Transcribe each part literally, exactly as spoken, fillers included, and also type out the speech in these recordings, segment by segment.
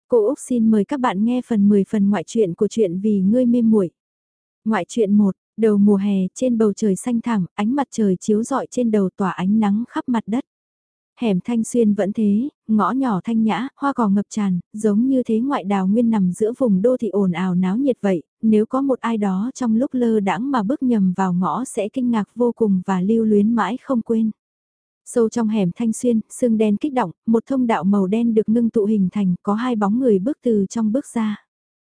Cô Úc xin mời các bạn nghe phần mười phần ngoại truyện của truyện Vì ngươi mê muội. Ngoại truyện một, đầu mùa hè, trên bầu trời xanh thẳm, ánh mặt trời chiếu rọi trên đầu tỏa ánh nắng khắp mặt đất. Hẻm Thanh Xuyên vẫn thế, ngõ nhỏ thanh nhã, hoa cỏ ngập tràn, giống như thế ngoại đào nguyên nằm giữa vùng đô thị ồn ào náo nhiệt vậy, nếu có một ai đó trong lúc lơ đãng mà bước nhầm vào ngõ sẽ kinh ngạc vô cùng và lưu luyến mãi không quên. Sâu trong hẻm Thanh Xuyên, sương đen kích động, một thông đạo màu đen được ngưng tụ hình thành, có hai bóng người bước từ trong bước ra.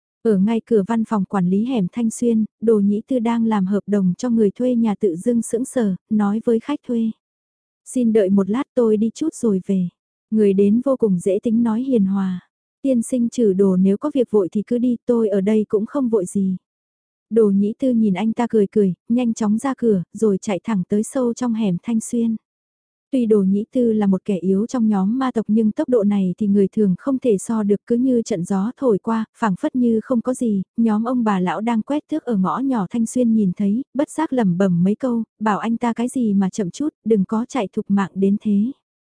Ở ngay cửa văn phòng quản lý hẻm Thanh Xuyên, Đồ Nhĩ Tư đang làm hợp đồng cho người thuê nhà tự dưng sững sờ, nói với khách thuê. Xin đợi một lát tôi đi chút rồi về. Người đến vô cùng dễ tính nói hiền hòa. Tiên sinh trừ Đồ nếu có việc vội thì cứ đi, tôi ở đây cũng không vội gì. Đồ Nhĩ Tư nhìn anh ta cười cười, nhanh chóng ra cửa, rồi chạy thẳng tới sâu trong hẻm Thanh Xuyên. Tuy Đồ Nhĩ Tư là một kẻ yếu trong nhóm ma tộc nhưng tốc độ này thì người thường không thể so được, cứ như trận gió thổi qua, phảng phất như không có gì, nhóm ông bà lão đang quét thước ở ngõ nhỏ Thanh Xuyên nhìn thấy, bất giác lẩm bẩm mấy câu, bảo anh ta cái gì mà chậm chút, đừng có chạy thục mạng đến thế.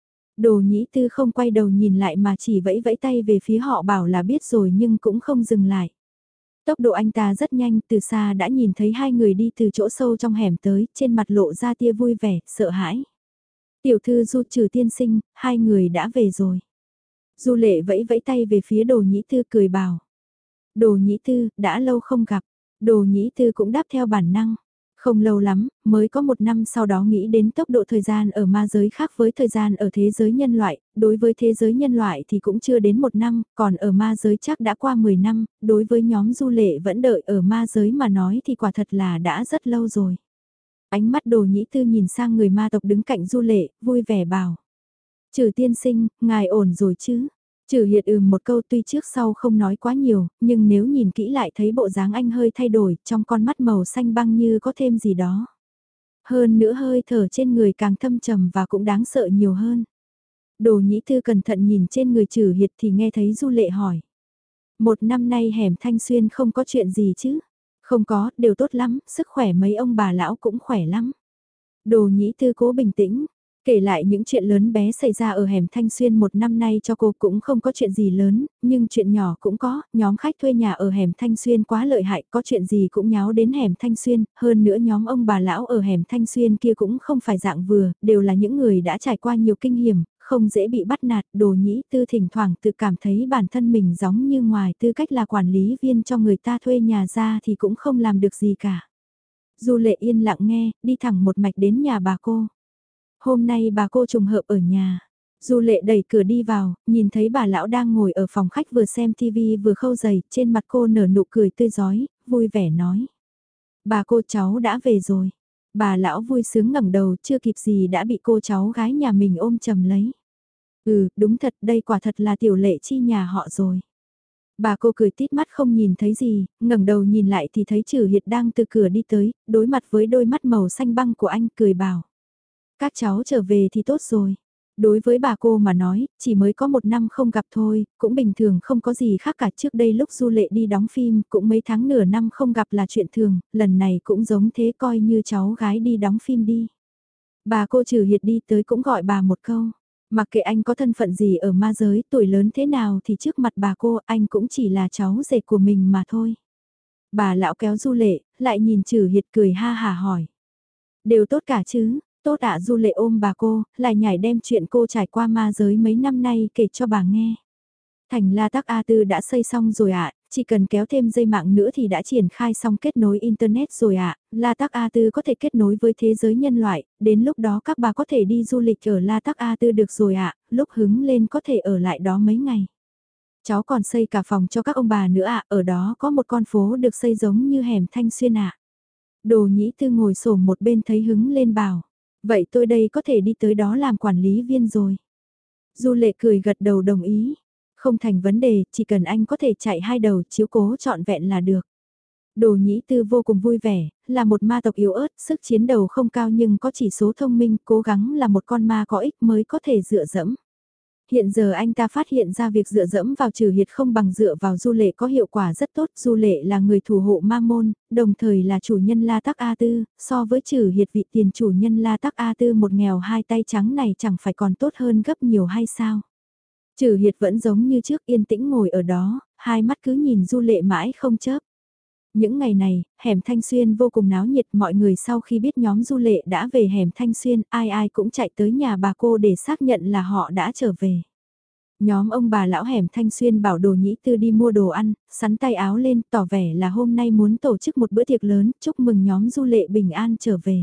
Đồ Nhĩ Tư không quay đầu nhìn lại mà chỉ vẫy vẫy tay về phía họ bảo là biết rồi nhưng cũng không dừng lại. Tốc độ anh ta rất nhanh, từ xa đã nhìn thấy hai người đi từ chỗ sâu trong hẻm tới, trên mặt lộ ra tia vui vẻ, sợ hãi. Tiểu thư Du Trừ tiên sinh, hai người đã về rồi. Du Lệ vẫy vẫy tay về phía Đồ Nhĩ Tư cười bảo. Đồ Nhĩ Tư, đã lâu không gặp. Đồ Nhĩ Tư cũng đáp theo bản năng. Không lâu lắm, mới có một năm sau đó nghĩ đến tốc độ thời gian ở ma giới khác với thời gian ở thế giới nhân loại. Đối với thế giới nhân loại thì cũng chưa đến một năm, còn ở ma giới chắc đã qua mười năm. Đối với nhóm Du Lệ vẫn đợi ở ma giới mà nói thì quả thật là đã rất lâu rồi. Ánh mắt Đồ Nhĩ Tư nhìn sang người ma tộc đứng cạnh Du Lệ, vui vẻ bảo. Trừ tiên sinh, ngài ổn rồi chứ? Trừ Hiệt ừm một câu, tuy trước sau không nói quá nhiều, nhưng nếu nhìn kỹ lại thấy bộ dáng anh hơi thay đổi, trong con mắt màu xanh băng như có thêm gì đó. Hơn nữa hơi thở trên người càng thâm trầm và cũng đáng sợ nhiều hơn. Đồ Nhĩ Tư cẩn thận nhìn trên người Trừ Hiệt thì nghe thấy Du Lệ hỏi. Một năm nay hẻm Thanh Xuyên không có chuyện gì chứ? Không có, đều tốt lắm, sức khỏe mấy ông bà lão cũng khỏe lắm. Đồ Nhĩ Tư cố bình tĩnh, kể lại những chuyện lớn bé xảy ra ở hẻm Thanh Xuyên một năm nay cho cô. Cũng không có chuyện gì lớn, nhưng chuyện nhỏ cũng có, nhóm khách thuê nhà ở hẻm Thanh Xuyên quá lợi hại, có chuyện gì cũng nháo đến hẻm Thanh Xuyên, hơn nữa nhóm ông bà lão ở hẻm Thanh Xuyên kia cũng không phải dạng vừa, đều là những người đã trải qua nhiều kinh hiểm, không dễ bị bắt nạt. Đồ Nhĩ Tư thỉnh thoảng tự cảm thấy bản thân mình giống như ngoài tư cách là quản lý viên cho người ta thuê nhà ra thì cũng không làm được gì cả. Du Lệ yên lặng nghe, đi thẳng một mạch đến nhà bà cô. Hôm nay bà cô trùng hợp ở nhà. Du Lệ đẩy cửa đi vào, nhìn thấy bà lão đang ngồi ở phòng khách vừa xem tivi vừa khâu giày, trên mặt cô nở nụ cười tươi giói, vui vẻ nói. Bà cô cháu đã về rồi. Bà lão vui sướng ngẩng đầu, chưa kịp gì đã bị cô cháu gái nhà mình ôm chầm lấy. Ừ, đúng thật, đây quả thật là Tiểu Lệ chi nhà họ rồi. Bà cô cười tít mắt không nhìn thấy gì, ngẩng đầu nhìn lại thì thấy Trừ Hiệt đang từ cửa đi tới, đối mặt với đôi mắt màu xanh băng của anh, cười bảo. Các cháu trở về thì tốt rồi. Đối với bà cô mà nói, chỉ mới có một năm không gặp thôi, cũng bình thường, không có gì khác cả. Trước đây lúc Du Lệ đi đóng phim, cũng mấy tháng nửa năm không gặp là chuyện thường, lần này cũng giống thế, coi như cháu gái đi đóng phim đi. Bà cô Trừ Hiệt đi tới cũng gọi bà một câu. Mặc kệ anh có thân phận gì ở ma giới, tuổi lớn thế nào thì trước mặt bà cô anh cũng chỉ là cháu rể của mình mà thôi. Bà lão kéo Du Lệ, lại nhìn Trừ Hiệt cười ha hà hỏi. Đều tốt cả chứ, tốt ạ. Du Lệ ôm bà cô, lại nhảy đem chuyện cô trải qua ma giới mấy năm nay kể cho bà nghe. Thành La Tắc A Tư đã xây xong rồi ạ, chỉ cần kéo thêm dây mạng nữa thì đã triển khai xong kết nối Internet rồi ạ. La Tắc A Tư có thể kết nối với thế giới nhân loại, đến lúc đó các bà có thể đi du lịch ở La Tắc A Tư được rồi ạ, lúc hứng lên có thể ở lại đó mấy ngày. Cháu còn xây cả phòng cho các ông bà nữa ạ, ở đó có một con phố được xây giống như hẻm Thanh Xuyên ạ. Đồ Nhĩ Tư ngồi xổm một bên thấy hứng lên bảo, vậy tôi đây có thể đi tới đó làm quản lý viên rồi. Du Lệ cười gật đầu đồng ý. Không thành vấn đề, chỉ cần anh có thể chạy hai đầu chiếu cố trọn vẹn là được. Đồ Nhĩ Tư vô cùng vui vẻ, là một ma tộc yếu ớt, sức chiến đấu không cao nhưng có chỉ số thông minh, cố gắng là một con ma có ích mới có thể dựa dẫm. Hiện giờ anh ta phát hiện ra việc dựa dẫm vào Trừ Hiệt không bằng dựa vào Du Lệ có hiệu quả rất tốt. Du Lệ là người thủ hộ ma môn, đồng thời là chủ nhân La Tắc A Tư, so với Trừ Hiệt vị tiền chủ nhân La Tắc A Tư một nghèo hai tay trắng này chẳng phải còn tốt hơn gấp nhiều hay sao? Trừ Hiệt vẫn giống như trước yên tĩnh ngồi ở đó, hai mắt cứ nhìn Du Lệ mãi không chớp. Những ngày này, hẻm Thanh Xuyên vô cùng náo nhiệt, mọi người sau khi biết nhóm Du Lệ đã về hẻm Thanh Xuyên, ai ai cũng chạy tới nhà bà cô để xác nhận là họ đã trở về. Nhóm ông bà lão hẻm Thanh Xuyên bảo Đồ Nhĩ Tư đi mua đồ ăn, sắn tay áo lên, tỏ vẻ là hôm nay muốn tổ chức một bữa tiệc lớn, chúc mừng nhóm Du Lệ bình an trở về.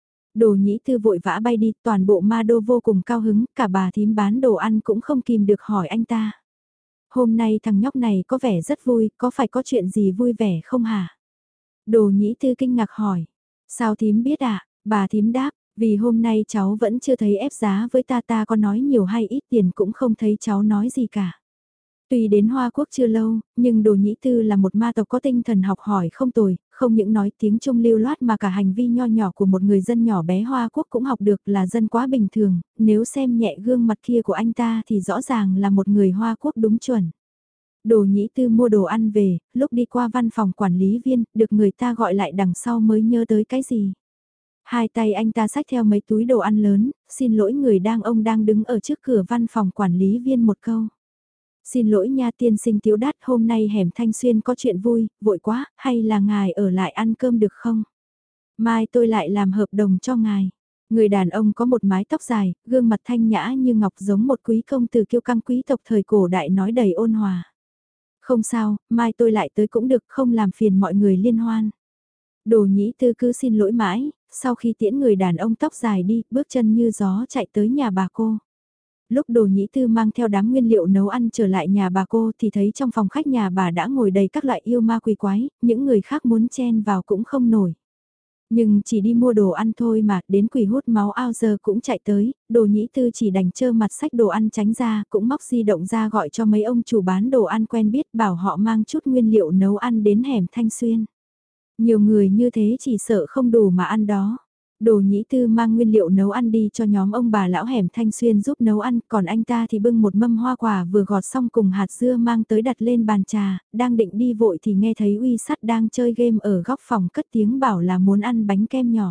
Đồ Nhĩ Tư vội vã bay đi, toàn bộ ma đô vô cùng cao hứng, cả bà thím bán đồ ăn cũng không kìm được hỏi anh ta. Hôm nay thằng nhóc này có vẻ rất vui, có phải có chuyện gì vui vẻ không hả? Đồ Nhĩ Tư kinh ngạc hỏi. Sao thím biết ạ? À? Bà thím đáp, vì hôm nay cháu vẫn chưa thấy ép giá với ta, ta có nói nhiều hay ít tiền cũng không thấy cháu nói gì cả. Tuy đến Hoa Quốc chưa lâu, nhưng Đồ Nhĩ Tư là một ma tộc có tinh thần học hỏi không tồi, không những nói tiếng Trung lưu loát mà cả hành vi nho nhỏ của một người dân nhỏ bé Hoa Quốc cũng học được, là dân quá bình thường, nếu xem nhẹ gương mặt kia của anh ta thì rõ ràng là một người Hoa Quốc đúng chuẩn. Đồ Nhĩ Tư mua đồ ăn về, lúc đi qua văn phòng quản lý viên, được người ta gọi lại đằng sau mới nhớ tới cái gì. Hai tay anh ta xách theo mấy túi đồ ăn lớn, xin lỗi người đang ông đang đứng ở trước cửa văn phòng quản lý viên một câu. Xin lỗi nha tiên sinh Tiếu Đát, hôm nay hẻm Thanh Xuyên có chuyện vui, vội quá, hay là ngài ở lại ăn cơm được không? Mai tôi lại làm hợp đồng cho ngài. Người đàn ông có một mái tóc dài, gương mặt thanh nhã như ngọc giống một quý công tử kiêu căng quý tộc thời cổ đại nói đầy ôn hòa. Không sao, mai tôi lại tới cũng được, không làm phiền mọi người liên hoan. Đồ Nhĩ Tư cứ xin lỗi mãi, sau khi tiễn người đàn ông tóc dài đi, bước chân như gió chạy tới nhà bà cô. Lúc Đồ Nhĩ Tư mang theo đám nguyên liệu nấu ăn trở lại nhà bà cô thì thấy trong phòng khách nhà bà đã ngồi đầy các loại yêu ma quỷ quái, những người khác muốn chen vào cũng không nổi. Nhưng chỉ đi mua đồ ăn thôi mà, đến quỷ hút máu ao giờ cũng chạy tới, Đồ Nhĩ Tư chỉ đành trơ mặt xách đồ ăn tránh ra, cũng móc di động ra gọi cho mấy ông chủ bán đồ ăn quen biết bảo họ mang chút nguyên liệu nấu ăn đến hẻm Thanh Xuyên. Nhiều người như thế chỉ sợ không đủ mà ăn đó. Đồ Nhĩ Tư mang nguyên liệu nấu ăn đi cho nhóm ông bà lão hẻm Thanh Xuyên giúp nấu ăn, còn anh ta thì bưng một mâm hoa quả vừa gọt xong cùng hạt dưa mang tới đặt lên bàn trà, đang định đi vội thì nghe thấy Uy Sắt đang chơi game ở góc phòng cất tiếng bảo là muốn ăn bánh kem nhỏ.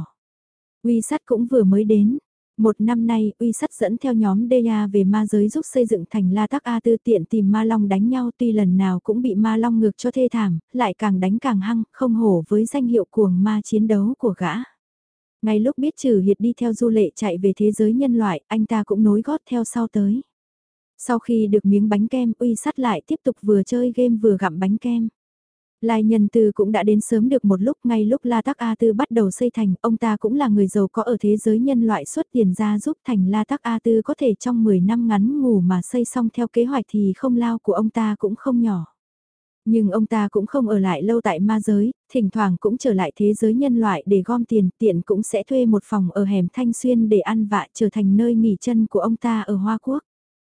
Uy Sắt cũng vừa mới đến. Một năm nay, Uy Sắt dẫn theo nhóm Deya về ma giới giúp xây dựng thành La Tắc A Tư tiện tìm ma long đánh nhau, tuy lần nào cũng bị ma long ngược cho thê thảm, lại càng đánh càng hăng, không hổ với danh hiệu cuồng ma chiến đấu của gã. Ngay lúc biết Trừ Hiệt đi theo Du Lệ chạy về thế giới nhân loại, anh ta cũng nối gót theo sau tới. Sau khi được miếng bánh kem, Uy Sắt lại tiếp tục vừa chơi game vừa gặm bánh kem. Lai Nhân Tư cũng đã đến sớm được một lúc, ngay lúc La Tắc A Tư bắt đầu xây thành, ông ta cũng là người giàu có ở thế giới nhân loại xuất tiền ra giúp thành La Tắc A Tư có thể trong mười năm ngắn ngủ mà xây xong theo kế hoạch thì không lao của ông ta cũng không nhỏ. Nhưng ông ta cũng không ở lại lâu tại ma giới, thỉnh thoảng cũng trở lại thế giới nhân loại để gom tiền, tiện cũng sẽ thuê một phòng ở hẻm Thanh Xuyên để ăn vạ trở thành nơi nghỉ chân của ông ta ở Hoa Quốc.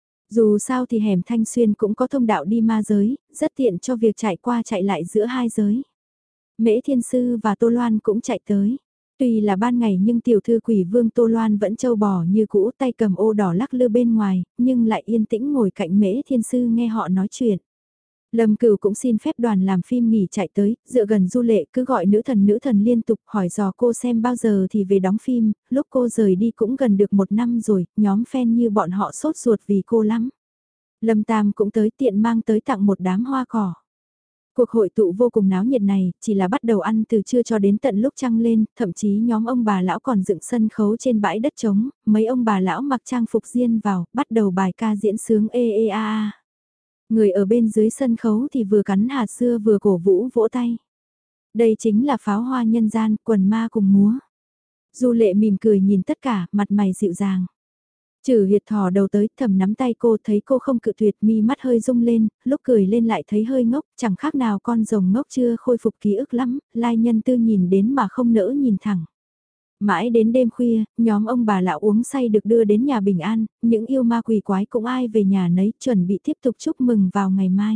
Dù sao thì hẻm Thanh Xuyên cũng có thông đạo đi ma giới, rất tiện cho việc chạy qua chạy lại giữa hai giới. Mễ Thiên Sư và Tô Loan cũng chạy tới. Tuy là ban ngày nhưng tiểu thư quỷ vương Tô Loan vẫn trâu bò như cũ, tay cầm ô đỏ lắc lư bên ngoài, nhưng lại yên tĩnh ngồi cạnh Mễ Thiên Sư nghe họ nói chuyện. Lâm Cửu cũng xin phép đoàn làm phim nghỉ chạy tới, dựa gần Du Lệ cứ gọi nữ thần nữ thần liên tục hỏi dò cô xem bao giờ thì về đóng phim, lúc cô rời đi cũng gần được một năm rồi, nhóm fan như bọn họ sốt ruột vì cô lắm. Lâm Tam cũng tới tiện mang tới tặng một đám hoa cỏ. Cuộc hội tụ vô cùng náo nhiệt này, chỉ là bắt đầu ăn từ trưa cho đến tận lúc trăng lên, thậm chí nhóm ông bà lão còn dựng sân khấu trên bãi đất trống, mấy ông bà lão mặc trang phục diên vào, bắt đầu bài ca diễn sướng ê ê a a. Người ở bên dưới sân khấu thì vừa cắn hạt dưa vừa cổ vũ vỗ tay. Đây chính là pháo hoa nhân gian, quần ma cùng múa. Du Lệ mỉm cười nhìn tất cả, mặt mày dịu dàng. Trừ Hiệt thò đầu tới, thầm nắm tay cô, thấy cô không cự tuyệt, mi mắt hơi rung lên, lúc cười lên lại thấy hơi ngốc, chẳng khác nào con rồng ngốc chưa khôi phục ký ức lắm, Lai Nhân Tư nhìn đến mà không nỡ nhìn thẳng. Mãi đến đêm khuya, nhóm ông bà lão uống say được đưa đến nhà bình an, những yêu ma quỷ quái cũng ai về nhà nấy, chuẩn bị tiếp tục chúc mừng vào ngày mai.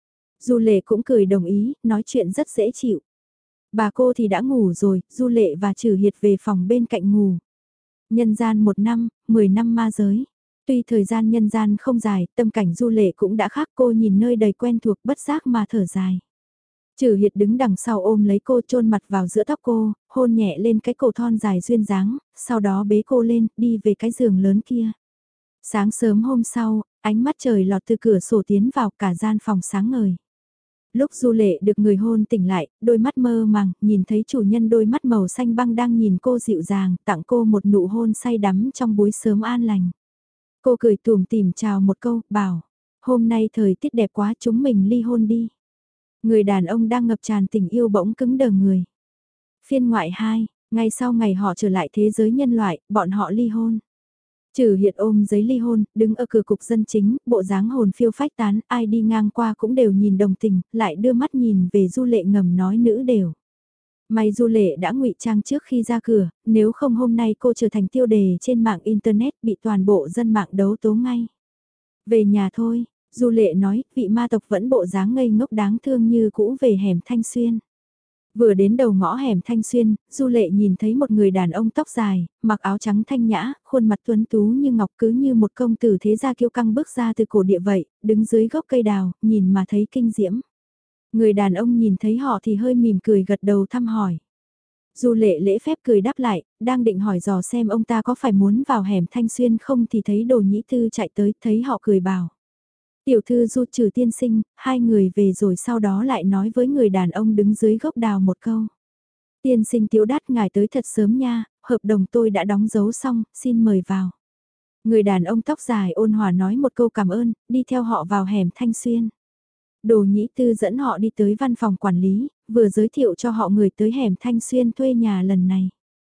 Du Lệ cũng cười đồng ý, nói chuyện rất dễ chịu. Bà cô thì đã ngủ rồi, Du Lệ và Trừ Hiệt về phòng bên cạnh ngủ. Nhân gian một năm, mười năm ma giới. Tuy thời gian nhân gian không dài, tâm cảnh Du Lệ cũng đã khác, cô nhìn nơi đầy quen thuộc bất giác mà thở dài. Trừ Hiệt đứng đằng sau ôm lấy cô, chôn mặt vào giữa tóc cô, hôn nhẹ lên cái cổ thon dài duyên dáng, sau đó bế cô lên, đi về cái giường lớn kia. Sáng sớm hôm sau, ánh mắt trời lọt từ cửa sổ tiến vào cả gian phòng sáng ngời. Lúc Du Lệ được người hôn tỉnh lại, đôi mắt mơ màng, nhìn thấy chủ nhân đôi mắt màu xanh băng đang nhìn cô dịu dàng, tặng cô một nụ hôn say đắm trong buổi sớm an lành. Cô cười tủm tỉm chào một câu, bảo, hôm nay thời tiết đẹp quá chúng mình ly hôn đi. Người đàn ông đang ngập tràn tình yêu bỗng cứng đờ người. Phiên ngoại hai, ngay sau ngày họ trở lại thế giới nhân loại, bọn họ ly hôn. Trừ Hiệt ôm giấy ly hôn, đứng ở cửa cục dân chính, bộ dáng hồn phiêu phách tán, ai đi ngang qua cũng đều nhìn đồng tình, lại đưa mắt nhìn về Du Lệ ngầm nói nữ đều. May Du Lệ đã ngụy trang trước khi ra cửa, nếu không hôm nay cô trở thành tiêu đề trên mạng Internet bị toàn bộ dân mạng đấu tố ngay. Về nhà thôi, Du Lệ nói, vị ma tộc vẫn bộ dáng ngây ngốc đáng thương như cũ về hẻm Thanh Xuyên. Vừa đến đầu ngõ hẻm Thanh Xuyên, Du Lệ nhìn thấy một người đàn ông tóc dài, mặc áo trắng thanh nhã, khuôn mặt tuấn tú như ngọc cứ như một công tử thế gia kiêu căng bước ra từ cổ địa vậy, đứng dưới gốc cây đào, nhìn mà thấy kinh diễm. Người đàn ông nhìn thấy họ thì hơi mỉm cười gật đầu thăm hỏi. Du Lệ lễ phép cười đáp lại, đang định hỏi dò xem ông ta có phải muốn vào hẻm Thanh Xuyên không thì thấy Đồ Nhĩ Tư chạy tới, thấy họ cười bảo. Tiểu thư Du Trừ tiên sinh, hai người về rồi sau đó lại nói với người đàn ông đứng dưới gốc đào một câu. Tiên sinh Tiếu Đát ngài tới thật sớm nha, hợp đồng tôi đã đóng dấu xong, xin mời vào. Người đàn ông tóc dài ôn hòa nói một câu cảm ơn, đi theo họ vào hẻm Thanh Xuyên. Đồ Nhĩ Tư dẫn họ đi tới văn phòng quản lý, vừa giới thiệu cho họ người tới hẻm Thanh Xuyên thuê nhà lần này.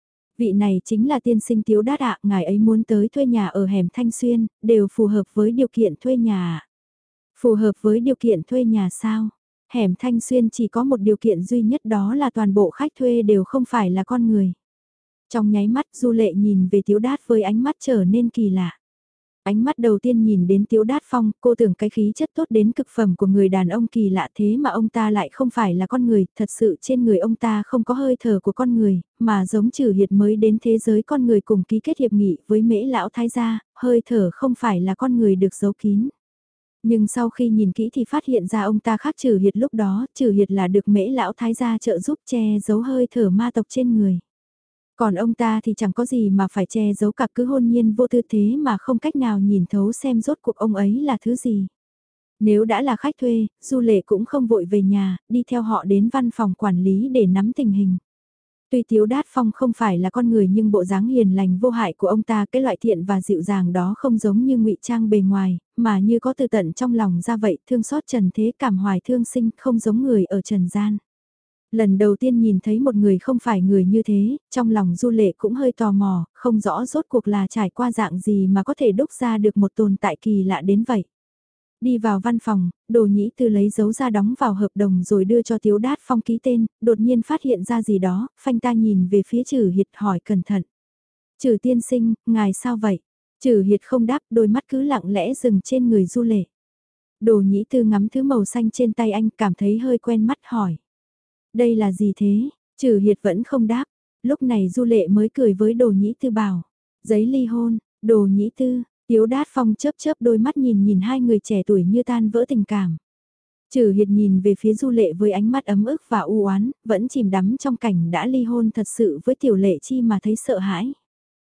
Vị này chính là tiên sinh Tiếu Đát ạ, ngài ấy muốn tới thuê nhà ở hẻm Thanh Xuyên, đều phù hợp với điều kiện thuê nhà ạ. Phù hợp với điều kiện thuê nhà sao? Hẻm Thanh Xuyên chỉ có một điều kiện duy nhất đó là toàn bộ khách thuê đều không phải là con người. Trong nháy mắt Du Lệ nhìn về Tiếu Đát với ánh mắt trở nên kỳ lạ. Ánh mắt đầu tiên nhìn đến Tiếu Đát Phong, cô tưởng cái khí chất tốt đến cực phẩm của người đàn ông kỳ lạ thế mà ông ta lại không phải là con người, thật sự trên người ông ta không có hơi thở của con người, mà giống Trừ Hiệt mới đến thế giới con người cùng ký kết hiệp nghị với Mễ Lão Thái gia, hơi thở không phải là con người được giấu kín. Nhưng sau khi nhìn kỹ thì phát hiện ra ông ta khác Trừ Hiệt lúc đó, Trừ Hiệt là được Mễ Lão Thái gia trợ giúp che giấu hơi thở ma tộc trên người. Còn ông ta thì chẳng có gì mà phải che giấu cả, cứ hôn nhiên vô tư thế mà không cách nào nhìn thấu xem rốt cuộc ông ấy là thứ gì. Nếu đã là khách thuê, Du Lệ cũng không vội về nhà, đi theo họ đến văn phòng quản lý để nắm tình hình. Tuy Tiếu Đát Phong không phải là con người nhưng bộ dáng hiền lành vô hại của ông ta, cái loại thiện và dịu dàng đó không giống như ngụy trang bề ngoài, mà như có từ tận trong lòng ra vậy, thương xót trần thế cảm hoài thương sinh, không giống người ở trần gian. Lần đầu tiên nhìn thấy một người không phải người như thế, trong lòng Du Lệ cũng hơi tò mò, không rõ rốt cuộc là trải qua dạng gì mà có thể đúc ra được một tồn tại kỳ lạ đến vậy. Đi vào văn phòng, Đồ Nhĩ Tư lấy dấu ra đóng vào hợp đồng rồi đưa cho Tiếu Đát Phong ký tên, đột nhiên phát hiện ra gì đó, phanh ta nhìn về phía Trừ Hiệt hỏi cẩn thận. Trừ tiên sinh, ngài sao vậy? Trừ Hiệt không đáp, đôi mắt cứ lặng lẽ dừng trên người Du Lệ. Đồ Nhĩ Tư ngắm thứ màu xanh trên tay anh, cảm thấy hơi quen mắt hỏi. Đây là gì thế? Trừ Hiệt vẫn không đáp. Lúc này Du Lệ mới cười với Đồ Nhĩ Tư bảo. Giấy ly hôn, Đồ Nhĩ Tư, Tiếu Đát Phong chớp chớp đôi mắt nhìn nhìn hai người trẻ tuổi như tan vỡ tình cảm. Trừ Hiệt nhìn về phía Du Lệ với ánh mắt ấm ức và u oán, vẫn chìm đắm trong cảnh đã ly hôn thật sự với Tiểu Lệ Chi mà thấy sợ hãi.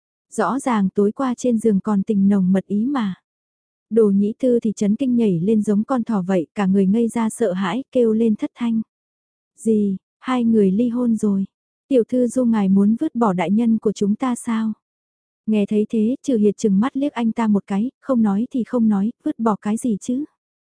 Rõ ràng tối qua trên giường còn tình nồng mật ý mà. Đồ Nhĩ Tư thì chấn kinh nhảy lên giống con thỏ vậy, cả người ngây ra sợ hãi, kêu lên thất thanh. Gì, hai người ly hôn rồi. Tiểu thư Du ngài muốn vứt bỏ đại nhân của chúng ta sao? Nghe thấy thế, Trừ Hiệt chừng mắt liếc anh ta một cái, không nói thì không nói, vứt bỏ cái gì chứ?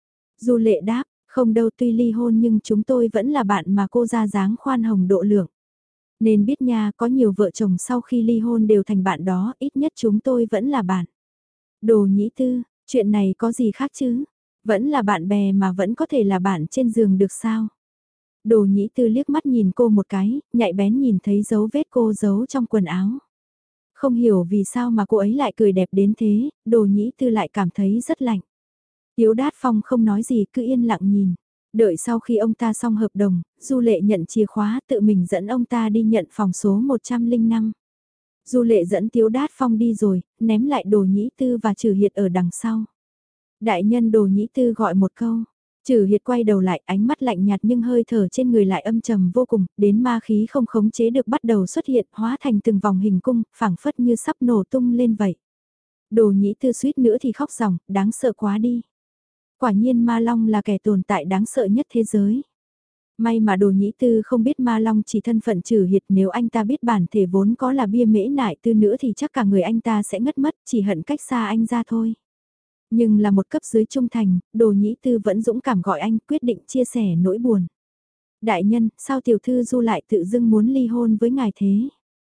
Du Lệ đáp, không đâu, tuy ly hôn nhưng chúng tôi vẫn là bạn mà cô ra dáng khoan hồng độ lượng. Nên biết nha, có nhiều vợ chồng sau khi ly hôn đều thành bạn đó, ít nhất chúng tôi vẫn là bạn. Đồ Nhĩ Tư, chuyện này có gì khác chứ? Vẫn là bạn bè mà vẫn có thể là bạn trên giường được sao? Đồ Nhĩ Tư liếc mắt nhìn cô một cái, nhạy bén nhìn thấy dấu vết cô giấu trong quần áo. Không hiểu vì sao mà cô ấy lại cười đẹp đến thế, Đồ Nhĩ Tư lại cảm thấy rất lạnh. Tiếu Đát Phong không nói gì, cứ yên lặng nhìn. Đợi sau khi ông ta xong hợp đồng, Du Lệ nhận chìa khóa tự mình dẫn ông ta đi nhận phòng số một trăm lẻ năm. Du Lệ dẫn Tiếu Đát Phong đi rồi, ném lại Đồ Nhĩ Tư và Trừ Hiệt ở đằng sau. Đại nhân Đồ Nhĩ Tư gọi một câu. Trừ Hiệt quay đầu lại, ánh mắt lạnh nhạt nhưng hơi thở trên người lại âm trầm vô cùng, đến ma khí không khống chế được bắt đầu xuất hiện, hóa thành từng vòng hình cung, phảng phất như sắp nổ tung lên vậy. Đồ nhĩ tư suýt nữa thì khóc ròng, đáng sợ quá đi. Quả nhiên ma long là kẻ tồn tại đáng sợ nhất thế giới. May mà đồ nhĩ tư không biết ma long chỉ thân phận trừ hiệt, nếu anh ta biết bản thể vốn có là bia mễ nại tư nữa thì chắc cả người anh ta sẽ ngất mất, chỉ hận cách xa anh ra thôi. Nhưng là một cấp dưới trung thành, đồ nhĩ tư vẫn dũng cảm gọi anh, quyết định chia sẻ nỗi buồn. Đại nhân, sao tiểu thư Du lại tự dưng muốn ly hôn với ngài thế?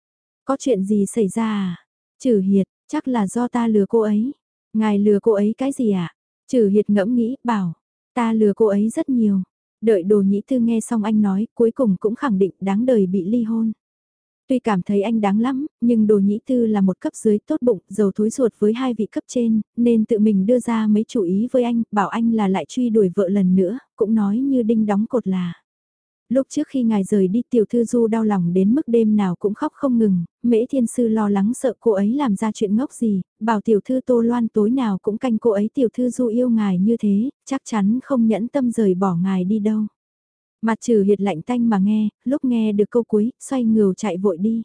Có chuyện gì xảy ra à? Trừ hiệt, chắc là do ta lừa cô ấy. Ngài lừa cô ấy cái gì ạ? À? Trừ hiệt ngẫm nghĩ, bảo, ta lừa cô ấy rất nhiều. Đợi đồ nhĩ tư nghe xong anh nói, cuối cùng cũng khẳng định đáng đời bị ly hôn. Tuy cảm thấy anh đáng lắm, nhưng đồ nhĩ tư là một cấp dưới tốt bụng, giàu thối ruột với hai vị cấp trên, nên tự mình đưa ra mấy chủ ý với anh, bảo anh là lại truy đuổi vợ lần nữa, cũng nói như đinh đóng cột là. Lúc trước khi ngài rời đi tiểu thư Du đau lòng đến mức đêm nào cũng khóc không ngừng, Mễ Thiên Sư lo lắng sợ cô ấy làm ra chuyện ngốc gì, bảo tiểu thư Tô Loan tối nào cũng canh cô ấy, tiểu thư Du yêu ngài như thế, chắc chắn không nhẫn tâm rời bỏ ngài đi đâu. Mặt trừ hiệt lạnh tanh mà nghe, lúc nghe được câu cuối, xoay ngừu chạy vội đi.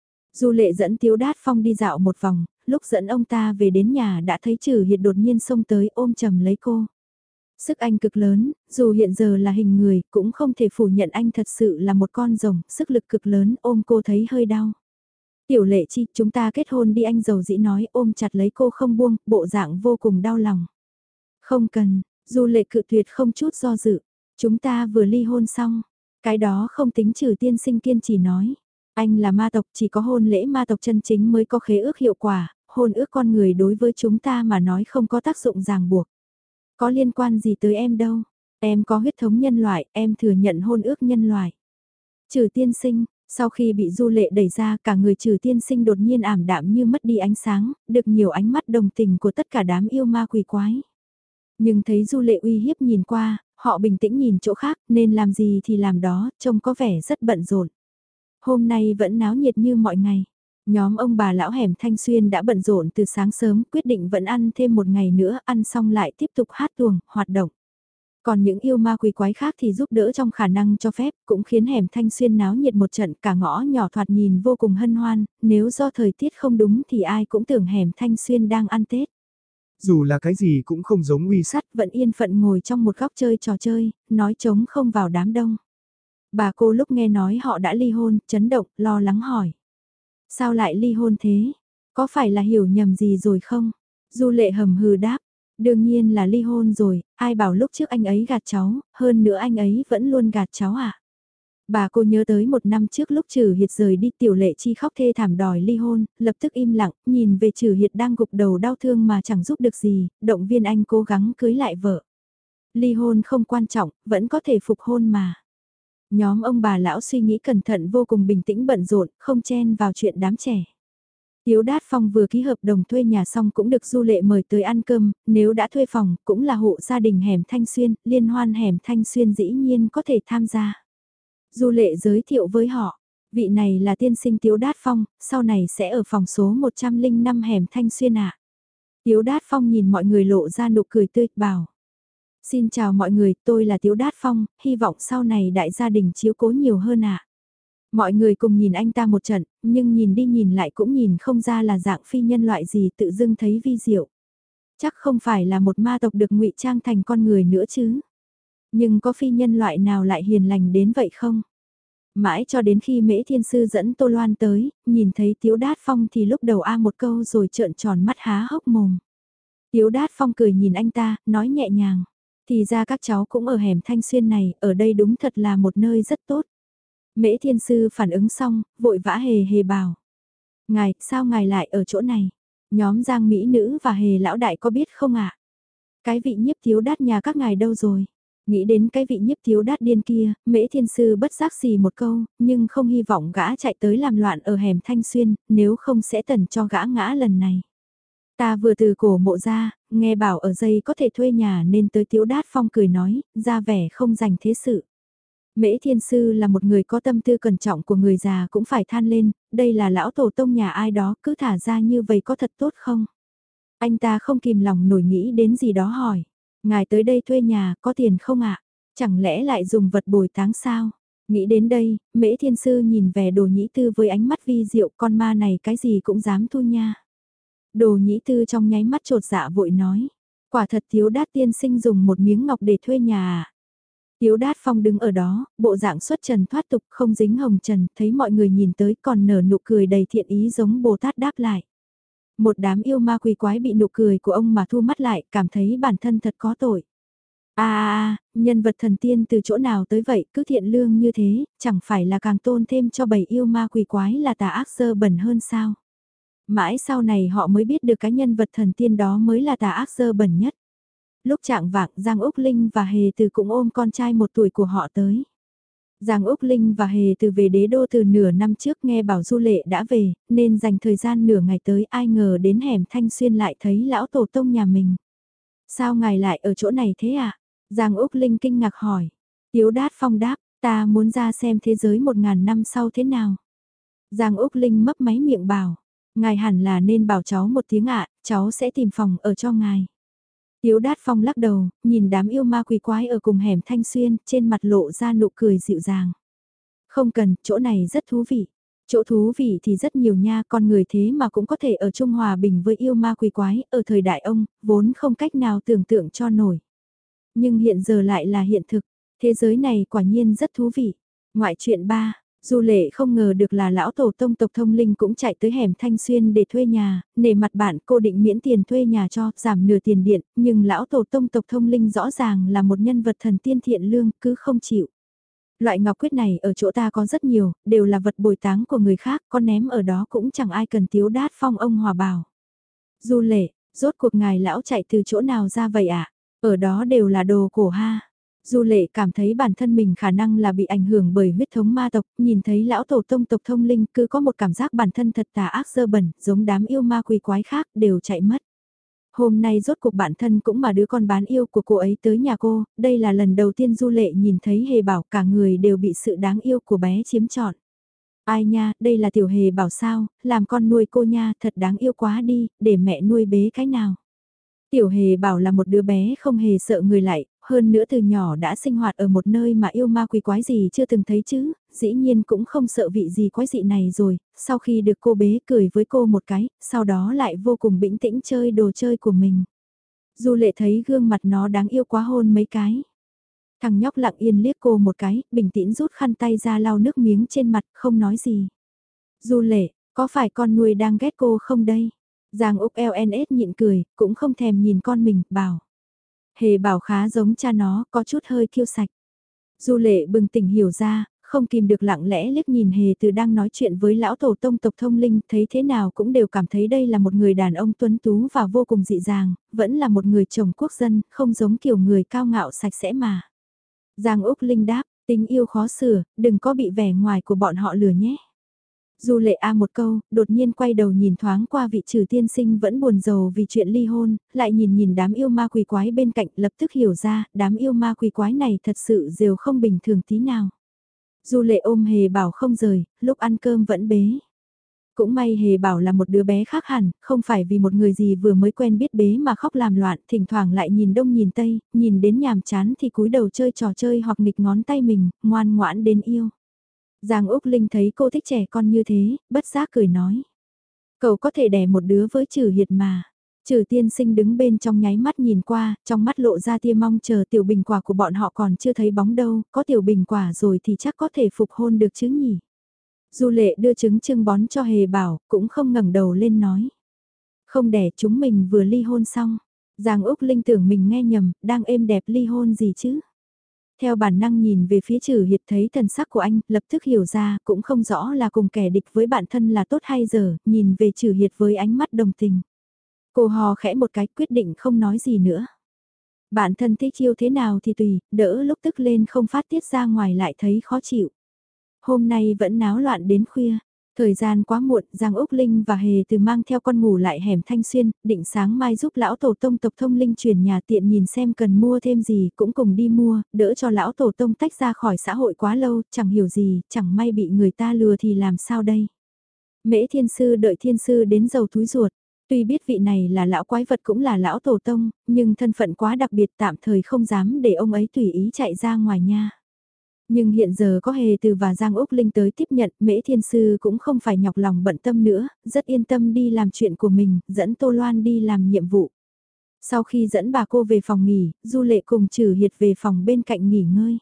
Du Lệ dẫn Tiếu Đát Phong đi dạo một vòng, lúc dẫn ông ta về đến nhà đã thấy trừ hiệt đột nhiên xông tới ôm chầm lấy cô. Sức anh cực lớn, dù hiện giờ là hình người, cũng không thể phủ nhận anh thật sự là một con rồng, sức lực cực lớn, ôm cô thấy hơi đau. Tiểu Lệ Chi, chúng ta kết hôn đi, anh dầu dĩ nói, ôm chặt lấy cô không buông, bộ dạng vô cùng đau lòng. Không cần, Du Lệ cự tuyệt không chút do dự, chúng ta vừa ly hôn xong, cái đó không tính. Trừ tiên sinh kiên trì nói, anh là ma tộc, chỉ có hôn lễ ma tộc chân chính mới có khế ước hiệu quả, hôn ước con người đối với chúng ta mà nói không có tác dụng ràng buộc. Có liên quan gì tới em đâu, em có huyết thống nhân loại, em thừa nhận hôn ước nhân loại. Trừ tiên sinh, sau khi bị Du Lệ đẩy ra, cả người Trừ tiên sinh đột nhiên ảm đạm như mất đi ánh sáng, được nhiều ánh mắt đồng tình của tất cả đám yêu ma quỷ quái. Nhưng thấy Du Lệ uy hiếp nhìn qua, họ bình tĩnh nhìn chỗ khác, nên làm gì thì làm đó, trông có vẻ rất bận rộn. Hôm nay vẫn náo nhiệt như mọi ngày. Nhóm ông bà lão hẻm Thanh Xuyên đã bận rộn từ sáng sớm, quyết định vẫn ăn thêm một ngày nữa, ăn xong lại tiếp tục hát tuồng, hoạt động. Còn những yêu ma quỷ quái khác thì giúp đỡ trong khả năng cho phép, cũng khiến hẻm Thanh Xuyên náo nhiệt một trận, cả ngõ nhỏ thoạt nhìn vô cùng hân hoan, nếu do thời tiết không đúng thì ai cũng tưởng hẻm Thanh Xuyên đang ăn Tết. Dù là cái gì cũng không giống uy Sắt vẫn yên phận ngồi trong một góc chơi trò chơi, nói trống không vào đám đông. Bà cô lúc nghe nói họ đã ly hôn, chấn động, lo lắng hỏi. Sao lại ly hôn thế? Có phải là hiểu nhầm gì rồi không? Du Lệ hầm hừ đáp. Đương nhiên là ly hôn rồi, ai bảo lúc trước anh ấy gạt cháu, hơn nữa anh ấy vẫn luôn gạt cháu à? Bà cô nhớ tới một năm trước lúc Trừ Hiệt rời đi, Tiểu Lệ Chi khóc thê thảm đòi ly hôn, lập tức im lặng, nhìn về Trừ Hiệt đang gục đầu đau thương mà chẳng giúp được gì, động viên anh cố gắng cưới lại vợ. Ly hôn không quan trọng, vẫn có thể phục hôn mà. Nhóm ông bà lão suy nghĩ cẩn thận, vô cùng bình tĩnh bận rộn, không chen vào chuyện đám trẻ. Tiếu Đát Phong vừa ký hợp đồng thuê nhà xong cũng được Du Lệ mời tới ăn cơm, nếu đã thuê phòng, cũng là hộ gia đình hẻm Thanh Xuyên, liên hoan hẻm Thanh Xuyên dĩ nhiên có thể tham gia. Du Lệ giới thiệu với họ, vị này là tiên sinh Tiếu Đát Phong, sau này sẽ ở phòng số một trăm lẻ năm hẻm Thanh Xuyên ạ. À. Tiếu Đát Phong nhìn mọi người lộ ra nụ cười tươi, bảo. Xin chào mọi người, tôi là Tiếu Đát Phong, hy vọng sau này đại gia đình chiếu cố nhiều hơn ạ. À. Mọi người cùng nhìn anh ta một trận, nhưng nhìn đi nhìn lại cũng nhìn không ra là dạng phi nhân loại gì, tự dưng thấy vi diệu. Chắc không phải là một ma tộc được ngụy trang thành con người nữa chứ. Nhưng có phi nhân loại nào lại hiền lành đến vậy không? Mãi cho đến khi Mễ Thiên Sư dẫn Tô Loan tới, nhìn thấy Tiếu Đát Phong thì lúc đầu a một câu rồi trợn tròn mắt há hốc mồm. Tiếu Đát Phong cười nhìn anh ta, nói nhẹ nhàng. Thì ra các cháu cũng ở hẻm Thanh Xuyên này, ở đây đúng thật là một nơi rất tốt. Mễ Thiên Sư phản ứng xong, vội vã hề hề bảo. Ngài, sao ngài lại ở chỗ này? Nhóm Giang Mỹ Nữ và Hề Lão Đại có biết không ạ? À? Cái vị nhiếp Tiếu Đát nhà các ngài đâu rồi? Nghĩ đến cái vị nhiếp Tiếu Đát điên kia, Mễ Thiên Sư bất giác xì một câu, nhưng không hy vọng gã chạy tới làm loạn ở hẻm Thanh Xuyên, nếu không sẽ tần cho gã ngã lần này. Ta vừa từ cổ mộ ra, nghe bảo ở dây có thể thuê nhà nên tới. Tiếu Đát Phong cười nói, ra vẻ không dành thế sự. Mễ Thiên Sư là một người có tâm tư cẩn trọng của người già cũng phải than lên, đây là lão tổ tông nhà ai đó, cứ thả ra như vậy có thật tốt không? Anh ta không kìm lòng nổi nghĩ đến gì đó hỏi, ngài tới đây thuê nhà có tiền không ạ? À? Chẳng lẽ lại dùng vật bồi táng sao? Nghĩ đến đây, Mễ Thiên Sư nhìn về Đồ Nhĩ Tư với ánh mắt vi diệu, con ma này cái gì cũng dám thu nha. Đồ nhĩ tư trong nháy mắt trột dạ vội nói. Quả thật Tiếu Đát tiên sinh dùng một miếng ngọc để thuê nhà à. Tiếu Đát Phong đứng ở đó, bộ dạng xuất trần thoát tục không dính hồng trần, thấy mọi người nhìn tới còn nở nụ cười đầy thiện ý giống Bồ Tát đáp lại. Một đám yêu ma quỷ quái bị nụ cười của ông mà thu mắt lại, cảm thấy bản thân thật có tội. À, à, à, nhân vật thần tiên từ chỗ nào tới vậy, cứ thiện lương như thế, chẳng phải là càng tôn thêm cho bầy yêu ma quỷ quái là tà ác dơ bẩn hơn sao? Mãi sau này họ mới biết được cái nhân vật thần tiên đó mới là tà ác dơ bẩn nhất. Lúc trạng vạng Giang Úc Linh và Hề Từ cũng ôm con trai một tuổi của họ tới. Giang Úc Linh và Hề Từ về đế đô từ nửa năm trước nghe bảo Du Lệ đã về, nên dành thời gian nửa ngày tới ai ngờ đến hẻm Thanh Xuyên lại thấy lão tổ tông nhà mình. Sao ngài lại ở chỗ này thế ạ? À? Giang Úc Linh kinh ngạc hỏi. Tiếu Đát Phong đáp, ta muốn ra xem thế giới một ngàn năm sau thế nào. Giang Úc Linh mấp máy miệng bảo, ngài hẳn là nên bảo cháu một tiếng ạ, cháu sẽ tìm phòng ở cho ngài. Tiếu Đát Phong lắc đầu, nhìn đám yêu ma quỷ quái ở cùng hẻm Thanh Xuyên, trên mặt lộ ra nụ cười dịu dàng. Không cần, chỗ này rất thú vị. Chỗ thú vị thì rất nhiều nha, con người thế mà cũng có thể ở chung hòa bình với yêu ma quỷ quái, ở thời đại ông, vốn không cách nào tưởng tượng cho nổi. Nhưng hiện giờ lại là hiện thực, thế giới này quả nhiên rất thú vị. Ngoại truyện ba. Du Lệ không ngờ được là lão tổ tông tộc Thông Linh cũng chạy tới hẻm Thanh Xuyên để thuê nhà, nể mặt bạn cô định miễn tiền thuê nhà cho, giảm nửa tiền điện, nhưng lão tổ tông tộc Thông Linh rõ ràng là một nhân vật thần tiên thiện lương, cứ không chịu. Loại ngọc quyết này ở chỗ ta có rất nhiều, đều là vật bồi táng của người khác, có ném ở đó cũng chẳng ai cần Tiếu Đát Phong ông hòa bảo. Du Lệ, rốt cuộc ngài lão chạy từ chỗ nào ra vậy ạ? À? Ở đó đều là đồ cổ ha. Du Lệ cảm thấy bản thân mình khả năng là bị ảnh hưởng bởi huyết thống ma tộc, nhìn thấy lão tổ tông tộc Thông Linh cứ có một cảm giác bản thân thật tà ác dơ bẩn, giống đám yêu ma quỷ quái khác đều chạy mất. Hôm nay rốt cuộc bản thân cũng mà đứa con bán yêu của cô ấy tới nhà cô, đây là lần đầu tiên Du Lệ nhìn thấy Hề Bảo cả người đều bị sự đáng yêu của bé chiếm trọn. Ai nha, đây là tiểu Hề Bảo sao, làm con nuôi cô nha, thật đáng yêu quá đi, để mẹ nuôi bế cái nào. Tiểu Hề Bảo là một đứa bé không hề sợ người lại, hơn nữa từ nhỏ đã sinh hoạt ở một nơi mà yêu ma quỷ quái gì chưa từng thấy chứ, dĩ nhiên cũng không sợ vị gì quái dị này rồi, sau khi được cô bế cười với cô một cái, sau đó lại vô cùng bĩnh tĩnh chơi đồ chơi của mình. Du Lệ thấy gương mặt nó đáng yêu quá hôn mấy cái. Thằng nhóc lặng yên liếc cô một cái, bình tĩnh rút khăn tay ra lau nước miếng trên mặt, không nói gì. Du Lệ, có phải con nuôi đang ghét cô không đây? Giang Úc eo en ết nhịn cười, cũng không thèm nhìn con mình, bảo. Hề Bảo khá giống cha nó, có chút hơi kiêu sạch. Du Lệ bừng tỉnh hiểu ra, không kìm được lặng lẽ liếc nhìn Hề Từ đang nói chuyện với lão tổ tông tộc Thông Linh, thấy thế nào cũng đều cảm thấy đây là một người đàn ông tuấn tú và vô cùng dị dàng, vẫn là một người chồng quốc dân, không giống kiểu người cao ngạo sạch sẽ mà. Giang Úc Linh đáp, tình yêu khó sửa, đừng có bị vẻ ngoài của bọn họ lừa nhé. Du Lệ a một câu, đột nhiên quay đầu nhìn thoáng qua vị trừ tiên sinh vẫn buồn rầu vì chuyện ly hôn, lại nhìn nhìn đám yêu ma quỷ quái bên cạnh lập tức hiểu ra, đám yêu ma quỷ quái này thật sự đều không bình thường tí nào. Du Lệ ôm Hề Bảo không rời, lúc ăn cơm vẫn bế. Cũng may Hề Bảo là một đứa bé khác hẳn, không phải vì một người gì vừa mới quen biết bế mà khóc làm loạn, thỉnh thoảng lại nhìn đông nhìn tây, nhìn đến nhàm chán thì cúi đầu chơi trò chơi hoặc nghịch ngón tay mình, ngoan ngoãn đến yêu. Giang Úc Linh thấy cô thích trẻ con như thế, bất giác cười nói. Cậu có thể đẻ một đứa với Trừ Hiệt mà. Trừ tiên sinh đứng bên trong nháy mắt nhìn qua, trong mắt lộ ra tia mong chờ tiểu bình quả của bọn họ còn chưa thấy bóng đâu, có tiểu bình quả rồi thì chắc có thể phục hôn được chứ nhỉ. Du Lệ đưa trứng trưng bón cho Hề Bảo, cũng không ngẩng đầu lên nói. Không đẻ chúng mình vừa ly hôn xong. Giang Úc Linh tưởng mình nghe nhầm, đang êm đẹp ly hôn gì chứ. Theo bản năng nhìn về phía Trừ Hiệt thấy thần sắc của anh, lập tức hiểu ra, cũng không rõ là cùng kẻ địch với bạn thân là tốt hay dở, nhìn về Trừ Hiệt với ánh mắt đồng tình. Cô hò khẽ một cái quyết định không nói gì nữa. Bạn thân thích yêu thế nào thì tùy, đỡ lúc tức lên không phát tiết ra ngoài lại thấy khó chịu. Hôm nay vẫn náo loạn đến khuya. Thời gian quá muộn, Giang Úc Linh và Hề Từ mang theo con ngủ lại hẻm Thanh Xuyên, định sáng mai giúp lão tổ tông tộc Thông Linh chuyển nhà tiện nhìn xem cần mua thêm gì cũng cùng đi mua, đỡ cho lão tổ tông tách ra khỏi xã hội quá lâu, chẳng hiểu gì, chẳng may bị người ta lừa thì làm sao đây. Mễ thiên sư đợi thiên sư đến dầu túi ruột, tuy biết vị này là lão quái vật cũng là lão tổ tông, nhưng thân phận quá đặc biệt tạm thời không dám để ông ấy tùy ý chạy ra ngoài nha. Nhưng hiện giờ có Hề Từ và Giang Úc Linh tới tiếp nhận, Mễ Thiên Sư cũng không phải nhọc lòng bận tâm nữa, rất yên tâm đi làm chuyện của mình, dẫn Tô Loan đi làm nhiệm vụ. Sau khi dẫn bà cô về phòng nghỉ, Du Lệ cùng Trử Hiệt về phòng bên cạnh nghỉ ngơi.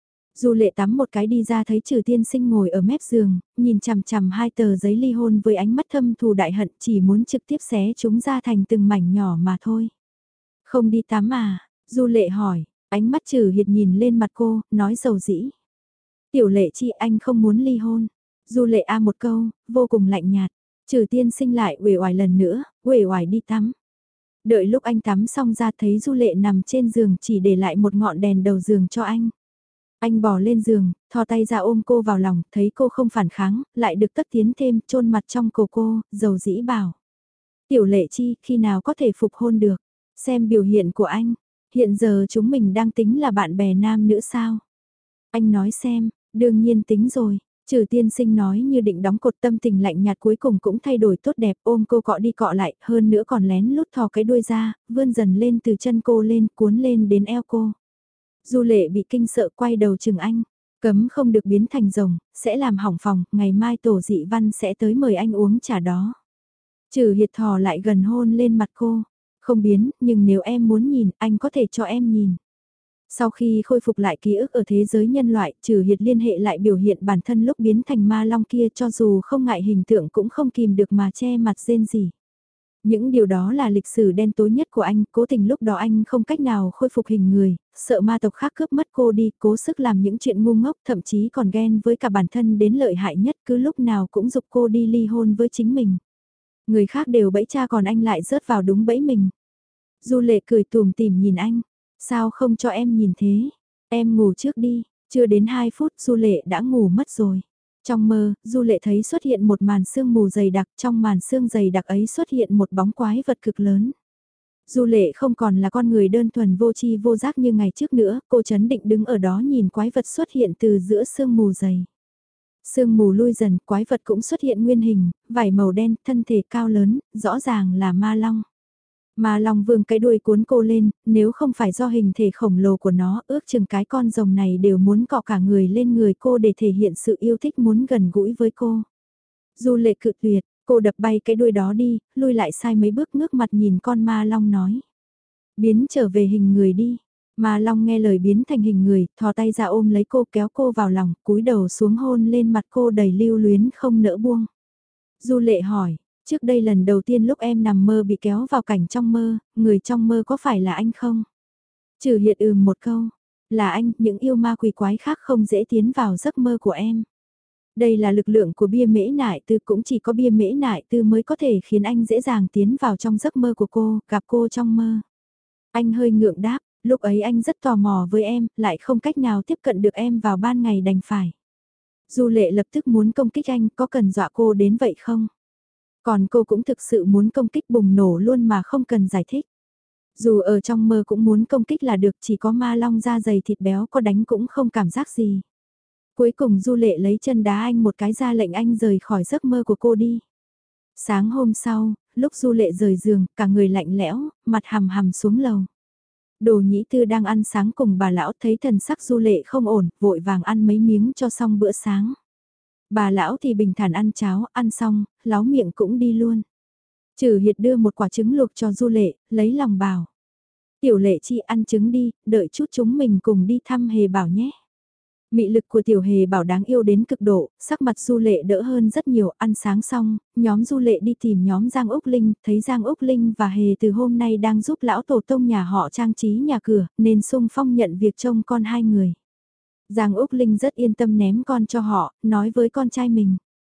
Du Lệ tắm một cái đi ra thấy Trừ Tiên Sinh ngồi ở mép giường, nhìn chằm chằm hai tờ giấy ly hôn với ánh mắt thâm thù đại hận, chỉ muốn trực tiếp xé chúng ra thành từng mảnh nhỏ mà thôi. Không đi tắm à? Du Lệ hỏi, ánh mắt Trừ Hiệt nhìn lên mặt cô, nói dầu dĩ. Tiểu Lệ Chi, anh không muốn ly hôn. Du Lệ a một câu, vô cùng lạnh nhạt. Trừ Tiên Sinh lại uể oải lần nữa, uể oải đi tắm. Đợi lúc anh tắm xong ra thấy Du Lệ nằm trên giường chỉ để lại một ngọn đèn đầu giường cho anh. Anh bò lên giường, thò tay ra ôm cô vào lòng, thấy cô không phản kháng, lại được tất tiến thêm, chôn mặt trong cổ cô, dầu dĩ bảo. Tiểu Lệ Chi, khi nào có thể phục hôn được? Xem biểu hiện của anh, hiện giờ chúng mình đang tính là bạn bè nam nữ sao? Anh nói xem, đương nhiên tính rồi. Trừ Tiên Sinh nói như định đóng cột, tâm tình lạnh nhạt cuối cùng cũng thay đổi tốt đẹp, ôm cô cọ đi cọ lại, hơn nữa còn lén lút thò cái đuôi ra, vươn dần lên từ chân cô lên, cuốn lên đến eo cô. Du Lệ bị kinh sợ quay đầu chừng anh, cấm không được biến thành rồng, sẽ làm hỏng phòng, ngày mai Tổ Dị Văn sẽ tới mời anh uống trà đó. Trừ Hiệt thò lại gần hôn lên mặt cô, không biến, nhưng nếu em muốn nhìn, anh có thể cho em nhìn. Sau khi khôi phục lại ký ức ở thế giới nhân loại, Trừ Hiệt liên hệ lại biểu hiện bản thân lúc biến thành ma long kia, cho dù không ngại hình tượng cũng không kìm được mà che mặt rên gì. Những điều đó là lịch sử đen tối nhất của anh, cố tình lúc đó anh không cách nào khôi phục hình người, sợ ma tộc khác cướp mất cô đi, cố sức làm những chuyện ngu ngốc, thậm chí còn ghen với cả bản thân đến lợi hại nhất, cứ lúc nào cũng giục cô đi ly hôn với chính mình. Người khác đều bẫy cha còn anh lại rớt vào đúng bẫy mình. Du Lệ cười tùm tìm nhìn anh, sao không cho em nhìn thế, em ngủ trước đi, chưa đến hai phút Du Lệ đã ngủ mất rồi. Trong mơ, Du Lệ thấy xuất hiện một màn sương mù dày đặc, trong màn sương dày đặc ấy xuất hiện một bóng quái vật cực lớn. Du Lệ không còn là con người đơn thuần vô tri vô giác như ngày trước nữa, cô chấn định đứng ở đó nhìn quái vật xuất hiện từ giữa sương mù dày. Sương mù lui dần, quái vật cũng xuất hiện nguyên hình, vảy màu đen, thân thể cao lớn, rõ ràng là ma long. Ma long vương cái đuôi cuốn cô lên, nếu không phải do hình thể khổng lồ của nó, ước chừng cái con rồng này đều muốn cọ cả người lên người cô để thể hiện sự yêu thích muốn gần gũi với cô. Du Lệ cự tuyệt, cô đập bay cái đuôi đó đi, lui lại sai mấy bước ngước mặt nhìn con ma long nói. Biến trở về hình người đi. Ma long nghe lời biến thành hình người, thò tay ra ôm lấy cô kéo cô vào lòng, cúi đầu xuống hôn lên mặt cô đầy lưu luyến không nỡ buông. Du Lệ hỏi, trước đây lần đầu tiên lúc em nằm mơ bị kéo vào cảnh trong mơ, người trong mơ có phải là anh không? Trừ Hiệt ừm một câu, là anh, những yêu ma quỷ quái khác không dễ tiến vào giấc mơ của em. Đây là lực lượng của bia mễ nại tư, cũng chỉ có bia mễ nại tư mới có thể khiến anh dễ dàng tiến vào trong giấc mơ của cô, gặp cô trong mơ. Anh hơi ngượng đáp, lúc ấy anh rất tò mò với em, lại không cách nào tiếp cận được em vào ban ngày đành phải. Du Lệ lập tức muốn công kích anh, có cần dọa cô đến vậy không? Còn cô cũng thực sự muốn công kích bùng nổ luôn mà không cần giải thích. Dù ở trong mơ cũng muốn công kích là được, chỉ có ma long da dày thịt béo có đánh cũng không cảm giác gì. Cuối cùng Du Lệ lấy chân đá anh một cái ra lệnh anh rời khỏi giấc mơ của cô đi. Sáng hôm sau, lúc Du Lệ rời giường, cả người lạnh lẽo, mặt hầm hầm xuống lầu. Đồ Nhĩ Tư đang ăn sáng cùng bà lão thấy thần sắc Du Lệ không ổn, vội vàng ăn mấy miếng cho xong bữa sáng. Bà lão thì bình thản ăn cháo, ăn xong, láo miệng cũng đi luôn. Trừ Hiệt đưa một quả trứng luộc cho Du Lệ, lấy lòng bảo. Tiểu Lệ Chi ăn trứng đi, đợi chút chúng mình cùng đi thăm Hề Bảo nhé. Mị lực của Tiểu Hề Bảo đáng yêu đến cực độ, sắc mặt Du Lệ đỡ hơn rất nhiều, ăn sáng xong, nhóm Du Lệ đi tìm nhóm Giang Úc Linh, thấy Giang Úc Linh và Hề từ hôm nay đang giúp lão tổ tông nhà họ trang trí nhà cửa, nên sung phong nhận việc trông con hai người. Giang Úc Linh rất yên tâm ném con cho họ, nói với con trai mình.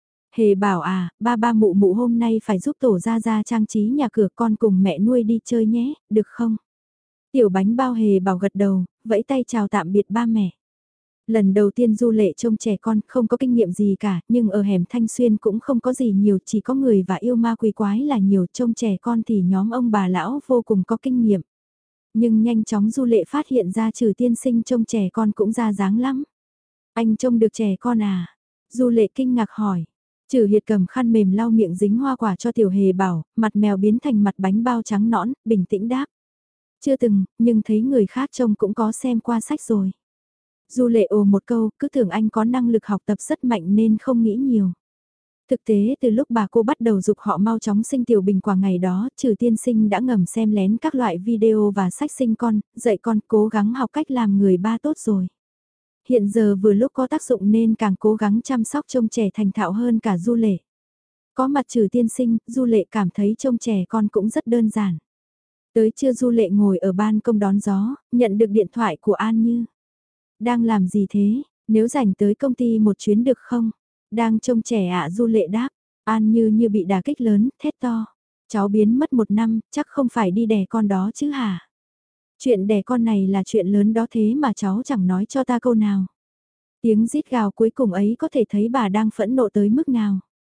Hề Bảo à, ba ba mụ mụ hôm nay phải giúp tổ ra ra trang trí nhà cửa, con cùng mẹ nuôi đi chơi nhé, được không? Tiểu Bánh Bao Hề Bảo gật đầu, vẫy tay chào tạm biệt ba mẹ. Lần đầu tiên Du Lệ trông trẻ con, không có kinh nghiệm gì cả, nhưng ở hẻm Thanh Xuyên cũng không có gì nhiều, chỉ có người và yêu ma quỷ quái là nhiều, trông trẻ con thì nhóm ông bà lão vô cùng có kinh nghiệm. Nhưng nhanh chóng Du Lệ phát hiện ra Trừ tiên sinh trông trẻ con cũng ra dáng lắm. Anh trông được trẻ con à? Du Lệ kinh ngạc hỏi. Trừ Hiệt cầm khăn mềm lau miệng dính hoa quả cho Tiểu Hề Bảo, mặt mèo biến thành mặt bánh bao trắng nõn, bình tĩnh đáp. Chưa từng, nhưng thấy người khác trông cũng có xem qua sách rồi. Du Lệ ồ một câu, cứ tưởng anh có năng lực học tập rất mạnh nên không nghĩ nhiều. Thực tế từ lúc bà cô bắt đầu dục họ mau chóng sinh tiểu bình quả ngày đó, Trừ tiên sinh đã ngầm xem lén các loại video và sách sinh con, dạy con cố gắng học cách làm người ba tốt rồi. Hiện giờ vừa lúc có tác dụng nên càng cố gắng chăm sóc trông trẻ thành thạo hơn cả Du Lệ. Có mặt Trừ tiên sinh, Du Lệ cảm thấy trông trẻ con cũng rất đơn giản. Tới trưa Du Lệ ngồi ở ban công đón gió, nhận được điện thoại của An Như. Đang làm gì thế, nếu rảnh tới công ty một chuyến được không? Đang trông trẻ ạ. Du Lệ đáp. An Như như bị đả kích lớn, thét to. Cháu biến mất một năm, chắc không phải đi đẻ con đó chứ hả? Chuyện đẻ con này là chuyện lớn đó thế mà cháu chẳng nói cho ta câu nào. Tiếng rít gào cuối cùng ấy có thể thấy bà đang phẫn nộ tới mức nào.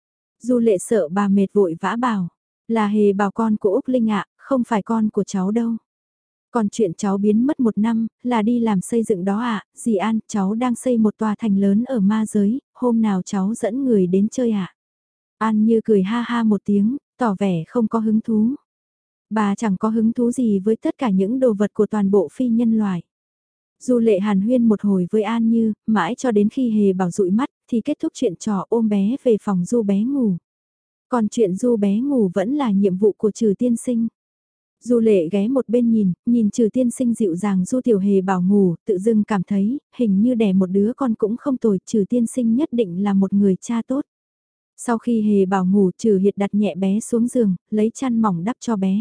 Du Lệ sợ bà mệt vội vã bảo. Là Hề bảo con của Úc Linh ạ, không phải con của cháu đâu. Còn chuyện cháu biến mất một năm, là đi làm xây dựng đó ạ, à? Dì An, cháu đang xây một tòa thành lớn ở ma giới, hôm nào cháu dẫn người đến chơi ạ. À? An Như cười ha ha một tiếng, tỏ vẻ không có hứng thú. Bà chẳng có hứng thú gì với tất cả những đồ vật của toàn bộ phi nhân loại. Du Lệ hàn huyên một hồi với An Như, mãi cho đến khi Hề bảo dụi mắt, thì kết thúc chuyện trò ôm bé về phòng Du bé ngủ. Còn chuyện Du bé ngủ vẫn là nhiệm vụ của Trừ tiên sinh. Du Lệ ghé một bên nhìn, nhìn Trừ tiên sinh dịu dàng Du Tiểu Hề bảo ngủ, tự dưng cảm thấy, hình như đẻ một đứa con cũng không tồi, Trừ tiên sinh nhất định là một người cha tốt. Sau khi Hề bảo ngủ, Trừ Hiệt đặt nhẹ bé xuống giường, lấy chăn mỏng đắp cho bé.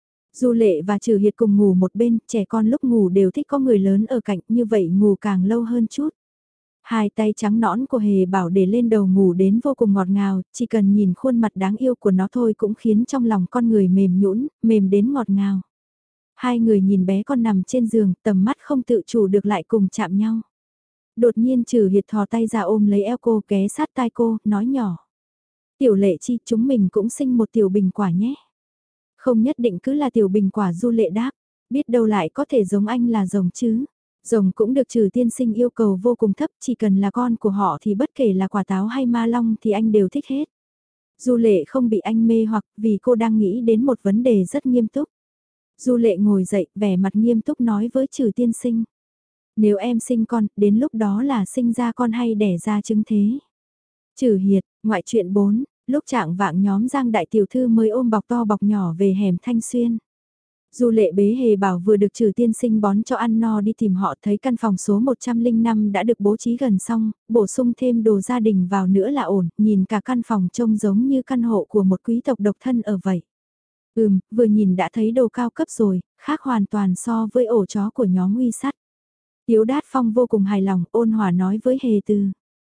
Du Lệ và Trừ Hiệt cùng ngủ một bên, trẻ con lúc ngủ đều thích có người lớn ở cạnh, như vậy ngủ càng lâu hơn chút. Hai tay trắng nõn của Hề bảo để lên đầu ngủ đến vô cùng ngọt ngào, chỉ cần nhìn khuôn mặt đáng yêu của nó thôi cũng khiến trong lòng con người mềm nhũn, mềm đến ngọt ngào. Hai người nhìn bé con nằm trên giường, tầm mắt không tự chủ được lại cùng chạm nhau. Đột nhiên Trừ Hiệt thò tay ra ôm lấy eo cô, ghé sát tai cô, nói nhỏ. Tiểu Lệ Chi, chúng mình cũng sinh một tiểu bình quả nhé. Không nhất định cứ là tiểu bình quả. Du Lệ đáp, biết đâu lại có thể giống anh là rồng chứ. Rồng cũng được Trừ tiên sinh yêu cầu vô cùng thấp, chỉ cần là con của họ thì bất kể là quả táo hay ma long thì anh đều thích hết. Du Lệ không bị anh mê hoặc vì cô đang nghĩ đến một vấn đề rất nghiêm túc. Du Lệ ngồi dậy, vẻ mặt nghiêm túc nói với Trừ tiên sinh. Nếu em sinh con, đến lúc đó là sinh ra con hay đẻ ra trứng thế? Trừ Hiệt, ngoại truyện bốn, lúc trạng vạng nhóm Giang đại tiểu thư mới ôm bọc to bọc nhỏ về hẻm Thanh Xuyên. Du Lệ bế Hề bảo vừa được Trừ tiên sinh bón cho ăn no đi tìm họ, thấy căn phòng số một trăm lẻ năm đã được bố trí gần xong, bổ sung thêm đồ gia đình vào nữa là ổn, nhìn cả căn phòng trông giống như căn hộ của một quý tộc độc thân ở vậy. Ừm, vừa nhìn đã thấy đồ cao cấp rồi, khác hoàn toàn so với ổ chó của nhóm Uy Sắt. Tiếu Đát Phong vô cùng hài lòng, ôn hòa nói với Hề Từ.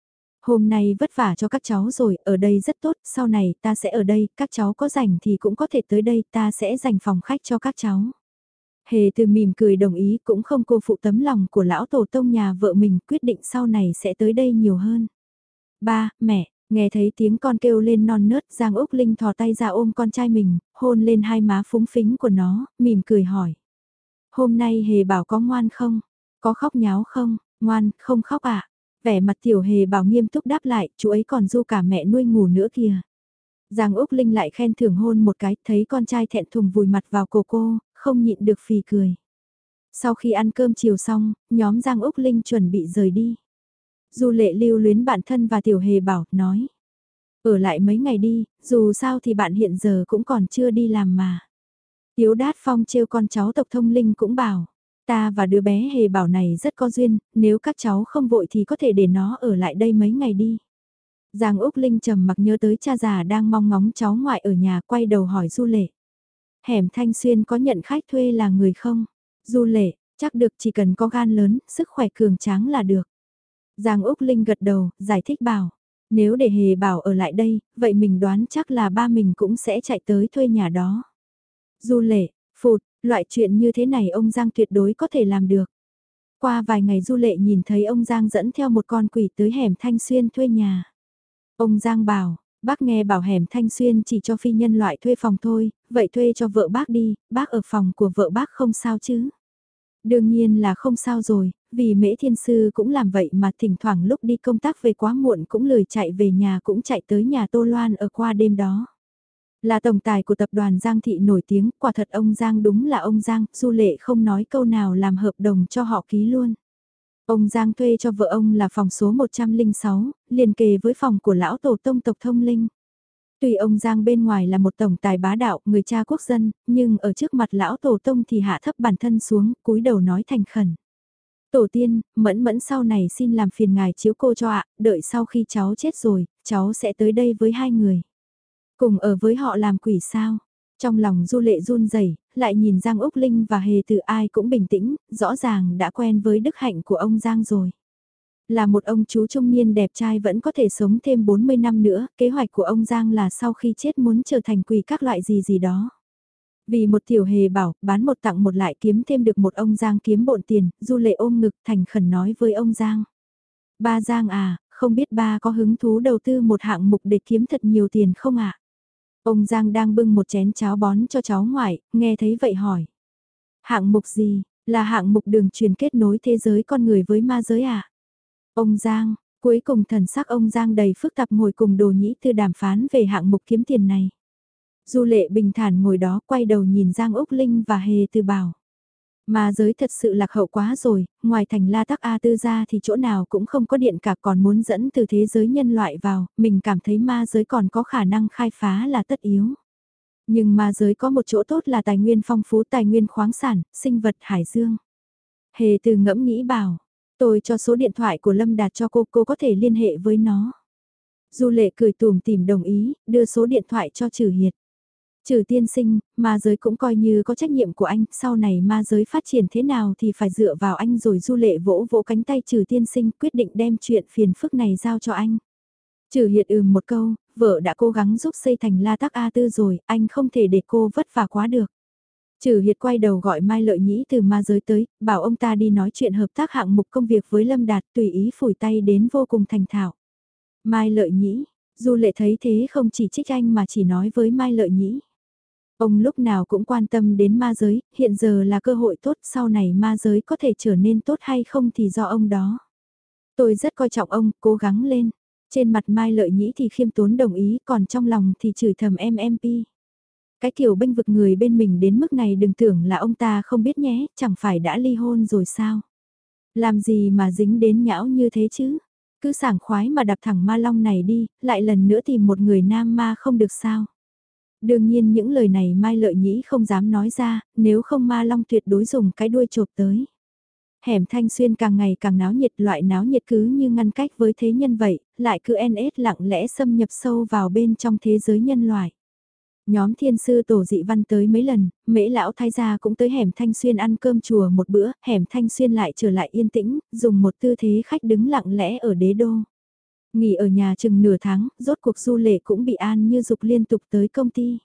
Hôm nay vất vả cho các cháu rồi, ở đây rất tốt, sau này ta sẽ ở đây, các cháu có rảnh thì cũng có thể tới đây, ta sẽ dành phòng khách cho các cháu. Hề Từ mỉm cười đồng ý, cũng không cô phụ tấm lòng của lão tổ tông nhà vợ mình, quyết định sau này sẽ tới đây nhiều hơn. Ba, mẹ, nghe thấy tiếng con kêu lên non nớt, Giang Úc Linh thò tay ra ôm con trai mình, hôn lên hai má phúng phính của nó, mỉm cười hỏi. Hôm nay Hề bảo có ngoan không? Có khóc nháo không? Ngoan, không khóc à? Vẻ mặt Tiểu Hề bảo nghiêm túc đáp lại, chú ấy còn du cả mẹ nuôi ngủ nữa kìa. Giang Úc Linh lại khen thưởng hôn một cái, thấy con trai thẹn thùng vùi mặt vào cổ cô, không nhịn được phì cười. Sau khi ăn cơm chiều xong, nhóm Giang Úc Linh chuẩn bị rời đi. Du Lệ lưu luyến bạn thân và Tiểu Hề bảo, nói. Ở lại mấy ngày đi, dù sao thì bạn hiện giờ cũng còn chưa đi làm mà. Tiếu Đát Phong trêu con cháu tộc Thông Linh cũng bảo. Ta và đứa bé Hề bảo này rất có duyên, nếu các cháu không vội thì có thể để nó ở lại đây mấy ngày đi. Giang Úc Linh trầm mặc nhớ tới cha già đang mong ngóng cháu ngoại ở nhà, quay đầu hỏi Du Lệ. Hẻm Thanh Xuyên có nhận khách thuê là người không? Du Lệ, chắc được, chỉ cần có gan lớn, sức khỏe cường tráng là được. Giang Úc Linh gật đầu, giải thích bảo. Nếu để Hề bảo ở lại đây, vậy mình đoán chắc là ba mình cũng sẽ chạy tới thuê nhà đó. Du Lệ, phụt, loại chuyện như thế này ông Giang tuyệt đối có thể làm được. Qua vài ngày Du Lệ nhìn thấy ông Giang dẫn theo một con quỷ tới hẻm Thanh Xuyên thuê nhà. Ông Giang bảo, bác nghe bảo hẻm Thanh Xuyên chỉ cho phi nhân loại thuê phòng thôi, vậy thuê cho vợ bác đi, bác ở phòng của vợ bác không sao chứ? Đương nhiên là không sao rồi, vì Mễ Thiên Sư cũng làm vậy mà thỉnh thoảng lúc đi công tác về quá muộn cũng lười chạy về nhà, cũng chạy tới nhà Tô Loan ở qua đêm đó. Là tổng tài của tập đoàn Giang Thị nổi tiếng, quả thật ông Giang đúng là ông Giang, Du Lệ không nói câu nào làm hợp đồng cho họ ký luôn. Ông Giang thuê cho vợ ông là phòng số một trăm lẻ sáu, liền kề với phòng của lão tổ tông tộc Thông Linh. Tuy ông Giang bên ngoài là một tổng tài bá đạo, người cha quốc dân, nhưng ở trước mặt lão tổ tông thì hạ thấp bản thân xuống, cúi đầu nói thành khẩn. Tổ tiên, mẫn mẫn sau này xin làm phiền ngài chiếu cô cho ạ, đợi sau khi cháu chết rồi, cháu sẽ tới đây với hai người. Cùng ở với họ làm quỷ sao? Trong lòng Du Lệ run rẩy, lại nhìn Giang Úc Linh và Hề Từ ai cũng bình tĩnh, rõ ràng đã quen với đức hạnh của ông Giang rồi. Là một ông chú trung niên đẹp trai vẫn có thể sống thêm bốn mươi năm nữa, kế hoạch của ông Giang là sau khi chết muốn trở thành quỷ các loại gì gì đó. Vì một tiểu hề bảo, bán một tặng một lại kiếm thêm được một ông Giang kiếm bộn tiền, Du Lệ ôm ngực thành khẩn nói với ông Giang. Ba Giang à, không biết ba có hứng thú đầu tư một hạng mục để kiếm thật nhiều tiền không ạ? Ông Giang đang bưng một chén cháo bón cho cháu ngoại, nghe thấy vậy hỏi. Hạng mục gì, là hạng mục đường truyền kết nối thế giới con người với ma giới à? Ông Giang, cuối cùng thần sắc ông Giang đầy phức tạp ngồi cùng Đồ Nhĩ Tư đàm phán về hạng mục kiếm tiền này. Du Lệ bình thản ngồi đó quay đầu nhìn Giang Úc Linh và Hề Từ bảo. Ma giới thật sự lạc hậu quá rồi, ngoài thành La Tắc A Tư ra thì chỗ nào cũng không có điện cả, còn muốn dẫn từ thế giới nhân loại vào, mình cảm thấy ma giới còn có khả năng khai phá là tất yếu. Nhưng ma giới có một chỗ tốt là tài nguyên phong phú, tài nguyên khoáng sản, sinh vật hải dương. Hề Từ ngẫm nghĩ bảo, tôi cho số điện thoại của Lâm Đạt cho cô, cô có thể liên hệ với nó. Du Lệ cười tùm tìm đồng ý, đưa số điện thoại cho Trử Hiệt. Trừ tiên sinh, ma giới cũng coi như có trách nhiệm của anh, sau này ma giới phát triển thế nào thì phải dựa vào anh rồi. Du Lệ vỗ vỗ cánh tay Trừ tiên sinh quyết định đem chuyện phiền phức này giao cho anh. Trừ Hiệt ừm một câu, vợ đã cố gắng giúp xây thành La Tắc A Tư rồi, anh không thể để cô vất vả quá được. Trừ Hiệt quay đầu gọi Mai Lợi Nhĩ từ ma giới tới, bảo ông ta đi nói chuyện hợp tác hạng mục công việc với Lâm Đạt, tùy ý phủi tay đến vô cùng thành thạo. Mai Lợi Nhĩ, Du Lệ thấy thế không chỉ trích anh mà chỉ nói với Mai Lợi Nhĩ. Ông lúc nào cũng quan tâm đến ma giới, hiện giờ là cơ hội tốt, sau này ma giới có thể trở nên tốt hay không thì do ông đó. Tôi rất coi trọng ông, cố gắng lên. Trên mặt Mai Lợi Nhĩ thì khiêm tốn đồng ý, còn trong lòng thì chửi thầm em em pi. Cái kiểu bênh vực người bên mình đến mức này đừng tưởng là ông ta không biết nhé, chẳng phải đã ly hôn rồi sao? Làm gì mà dính đến nhão như thế chứ? Cứ sảng khoái mà đạp thẳng ma long này đi, lại lần nữa tìm một người nam ma không được sao? Đương nhiên những lời này Mai Lợi Nhĩ không dám nói ra, nếu không ma long tuyệt đối dùng cái đuôi chộp tới. Hẻm Thanh Xuyên càng ngày càng náo nhiệt, loại náo nhiệt cứ như ngăn cách với thế nhân vậy, lại cứ en ét lặng lẽ xâm nhập sâu vào bên trong thế giới nhân loại. Nhóm thiên sư tổ dị văn tới mấy lần, mễ lão thái gia cũng tới hẻm Thanh Xuyên ăn cơm chùa một bữa, hẻm Thanh Xuyên lại trở lại yên tĩnh, dùng một tư thế khách đứng lặng lẽ ở đế đô. Nghỉ ở nhà chừng nửa tháng, rốt cuộc Du Lệ cũng bị An Như dục liên tục tới công ty.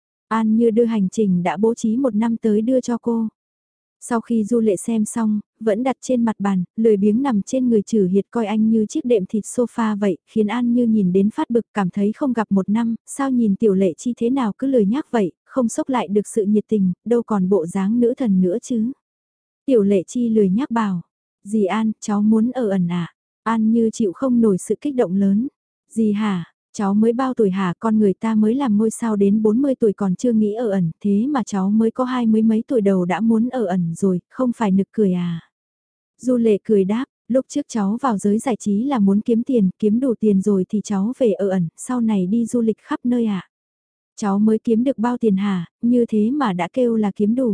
An Như đưa hành trình đã bố trí một năm tới đưa cho cô. Sau khi Du Lệ xem xong, vẫn đặt trên mặt bàn, lười biếng nằm trên người Trử Hiệt coi anh như chiếc đệm thịt sofa vậy, khiến An Như nhìn đến phát bực, cảm thấy không gặp một năm, sao nhìn Tiểu Lệ Chi thế nào cứ lười nhác vậy, không xốc lại được sự nhiệt tình, đâu còn bộ dáng nữ thần nữa chứ. Tiểu Lệ Chi lười nhác bảo, dì An, cháu muốn ở ẩn à? An Như chịu không nổi sự kích động lớn. Dì hả? Cháu mới bao tuổi hả, con người ta mới làm ngôi sao đến bốn mươi tuổi còn chưa nghĩ ở ẩn, thế mà cháu mới có hai mươi mấy tuổi đầu đã muốn ở ẩn rồi, không phải nực cười à. Du Lệ cười đáp, lúc trước cháu vào giới giải trí là muốn kiếm tiền, kiếm đủ tiền rồi thì cháu về ở ẩn, sau này đi du lịch khắp nơi ạ. À. Cháu mới kiếm được bao tiền hả, như thế mà đã kêu là kiếm đủ.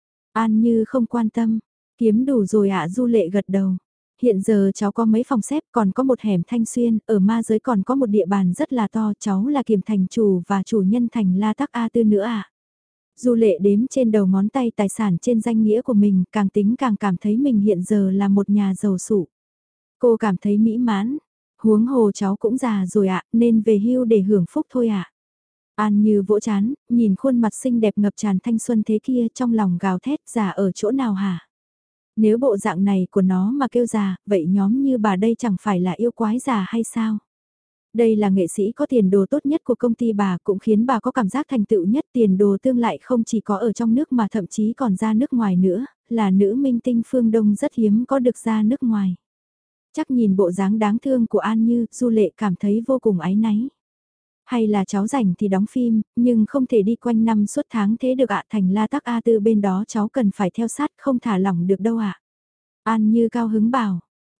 An Như không quan tâm, kiếm đủ rồi ạ. À, Du Lệ gật đầu. Hiện giờ cháu có mấy phòng xếp, còn có một hẻm Thanh Xuyên, ở ma giới còn có một địa bàn rất là to, cháu là kiềm thành chủ và chủ nhân thành La Tắc A Tư nữa à. Du Lệ đếm trên đầu ngón tay tài sản trên danh nghĩa của mình, càng tính càng cảm thấy mình hiện giờ là một nhà giàu sụ. Cô cảm thấy mỹ mãn, huống hồ cháu cũng già rồi ạ, nên về hưu để hưởng phúc thôi ạ. An Như vỗ chán, nhìn khuôn mặt xinh đẹp ngập tràn thanh xuân thế kia trong lòng gào thét, già ở chỗ nào hả? Nếu bộ dạng này của nó mà kêu già, vậy nhóm như bà đây chẳng phải là yêu quái già hay sao? Đây là nghệ sĩ có tiền đồ tốt nhất của công ty bà, cũng khiến bà có cảm giác thành tựu nhất. Tiền đồ tương lại không chỉ có ở trong nước mà thậm chí còn ra nước ngoài nữa, là nữ minh tinh phương Đông rất hiếm có được ra nước ngoài. Chắc nhìn bộ dáng đáng thương của An Như, Du Lệ cảm thấy vô cùng áy náy. Hay là cháu rảnh thì đóng phim, nhưng không thể đi quanh năm suốt tháng thế được ạ. Thành La Tắc A Tư bên đó cháu cần phải theo sát, không thả lỏng được đâu ạ. An Như cao hứng bảo,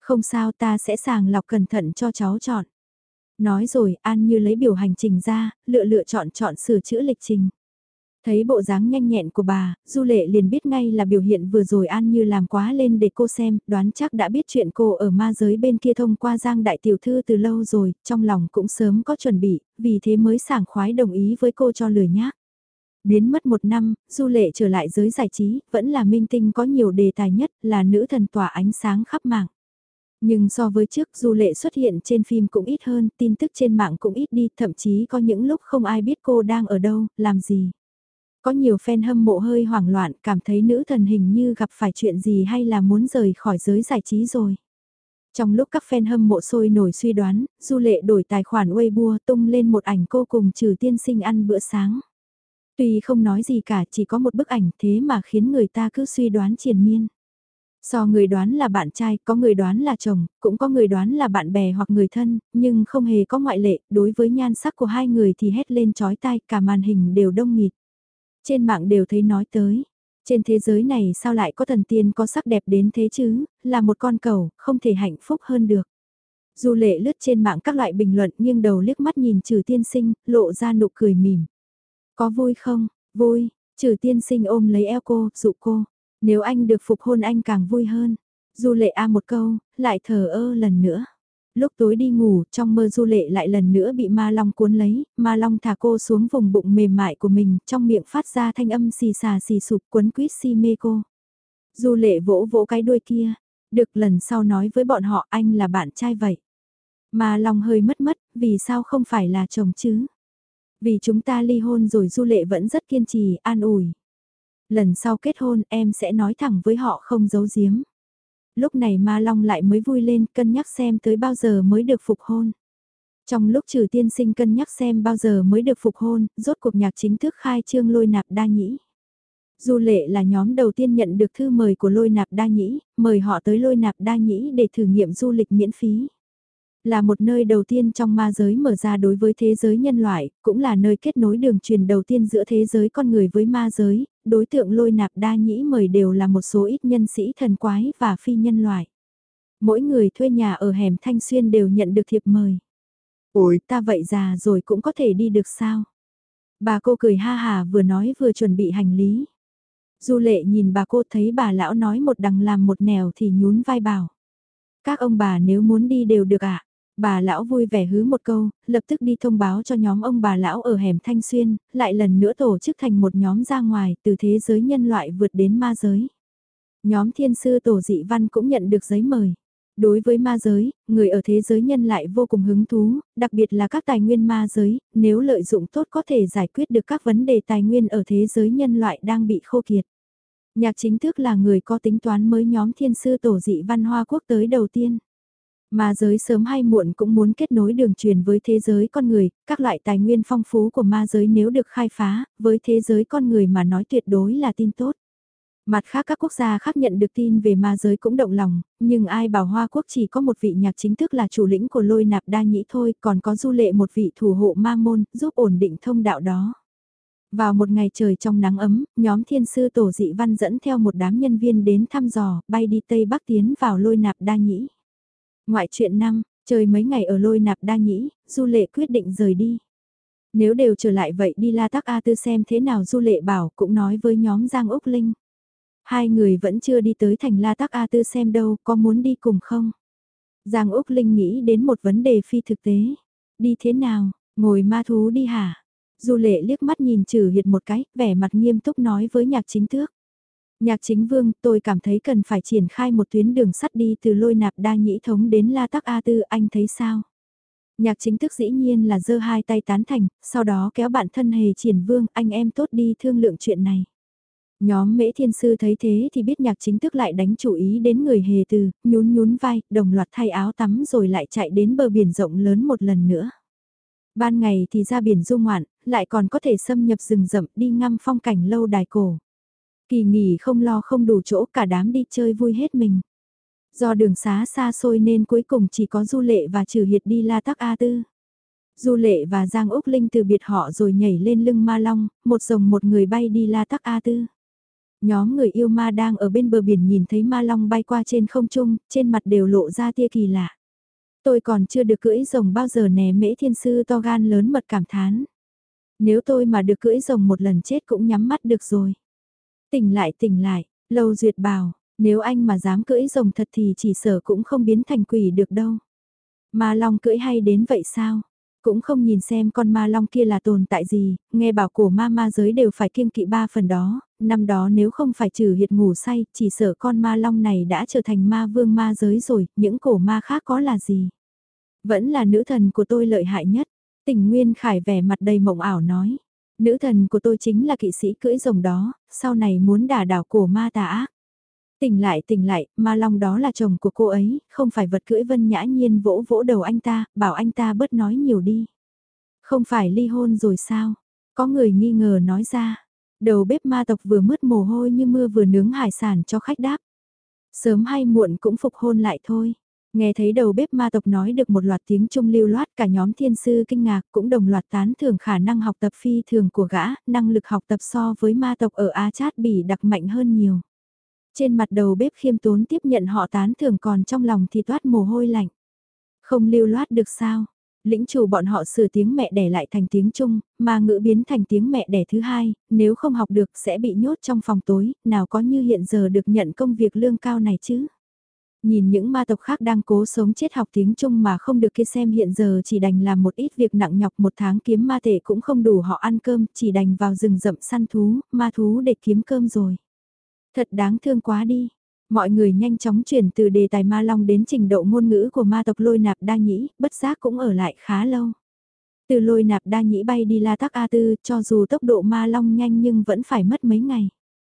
Không sao, ta sẽ sàng lọc cẩn thận cho cháu chọn. Nói rồi, An Như lấy biểu hành trình ra, lựa lựa chọn chọn sửa chữa lịch trình. Thấy bộ dáng nhanh nhẹn của bà, Du Lệ liền biết ngay là biểu hiện vừa rồi An Như làm quá lên để cô xem, đoán chắc đã biết chuyện cô ở ma giới bên kia thông qua Giang Đại Tiểu Thư từ lâu rồi, trong lòng cũng sớm có chuẩn bị, vì thế mới sảng khoái đồng ý với cô cho lười nhác. Biến mất một năm, Du Lệ trở lại giới giải trí, vẫn là minh tinh có nhiều đề tài nhất, là nữ thần tỏa ánh sáng khắp mạng. Nhưng so với trước Du Lệ xuất hiện trên phim cũng ít hơn, tin tức trên mạng cũng ít đi, thậm chí có những lúc không ai biết cô đang ở đâu, làm gì. Có nhiều fan hâm mộ hơi hoảng loạn, cảm thấy nữ thần hình như gặp phải chuyện gì hay là muốn rời khỏi giới giải trí rồi. Trong lúc các fan hâm mộ sôi nổi suy đoán, Du Lệ đổi tài khoản Weibo tung lên một ảnh cô cùng Trừ Tiên Sinh ăn bữa sáng. Tuy không nói gì cả, chỉ có một bức ảnh thế mà khiến người ta cứ suy đoán triền miên. So người đoán là bạn trai, có người đoán là chồng, cũng có người đoán là bạn bè hoặc người thân, nhưng không hề có ngoại lệ, đối với nhan sắc của hai người thì hét lên chói tai, cả màn hình đều đông nghịt. Trên mạng đều thấy nói tới, trên thế giới này sao lại có thần tiên có sắc đẹp đến thế chứ, là một con cẩu, không thể hạnh phúc hơn được. Du Lệ lướt trên mạng các loại bình luận nghiêng đầu liếc mắt nhìn Trừ Tiên Sinh, lộ ra nụ cười mỉm. Có vui không? Vui, Trừ Tiên Sinh ôm lấy eo cô, dụ cô. Nếu anh được phục hôn anh càng vui hơn. Du Lệ a một câu, lại thờ ơ lần nữa. Lúc tối đi ngủ, trong mơ Du Lệ lại lần nữa bị ma long cuốn lấy, ma long thả cô xuống vùng bụng mềm mại của mình, trong miệng phát ra thanh âm xì xà xì sụp quấn quýt si mê cô. Du Lệ vỗ vỗ cái đuôi kia, được lần sau nói với bọn họ anh là bạn trai vậy. Ma long hơi mất mất, vì sao không phải là chồng chứ? Vì chúng ta ly hôn rồi. Du Lệ vẫn rất kiên trì, an ủi. Lần sau kết hôn em sẽ nói thẳng với họ không giấu giếm. Lúc này Ma Long lại mới vui lên cân nhắc xem tới bao giờ mới được phục hôn. Trong lúc Trừ Tiên Sinh cân nhắc xem bao giờ mới được phục hôn, rốt cuộc nhạc chính thức khai trương Lôi Nạp Đa Nhĩ. Du Lệ là nhóm đầu tiên nhận được thư mời của Lôi Nạp Đa Nhĩ, mời họ tới Lôi Nạp Đa Nhĩ để thử nghiệm du lịch miễn phí. Là một nơi đầu tiên trong ma giới mở ra đối với thế giới nhân loại, cũng là nơi kết nối đường truyền đầu tiên giữa thế giới con người với ma giới, đối tượng Lôi Nạp Đa Nhĩ mời đều là một số ít nhân sĩ thần quái và phi nhân loại. Mỗi người thuê nhà ở hẻm Thanh Xuyên đều nhận được thiệp mời. Ôi, ta vậy già rồi cũng có thể đi được sao? Bà cô cười ha hà vừa nói vừa chuẩn bị hành lý. Du Lệ nhìn bà cô thấy bà lão nói một đằng làm một nẻo thì nhún vai bảo. Các ông bà nếu muốn đi đều được ạ. À? Bà lão vui vẻ hứ một câu, lập tức đi thông báo cho nhóm ông bà lão ở hẻm Thanh Xuyên, lại lần nữa tổ chức thành một nhóm ra ngoài từ thế giới nhân loại vượt đến ma giới. Nhóm thiên sư tổ dị văn cũng nhận được giấy mời. Đối với ma giới, người ở thế giới nhân lại vô cùng hứng thú, đặc biệt là các tài nguyên ma giới, nếu lợi dụng tốt có thể giải quyết được các vấn đề tài nguyên ở thế giới nhân loại đang bị khô kiệt. Nhạc chính thức là người có tính toán mới nhóm thiên sư tổ dị văn Hoa Quốc tới đầu tiên. Ma giới sớm hay muộn cũng muốn kết nối đường truyền với thế giới con người, các loại tài nguyên phong phú của ma giới nếu được khai phá, với thế giới con người mà nói tuyệt đối là tin tốt. Mặt khác các quốc gia khác nhận được tin về ma giới cũng động lòng, nhưng ai bảo Hoa Quốc chỉ có một vị nhạc chính thức là chủ lĩnh của Lôi Nạp Đa Nhĩ thôi, còn có Du Lệ một vị thủ hộ ma môn, giúp ổn định thông đạo đó. Vào một ngày trời trong nắng ấm, nhóm thiên sư tổ dị văn dẫn theo một đám nhân viên đến thăm dò, bay đi Tây Bắc tiến vào Lôi Nạp Đa Nhĩ. Ngoại truyện năm, chơi mấy ngày ở Lôi Nạp Đa Nhĩ, Du Lệ quyết định rời đi. Nếu đều trở lại vậy đi La Tắc A Tư xem thế nào. Du Lệ bảo cũng nói với nhóm Giang Úc Linh. Hai người vẫn chưa đi tới thành La Tắc A Tư xem đâu, có muốn đi cùng không? Giang Úc Linh nghĩ đến một vấn đề phi thực tế. Đi thế nào, ngồi ma thú đi hả? Du Lệ liếc mắt nhìn Trử Hiệt một cái, vẻ mặt nghiêm túc nói với nhạc chính tước. Nhạc chính vương, tôi cảm thấy cần phải triển khai một tuyến đường sắt đi từ Lôi Nạp Đa Nhĩ thống đến La Tắc A Tư, anh thấy sao? Nhạc chính thức dĩ nhiên là giơ hai tay tán thành, sau đó kéo bạn thân Hề Triển Vương, anh em tốt đi thương lượng chuyện này. Nhóm Mễ Thiên Sư thấy thế thì biết nhạc chính thức lại đánh chủ ý đến người Hề Từ, nhún nhún vai, đồng loạt thay áo tắm rồi lại chạy đến bờ biển rộng lớn một lần nữa. Ban ngày thì ra biển du ngoạn, lại còn có thể xâm nhập rừng rậm đi ngắm phong cảnh lâu đài cổ. Kỳ nghỉ không lo không đủ chỗ, cả đám đi chơi vui hết mình. Do đường xá xa xôi nên cuối cùng chỉ có Du Lệ và Trử Hiệt đi La Tắc A Tư. Du Lệ và Giang Úc Linh từ biệt họ rồi nhảy lên lưng ma long, một rồng một người bay đi La Tắc A Tư. Nhóm người yêu ma đang ở bên bờ biển nhìn thấy ma long bay qua trên không trung, trên mặt đều lộ ra tia kỳ lạ. Tôi còn chưa được cưỡi rồng bao giờ nè, Mễ Thiên Sư to gan lớn mật cảm thán. Nếu tôi mà được cưỡi rồng một lần chết cũng nhắm mắt được rồi. Tỉnh lại tỉnh lại, Lâu Duyệt bảo, nếu anh mà dám cưỡi rồng thật thì chỉ sợ cũng không biến thành quỷ được đâu. Ma long cưỡi hay đến vậy sao? Cũng không nhìn xem con ma long kia là tồn tại gì, nghe bảo cổ ma ma giới đều phải kiêng kỵ ba phần đó, năm đó nếu không phải trừ hiệt ngủ say, chỉ sợ con ma long này đã trở thành ma vương ma giới rồi, những cổ ma khác có là gì? Vẫn là nữ thần của tôi lợi hại nhất, Tỉnh Nguyên Khải vẻ mặt đầy mộng ảo nói. Nữ thần của tôi chính là kỵ sĩ cưỡi rồng đó, sau này muốn đả đảo cổ ma tà ác. Tỉnh lại tỉnh lại, ma long đó là chồng của cô ấy, không phải vật cưỡi. Vân Nhã Nhiên vỗ vỗ đầu anh ta, bảo anh ta bớt nói nhiều đi. Không phải ly hôn rồi sao? Có người nghi ngờ nói ra. Đầu bếp ma tộc vừa mướt mồ hôi như mưa vừa nướng hải sản cho khách đáp. Sớm hay muộn cũng phục hôn lại thôi. Nghe thấy đầu bếp ma tộc nói được một loạt tiếng Trung lưu loát, cả nhóm thiên sư kinh ngạc cũng đồng loạt tán thưởng khả năng học tập phi thường của gã, năng lực học tập so với ma tộc ở A Chát Bỉ đặc mạnh hơn nhiều. Trên mặt đầu bếp khiêm tốn tiếp nhận họ tán thưởng, còn trong lòng thì toát mồ hôi lạnh. Không lưu loát được sao? Lĩnh chủ bọn họ sửa tiếng mẹ đẻ lại thành tiếng Trung, mà ngữ biến thành tiếng mẹ đẻ thứ hai, nếu không học được sẽ bị nhốt trong phòng tối, nào có như hiện giờ được nhận công việc lương cao này chứ? Nhìn những ma tộc khác đang cố sống chết học tiếng Trung mà không được kia xem hiện giờ chỉ đành làm một ít việc nặng nhọc, một tháng kiếm ma thể cũng không đủ họ ăn cơm, chỉ đành vào rừng rậm săn thú, ma thú để kiếm cơm rồi. Thật đáng thương quá đi. Mọi người nhanh chóng chuyển từ đề tài ma long đến trình độ ngôn ngữ của ma tộc Lôi Nạp Đa Nhĩ, bất giác cũng ở lại khá lâu. Từ Lôi Nạp Đa Nhĩ bay đi La Tắc A Tư, cho dù tốc độ ma long nhanh nhưng vẫn phải mất mấy ngày.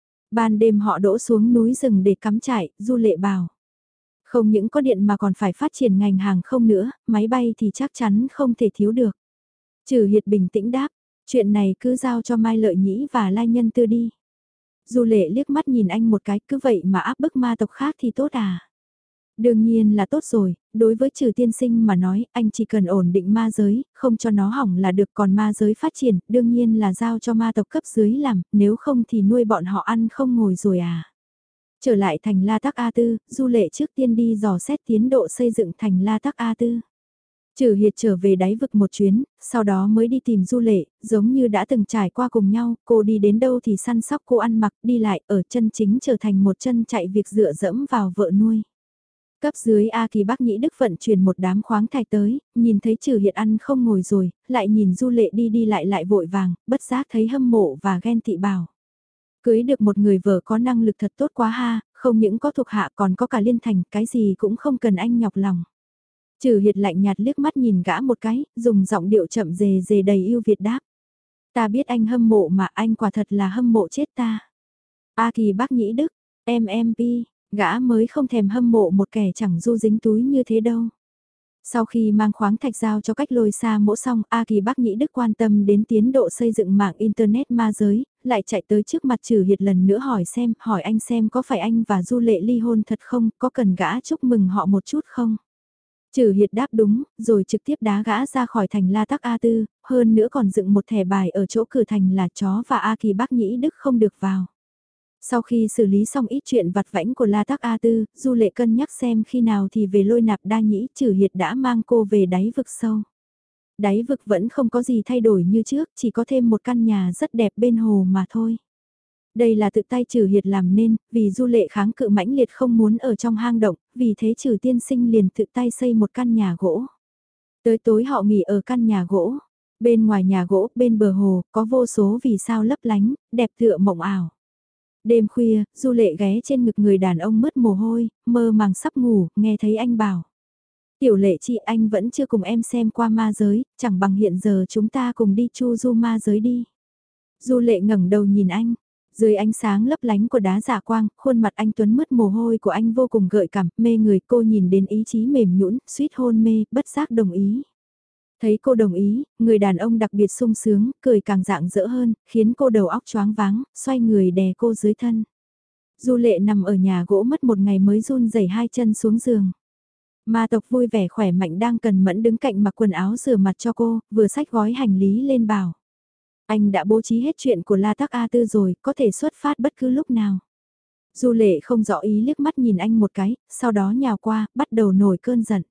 Ban đêm họ đỗ xuống núi rừng để cắm trại, Du Lệ bảo. Không những có điện mà còn phải phát triển ngành hàng không nữa, máy bay thì chắc chắn không thể thiếu được. Trừ Hiệt bình tĩnh đáp, chuyện này cứ giao cho Mai Lợi Nhĩ và Lai Nhân Tư đi. Du Lệ liếc mắt nhìn anh một cái, cứ vậy mà áp bức ma tộc khác thì tốt à? Đương nhiên là tốt rồi, đối với Trừ tiên sinh mà nói, anh chỉ cần ổn định ma giới, không cho nó hỏng là được, còn ma giới phát triển, đương nhiên là giao cho ma tộc cấp dưới làm, nếu không thì nuôi bọn họ ăn không ngồi rồi à? Trở lại thành La Tắc A Tư, Du Lệ trước tiên đi dò xét tiến độ xây dựng thành La Tắc A Tư. Trừ Hiệt trở về đáy vực một chuyến, sau đó mới đi tìm Du Lệ, giống như đã từng trải qua cùng nhau, cô đi đến đâu thì săn sóc cô ăn mặc, đi lại, ở chân chính trở thành một chân chạy việc dựa dẫm vào vợ nuôi. Cấp dưới A Kỳ Bắc Nhĩ Đức vận chuyển một đám khoáng thạch tới, nhìn thấy Trừ Hiệt ăn không ngồi rồi, lại nhìn Du Lệ đi đi lại lại vội vàng, bất giác thấy hâm mộ và ghen tị bảo. Cưới được một người vợ có năng lực thật tốt quá ha, không những có thuộc hạ còn có cả liên thành, cái gì cũng không cần anh nhọc lòng. Trừ Hiệt lạnh nhạt liếc mắt nhìn gã một cái, dùng giọng điệu chậm dề dề đầy yêu Việt đáp. Ta biết anh hâm mộ mà anh quả thật là hâm mộ chết ta. A Kỳ Bắc Nhĩ Đức, em em pi, gã mới không thèm hâm mộ một kẻ chẳng du dính túi như thế đâu. Sau khi mang khoáng thạch giao cho cách lôi xa mỗ xong, A Kỳ Bắc Nhĩ Đức quan tâm đến tiến độ xây dựng mạng Internet ma giới, lại chạy tới trước mặt Trừ Hiệt lần nữa hỏi xem, hỏi anh xem có phải anh và Du Lệ ly hôn thật không, có cần gã chúc mừng họ một chút không? Trừ Hiệt đáp đúng, rồi trực tiếp đá gã ra khỏi thành La Tắc A Tư, hơn nữa còn dựng một thẻ bài ở chỗ cửa thành là chó và A Kỳ Bắc Nhĩ Đức không được vào. Sau khi xử lý xong ít chuyện vặt vãnh của La Tắc A Tư, Du Lệ cân nhắc xem khi nào thì về Lôi Nạp Đa Nhĩ. Trừ Hiệt đã mang cô về đáy vực sâu. Đáy vực vẫn không có gì thay đổi như trước, chỉ có thêm một căn nhà rất đẹp bên hồ mà thôi. Đây là tự tay Trừ Hiệt làm nên, vì Du Lệ kháng cự mãnh liệt không muốn ở trong hang động, vì thế Trừ tiên sinh liền tự tay xây một căn nhà gỗ. Tới tối họ nghỉ ở căn nhà gỗ. Bên ngoài nhà gỗ, bên bờ hồ, có vô số vì sao lấp lánh, đẹp tựa mộng ảo. Đêm khuya, Du Lệ ghé trên ngực người đàn ông mứt mồ hôi, mơ màng sắp ngủ, nghe thấy anh bảo. Tiểu Lệ chị, anh vẫn chưa cùng em xem qua ma giới, chẳng bằng hiện giờ chúng ta cùng đi chu du ma giới đi. Du Lệ ngẩng đầu nhìn anh, dưới ánh sáng lấp lánh của đá dạ quang, khuôn mặt anh tuấn mứt mồ hôi của anh vô cùng gợi cảm, mê người. Cô nhìn đến ý chí mềm nhũn, suýt hôn mê, bất giác đồng ý. Thấy cô đồng ý, người đàn ông đặc biệt sung sướng, cười càng rạng rỡ hơn, khiến cô đầu óc choáng váng, xoay người đè cô dưới thân. Du Lệ nằm ở nhà gỗ mất một ngày mới run rẩy hai chân xuống giường. Ma tộc vui vẻ khỏe mạnh đang cần mẫn đứng cạnh mặc quần áo rửa mặt cho cô, vừa xách gói hành lý lên bảo. Anh đã bố trí hết chuyện của La Tắc A Tư rồi, có thể xuất phát bất cứ lúc nào. Du Lệ không rõ ý liếc mắt nhìn anh một cái, sau đó nhào qua, bắt đầu nổi cơn giận.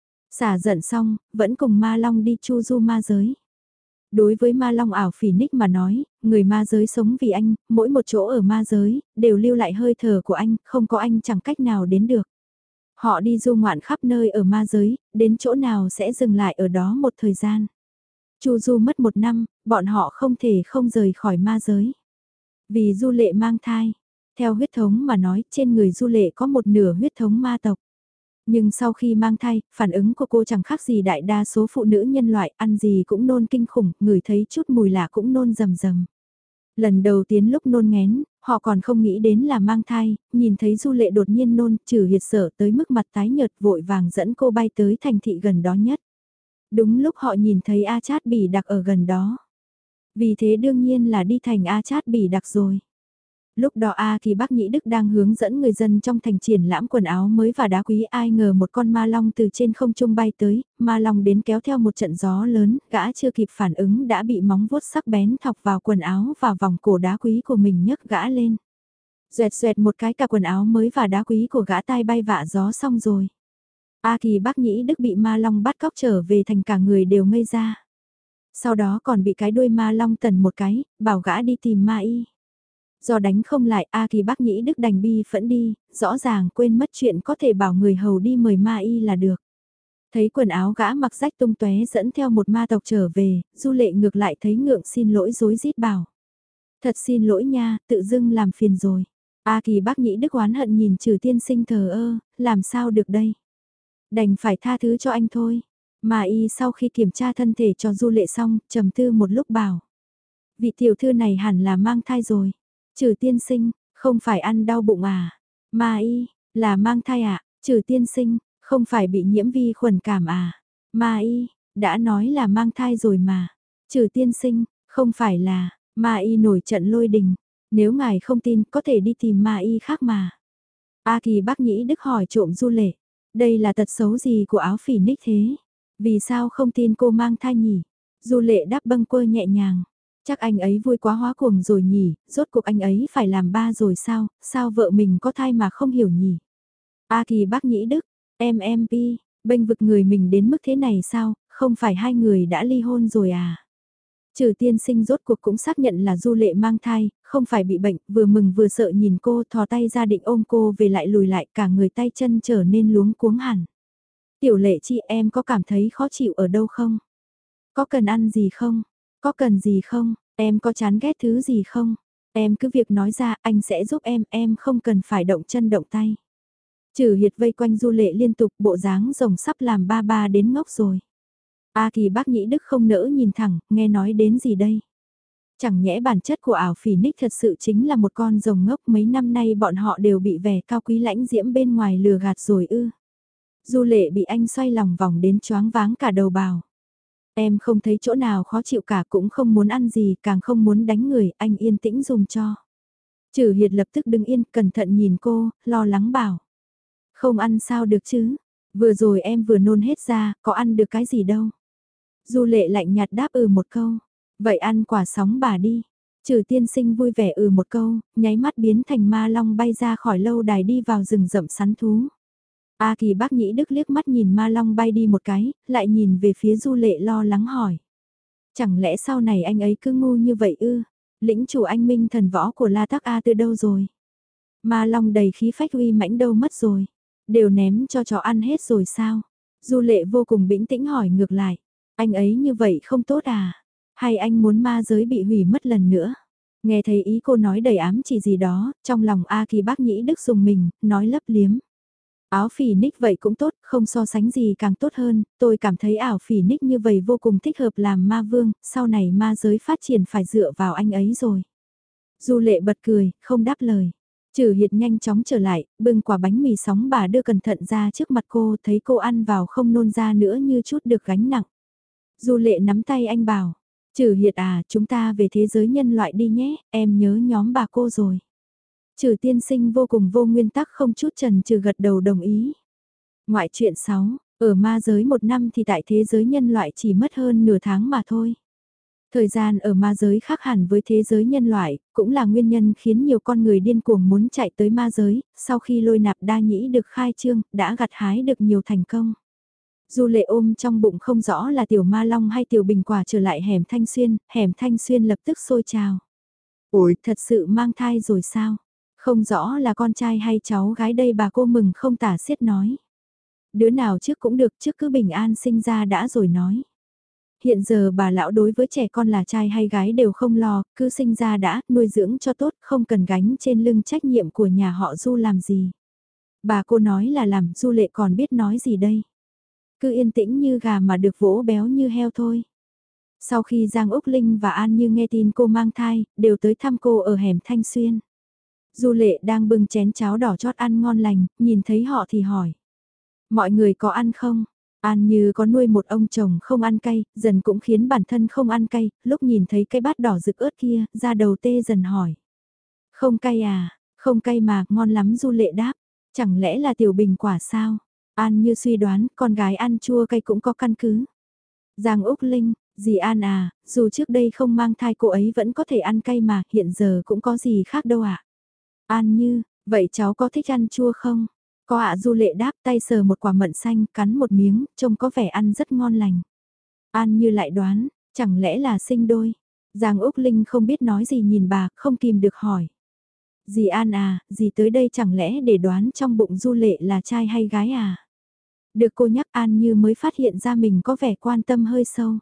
Xả giận xong, vẫn cùng Ma Long đi chu du ma giới. Đối với Ma Long ảo phỉ ních mà nói, người ma giới sống vì anh, mỗi một chỗ ở ma giới, đều lưu lại hơi thở của anh, không có anh chẳng cách nào đến được. Họ đi du ngoạn khắp nơi ở ma giới, đến chỗ nào sẽ dừng lại ở đó một thời gian. Chu du mất một năm, bọn họ không thể không rời khỏi ma giới. Vì Du Lệ mang thai, theo huyết thống mà nói trên người Du Lệ có một nửa huyết thống ma tộc. Nhưng sau khi mang thai, phản ứng của cô chẳng khác gì đại đa số phụ nữ nhân loại, ăn gì cũng nôn kinh khủng, ngửi thấy chút mùi lạ cũng nôn rầm rầm. Lần đầu tiến lúc nôn ngén, họ còn không nghĩ đến là mang thai, nhìn thấy Du Lệ đột nhiên nôn, trừ hiệt sợ tới mức mặt tái nhợt vội vàng dẫn cô bay tới thành thị gần đó nhất. Đúng lúc họ nhìn thấy A Chát Bỉ Đặc ở gần đó. Vì thế đương nhiên là đi thành A Chát Bỉ Đặc rồi. Lúc đó A Kỳ Bắc Nhĩ Đức đang hướng dẫn người dân trong thành triển lãm quần áo mới và đá quý, ai ngờ một con ma long từ trên không trung bay tới, ma long đến kéo theo một trận gió lớn, gã chưa kịp phản ứng đã bị móng vuốt sắc bén thọc vào quần áo và vòng cổ đá quý của mình nhấc gã lên. Xoẹt xoẹt một cái cả quần áo mới và đá quý của gã tai bay vạ gió xong rồi. A Kỳ Bắc Nhĩ Đức bị ma long bắt cóc trở về thành cả người đều ngây ra. Sau đó còn bị cái đuôi ma long tần một cái, bảo gã đi tìm ma y. Do đánh không lại A Kỳ Bắc Nhĩ Đức đành bi phẫn đi, rõ ràng quên mất chuyện có thể bảo người hầu đi mời ma y là được. Thấy quần áo gã mặc rách tung tóe dẫn theo một ma tộc trở về, Du Lệ ngược lại thấy ngượng xin lỗi rối rít bảo. Thật xin lỗi nha, tự dưng làm phiền rồi. A Kỳ Bắc Nhĩ Đức oán hận nhìn Trừ Tiên Sinh thờ ơ, làm sao được đây. Đành phải tha thứ cho anh thôi. Ma y sau khi kiểm tra thân thể cho Du Lệ xong, trầm tư một lúc bảo. Vị tiểu thư này hẳn là mang thai rồi. Trừ Tiên Sinh, không phải ăn đau bụng à? Ma y, là mang thai à? Trừ Tiên Sinh, không phải bị nhiễm vi khuẩn cảm à? Ma y, đã nói là mang thai rồi mà. Trừ Tiên Sinh, không phải là, Ma y nổi trận lôi đình. Nếu ngài không tin, có thể đi tìm Ma y khác mà. A Kỳ Bắc Nhĩ Đức hỏi trộm Du Lệ. Đây là tật xấu gì của áo phỉ ních thế? Vì sao không tin cô mang thai nhỉ? Du Lệ đáp bâng quơ nhẹ nhàng. Chắc anh ấy vui quá hóa cuồng rồi nhỉ, rốt cuộc anh ấy phải làm ba rồi sao, sao vợ mình có thai mà không hiểu nhỉ? A Kỳ Bắc Nhĩ Đức, em em pi, bênh vực người mình đến mức thế này sao, không phải hai người đã ly hôn rồi à? Trừ Tiên Sinh rốt cuộc cũng xác nhận là Du Lệ mang thai, không phải bị bệnh, vừa mừng vừa sợ nhìn cô, thò tay ra định ôm cô về lại lùi lại, cả người tay chân trở nên luống cuống hẳn. Tiểu Lệ chị, em có cảm thấy khó chịu ở đâu không? Có cần ăn gì không? Có cần gì không? Em có chán ghét thứ gì không? Em cứ việc nói ra, anh sẽ giúp em, em không cần phải động chân động tay. Trừ Hiệt vây quanh Du Lệ liên tục, bộ dáng rồng sắp làm ba ba đến ngốc rồi. A Kỳ Bắc Nhĩ Đức không nỡ nhìn thẳng, nghe nói đến gì đây? Chẳng nhẽ bản chất của ảo phỉ ních thật sự chính là một con rồng ngốc, mấy năm nay bọn họ đều bị vẻ cao quý lãnh diễm bên ngoài lừa gạt rồi ư? Du Lệ bị anh xoay lòng vòng đến choáng váng cả đầu bào. Em không thấy chỗ nào khó chịu cả, cũng không muốn ăn gì, càng không muốn đánh người, anh yên tĩnh dùng cho. Trừ Hiệt lập tức đứng yên, cẩn thận nhìn cô, lo lắng bảo. Không ăn sao được chứ, vừa rồi em vừa nôn hết ra, có ăn được cái gì đâu. Du Lệ lạnh nhạt đáp ừ một câu, vậy ăn quả sóng bà đi. Trừ Tiên Sinh vui vẻ ừ một câu, nháy mắt biến thành ma long bay ra khỏi lâu đài đi vào rừng rậm săn thú. A Kỳ Bắc Nhĩ Đức liếc mắt nhìn ma long bay đi một cái, lại nhìn về phía Du Lệ lo lắng hỏi. Chẳng lẽ sau này anh ấy cứ ngu như vậy ư? Lĩnh chủ anh minh thần võ của La Tắc A từ đâu rồi? Ma long đầy khí phách uy mãnh đâu mất rồi? Đều ném cho chó ăn hết rồi sao? Du Lệ vô cùng bình tĩnh hỏi ngược lại. Anh ấy như vậy không tốt à? Hay anh muốn ma giới bị hủy mất lần nữa? Nghe thấy ý cô nói đầy ám chỉ gì đó, trong lòng A Kỳ Bắc Nhĩ Đức dùng mình, nói lấp liếm. Áo phỉ ních vậy cũng tốt, không so sánh gì càng tốt hơn, tôi cảm thấy ảo phỉ ních như vậy vô cùng thích hợp làm ma vương, sau này ma giới phát triển phải dựa vào anh ấy rồi. Du Lệ bật cười, không đáp lời. Trừ Hiệt nhanh chóng trở lại, bưng quả bánh mì sóng bà đưa cẩn thận ra trước mặt cô, thấy cô ăn vào không nôn ra nữa như chút được gánh nặng. Du Lệ nắm tay anh bảo, Trừ Hiệt à, chúng ta về thế giới nhân loại đi nhé, em nhớ nhóm bà cô rồi. Trừ Tiên Sinh vô cùng vô nguyên tắc không chút chần chừ gật đầu đồng ý. Ngoại truyện sáu, ở ma giới một năm thì tại thế giới nhân loại chỉ mất hơn nửa tháng mà thôi. Thời gian ở ma giới khác hẳn với thế giới nhân loại, cũng là nguyên nhân khiến nhiều con người điên cuồng muốn chạy tới ma giới, sau khi lôi nạp đa nhĩ được khai trương, đã gặt hái được nhiều thành công. Du Lệ ôm trong bụng không rõ là tiểu ma long hay tiểu bình quả trở lại hẻm Thanh Xuyên, hẻm Thanh Xuyên lập tức sôi trào. Ôi, thật sự mang thai rồi sao? Không rõ là con trai hay cháu gái đây, bà cô mừng không tả xiết nói. Đứa nào trước cũng được, trước cứ bình an sinh ra đã rồi nói. Hiện giờ bà lão đối với trẻ con là trai hay gái đều không lo, cứ sinh ra đã, nuôi dưỡng cho tốt, không cần gánh trên lưng trách nhiệm của nhà họ Du làm gì. Bà cô nói là làm, Du Lệ còn biết nói gì đây. Cứ yên tĩnh như gà mà được vỗ béo như heo thôi. Sau khi Giang Úc Linh và An Như nghe tin cô mang thai, đều tới thăm cô ở hẻm Thanh Xuyên. Du Lệ đang bưng chén cháo đỏ chót ăn ngon lành, nhìn thấy họ thì hỏi. Mọi người có ăn không? An Như có nuôi một ông chồng không ăn cay, dần cũng khiến bản thân không ăn cay, lúc nhìn thấy cái bát đỏ rực ớt kia, ra đầu tê dần hỏi. Không cay à, không cay mà, ngon lắm. Du Lệ đáp. Chẳng lẽ là tiểu bình quả sao? An Như suy đoán, con gái ăn chua cay cũng có căn cứ. Giang Úc Linh, dì An à, dù trước đây không mang thai cô ấy vẫn có thể ăn cay mà, hiện giờ cũng có gì khác đâu ạ. À? An Như, vậy cháu có thích ăn chua không? Có ạ. Du Lệ đáp, tay sờ một quả mận xanh, cắn một miếng, trông có vẻ ăn rất ngon lành. An Như lại đoán, chẳng lẽ là sinh đôi? Giang Úc Linh không biết nói gì nhìn bà, không kìm được hỏi. Dì An à, dì tới đây chẳng lẽ để đoán trong bụng Du Lệ là trai hay gái à? Được cô nhắc, An Như mới phát hiện ra mình có vẻ quan tâm hơi sâu.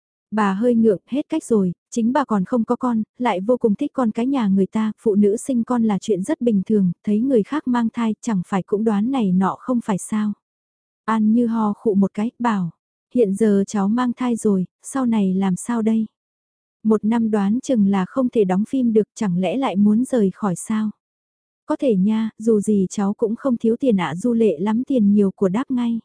Bà hơi ngượng, hết cách rồi, chính bà còn không có con, lại vô cùng thích con cái nhà người ta, phụ nữ sinh con là chuyện rất bình thường, thấy người khác mang thai chẳng phải cũng đoán này nọ không phải sao. An Như ho khụ một cái, bảo, hiện giờ cháu mang thai rồi, sau này làm sao đây? Một năm đoán chừng là không thể đóng phim được, chẳng lẽ lại muốn rời khỏi sao? Có thể nha, dù gì cháu cũng không thiếu tiền ạ. Du Lệ lắm tiền nhiều của đáp ngay.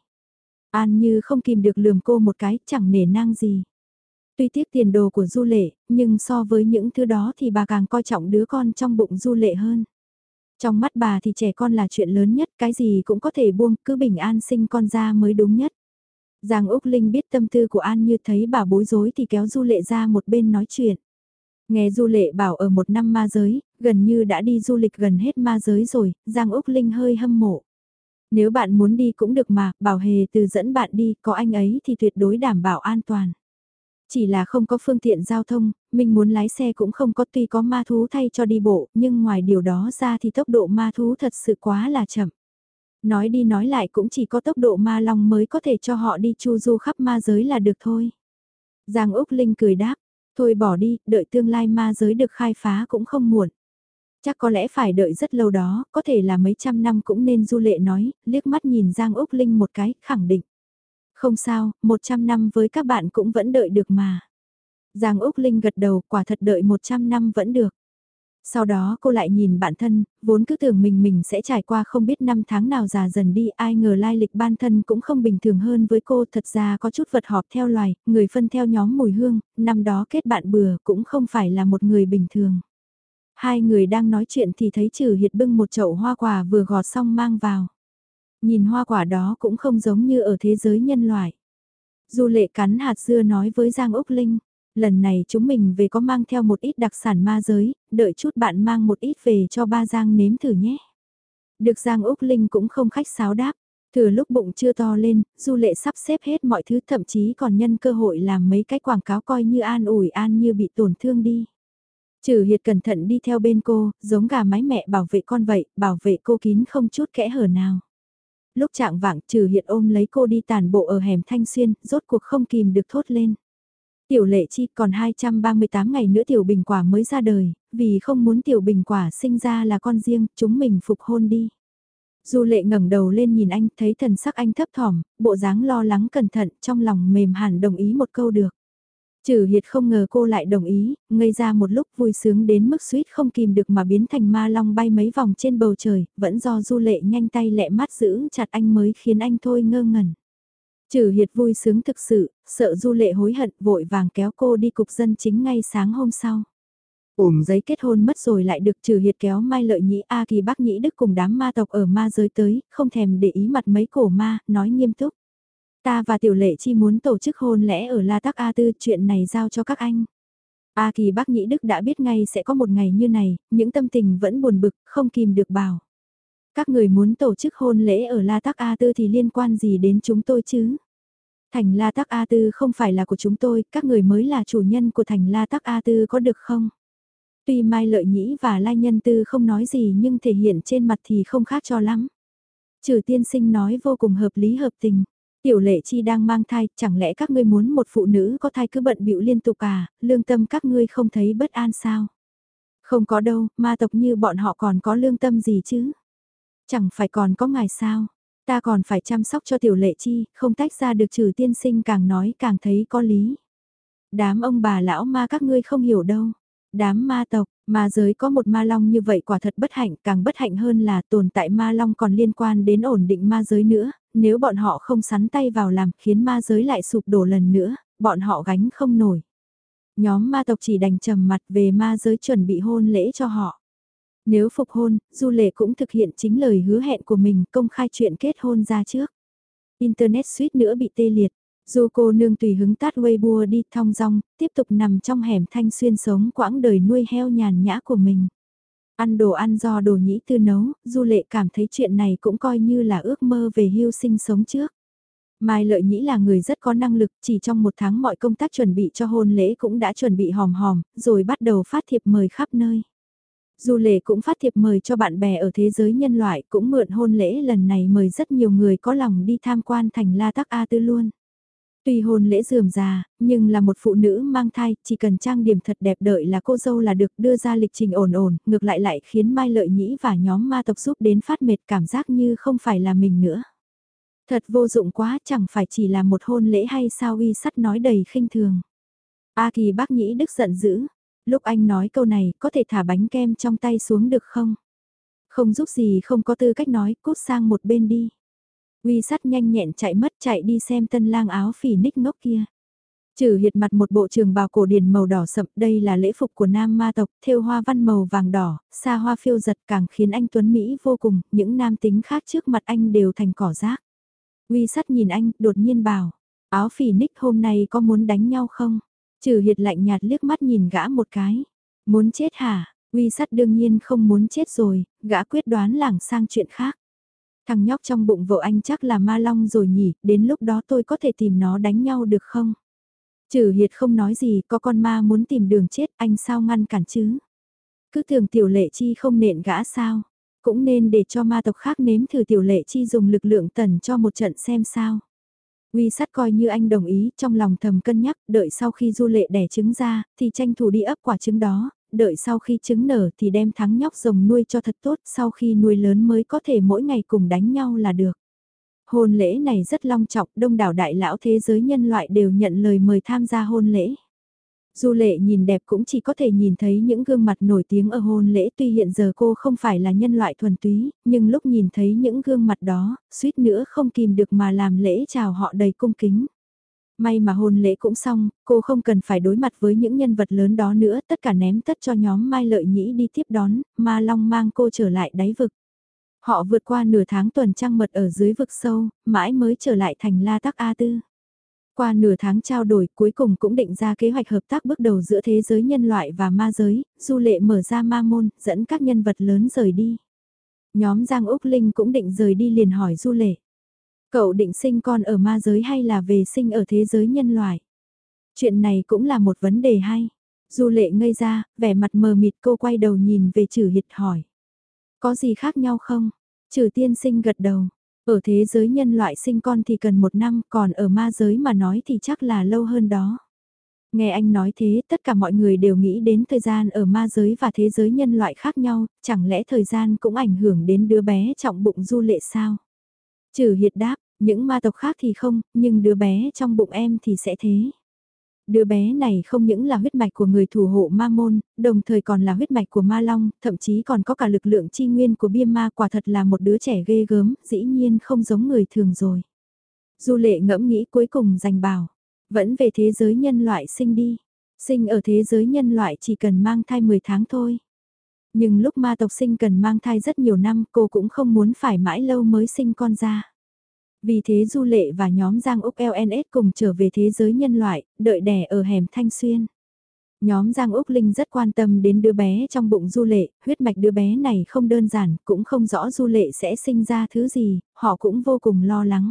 An Như không kìm được lườm cô một cái, chẳng nể nang gì. Tuy tiếc tiền đồ của Du Lệ, nhưng so với những thứ đó thì bà càng coi trọng đứa con trong bụng Du Lệ hơn. Trong mắt bà thì trẻ con là chuyện lớn nhất, cái gì cũng có thể buông, cứ bình an sinh con ra mới đúng nhất. Giang Úc Linh biết tâm tư của An Như, thấy bà bối rối thì kéo Du Lệ ra một bên nói chuyện. Nghe Du Lệ bảo ở một năm ma giới, gần như đã đi du lịch gần hết ma giới rồi, Giang Úc Linh hơi hâm mộ. Nếu bạn muốn đi cũng được mà, bảo Hề từ dẫn bạn đi, có anh ấy thì tuyệt đối đảm bảo an toàn. Chỉ là không có phương tiện giao thông, mình muốn lái xe cũng không có, tuy có ma thú thay cho đi bộ, nhưng ngoài điều đó ra thì tốc độ ma thú thật sự quá là chậm. Nói đi nói lại cũng chỉ có tốc độ ma long mới có thể cho họ đi chu du khắp ma giới là được thôi. Giang Úc Linh cười đáp, thôi bỏ đi, đợi tương lai ma giới được khai phá cũng không muộn. Chắc có lẽ phải đợi rất lâu đó, có thể là mấy trăm năm cũng nên. Du Lệ nói, liếc mắt nhìn Giang Úc Linh một cái, khẳng định. Không sao, một trăm năm với các bạn cũng vẫn đợi được mà. Giang Úc Linh gật đầu, quả thật đợi một trăm năm vẫn được. Sau đó cô lại nhìn bản thân, vốn cứ tưởng mình mình sẽ trải qua không biết năm tháng nào già dần đi, ai ngờ lai lịch ban thân cũng không bình thường hơn với cô, thật ra có chút vật họp theo loài, người phân theo nhóm mùi hương, năm đó kết bạn bừa cũng không phải là một người bình thường. Hai người đang nói chuyện thì thấy Trừ Hiệt bưng một chậu hoa quả vừa gọt xong mang vào. Nhìn hoa quả đó cũng không giống như ở thế giới nhân loại. Du Lệ cắn hạt dưa nói với Giang Úc Linh, lần này chúng mình về có mang theo một ít đặc sản ma giới, đợi chút bạn mang một ít về cho ba Giang nếm thử nhé. Được. Giang Úc Linh cũng không khách sáo đáp, thừa lúc bụng chưa to lên, Du Lệ sắp xếp hết mọi thứ, thậm chí còn nhân cơ hội làm mấy cái quảng cáo coi như an ủi An Như bị tổn thương đi. Trừ Hiệt cẩn thận đi theo bên cô, giống gà mái mẹ bảo vệ con vậy, bảo vệ cô kín không chút kẽ hở nào. Lúc trạng vạng, Trừ Hiệt ôm lấy cô đi tàn bộ ở hẻm Thanh Xuyên, rốt cuộc không kìm được thốt lên. Tiểu Lệ Chi, còn hai trăm ba mươi tám ngày nữa Tiểu Bình Quả mới ra đời, vì không muốn Tiểu Bình Quả sinh ra là con riêng, chúng mình phục hôn đi. Du Lệ ngẩng đầu lên nhìn anh, thấy thần sắc anh thấp thỏm, bộ dáng lo lắng cẩn thận, trong lòng mềm hẳn đồng ý một câu được. Trừ Hiệt không ngờ cô lại đồng ý, ngây ra một lúc vui sướng đến mức suýt không kìm được mà biến thành ma long bay mấy vòng trên bầu trời, vẫn do Du Lệ nhanh tay lẹ mắt giữ chặt anh mới khiến anh thôi ngơ ngẩn. Trừ Hiệt vui sướng thực sự, sợ Du Lệ hối hận, vội vàng kéo cô đi cục dân chính ngay sáng hôm sau. Ủm giấy kết hôn mất rồi lại được Trừ Hiệt kéo Mai Lợi Nhĩ, A Kỳ, Bắc Nhĩ Đức cùng đám ma tộc ở ma giới tới, không thèm để ý mặt mấy cổ ma, nói nghiêm túc. Ta và Tiểu Lệ Chi muốn tổ chức hôn lễ ở La Tắc A Tư, chuyện này giao cho các anh. A Kỳ bác nhĩ Đức đã biết ngay sẽ có một ngày như này, những tâm tình vẫn buồn bực, không kìm được bảo. Các người muốn tổ chức hôn lễ ở La Tắc A Tư thì liên quan gì đến chúng tôi chứ? Thành La Tắc A Tư không phải là của chúng tôi, các người mới là chủ nhân của thành La Tắc A Tư có được không? Tuy Mai Lợi Nhĩ và Lai Nhân Tư không nói gì nhưng thể hiện trên mặt thì không khác cho lắm. Trừ tiên sinh nói vô cùng hợp lý hợp tình. Tiểu Lệ Chi đang mang thai, chẳng lẽ các ngươi muốn một phụ nữ có thai cứ bận bịu liên tục à, lương tâm các ngươi không thấy bất an sao? Không có đâu, ma tộc như bọn họ còn có lương tâm gì chứ? Chẳng phải còn có ngài sao? Ta còn phải chăm sóc cho Tiểu Lệ Chi, không tách ra được. Trừ tiên sinh càng nói càng thấy có lý. Đám ông bà lão ma các ngươi không hiểu đâu. Đám ma tộc, ma giới có một ma long như vậy quả thật bất hạnh, càng bất hạnh hơn là tồn tại ma long còn liên quan đến ổn định ma giới nữa, nếu bọn họ không sắn tay vào làm khiến ma giới lại sụp đổ lần nữa, bọn họ gánh không nổi. Nhóm ma tộc chỉ đành trầm mặt về ma giới chuẩn bị hôn lễ cho họ. Nếu phục hôn, Du Lệ cũng thực hiện chính lời hứa hẹn của mình, công khai chuyện kết hôn ra trước. Internet suýt nữa bị tê liệt. Du cô nương tùy hứng tát Weibo đi thong dong, tiếp tục nằm trong hẻm Thanh Xuyên sống quãng đời nuôi heo nhàn nhã của mình. Ăn đồ ăn do Đồ Nhĩ Tư nấu, Du Lệ cảm thấy chuyện này cũng coi như là ước mơ về hưu sinh sống trước. Mai Lợi Nhĩ là người rất có năng lực, chỉ trong một tháng mọi công tác chuẩn bị cho hôn lễ cũng đã chuẩn bị hòm hòm, rồi bắt đầu phát thiệp mời khắp nơi. Du Lệ cũng phát thiệp mời cho bạn bè ở thế giới nhân loại, cũng mượn hôn lễ lần này mời rất nhiều người có lòng đi tham quan thành La Tắc A Tư luôn. Tuy hôn lễ rườm rà, nhưng là một phụ nữ mang thai, chỉ cần trang điểm thật đẹp đợi là cô dâu là được, đưa ra lịch trình ổn ổn, ngược lại lại khiến Mai Lợi Nhĩ và nhóm ma tộc giúp đến phát mệt, cảm giác như không phải là mình nữa. Thật vô dụng quá, chẳng phải chỉ là một hôn lễ hay sao? Uy Sắt nói đầy khinh thường. A Kỳ bác Nhĩ Đức giận dữ. Lúc anh nói câu này, có thể thả bánh kem trong tay xuống được không? Không giúp gì, không có tư cách nói, cút sang một bên đi. Uy Sắt nhanh nhẹn chạy mất, chạy đi xem tân lang áo phỉ ních ngốc kia. Trừ Hiệt mặt một bộ trường bào cổ điển màu đỏ sậm, đây là lễ phục của nam ma tộc, thêu hoa văn màu vàng đỏ, xa hoa phiêu giật càng khiến anh tuấn Mỹ vô cùng, những nam tính khác trước mặt anh đều thành cỏ rác. Uy Sắt nhìn anh, đột nhiên bảo, áo phỉ ních hôm nay có muốn đánh nhau không? Trừ Hiệt lạnh nhạt liếc mắt nhìn gã một cái. Muốn chết hả? Uy Sắt đương nhiên không muốn chết rồi, gã quyết đoán lảng sang chuyện khác. Thằng nhóc trong bụng vợ anh chắc là ma long rồi nhỉ, đến lúc đó tôi có thể tìm nó đánh nhau được không? Trừ Hiệt không nói gì, có con ma muốn tìm đường chết, anh sao ngăn cản chứ? Cứ tưởng Tiểu Lệ Chi không nện gã sao? Cũng nên để cho ma tộc khác nếm thử Tiểu Lệ Chi dùng lực lượng tần cho một trận xem sao. Uy Sắt coi như anh đồng ý, trong lòng thầm cân nhắc, đợi sau khi Du Lệ đẻ trứng ra, thì tranh thủ đi ấp quả trứng đó, đợi sau khi trứng nở thì đem thắng nhóc rồng nuôi cho thật tốt, sau khi nuôi lớn mới có thể mỗi ngày cùng đánh nhau là được. Hôn lễ này rất long trọng, đông đảo đại lão thế giới nhân loại đều nhận lời mời tham gia hôn lễ. Du Lệ nhìn đẹp cũng chỉ có thể nhìn thấy những gương mặt nổi tiếng ở hôn lễ, tuy hiện giờ cô không phải là nhân loại thuần túy, nhưng lúc nhìn thấy những gương mặt đó, suýt nữa không kìm được mà làm lễ chào họ đầy cung kính. May mà hôn lễ cũng xong, cô không cần phải đối mặt với những nhân vật lớn đó nữa, tất cả ném tất cho nhóm Mai Lợi Nhĩ đi tiếp đón, Ma Long mang cô trở lại đáy vực. Họ vượt qua nửa tháng tuần trăng mật ở dưới vực sâu, mãi mới trở lại thành La Tắc A Tư. Qua nửa tháng trao đổi cuối cùng cũng định ra kế hoạch hợp tác bước đầu giữa thế giới nhân loại và ma giới, Du Lệ mở ra ma môn, dẫn các nhân vật lớn rời đi. Nhóm Giang Úc Linh cũng định rời đi liền hỏi Du Lệ. Cậu định sinh con ở ma giới hay là về sinh ở thế giới nhân loại? Chuyện này cũng là một vấn đề hay. Du Lệ ngây ra, vẻ mặt mờ mịt, cô quay đầu nhìn về Trừ Hiệt hỏi. Có gì khác nhau không? Trừ tiên sinh gật đầu. Ở thế giới nhân loại sinh con thì cần một năm, còn ở ma giới mà nói thì chắc là lâu hơn đó. Nghe anh nói thế, tất cả mọi người đều nghĩ đến thời gian ở ma giới và thế giới nhân loại khác nhau, chẳng lẽ thời gian cũng ảnh hưởng đến đứa bé trọng bụng Du Lệ sao? Trừ Hiệt đáp, những ma tộc khác thì không, nhưng đứa bé trong bụng em thì sẽ thế. Đứa bé này không những là huyết mạch của người thủ hộ ma môn, đồng thời còn là huyết mạch của ma long, thậm chí còn có cả lực lượng chi nguyên của bia ma, quả thật là một đứa trẻ ghê gớm, dĩ nhiên không giống người thường rồi. Du Lệ ngẫm nghĩ cuối cùng giành bảo, vẫn về thế giới nhân loại sinh đi, sinh ở thế giới nhân loại chỉ cần mang thai mười tháng thôi. Nhưng lúc ma tộc sinh cần mang thai rất nhiều năm, cô cũng không muốn phải mãi lâu mới sinh con ra. Vì thế Du Lệ và nhóm Giang Úc lờ en ét cùng trở về thế giới nhân loại, đợi đẻ ở hẻm Thanh Xuyên. Nhóm Giang Úc Linh rất quan tâm đến đứa bé trong bụng Du Lệ, huyết mạch đứa bé này không đơn giản, cũng không rõ Du Lệ sẽ sinh ra thứ gì, họ cũng vô cùng lo lắng.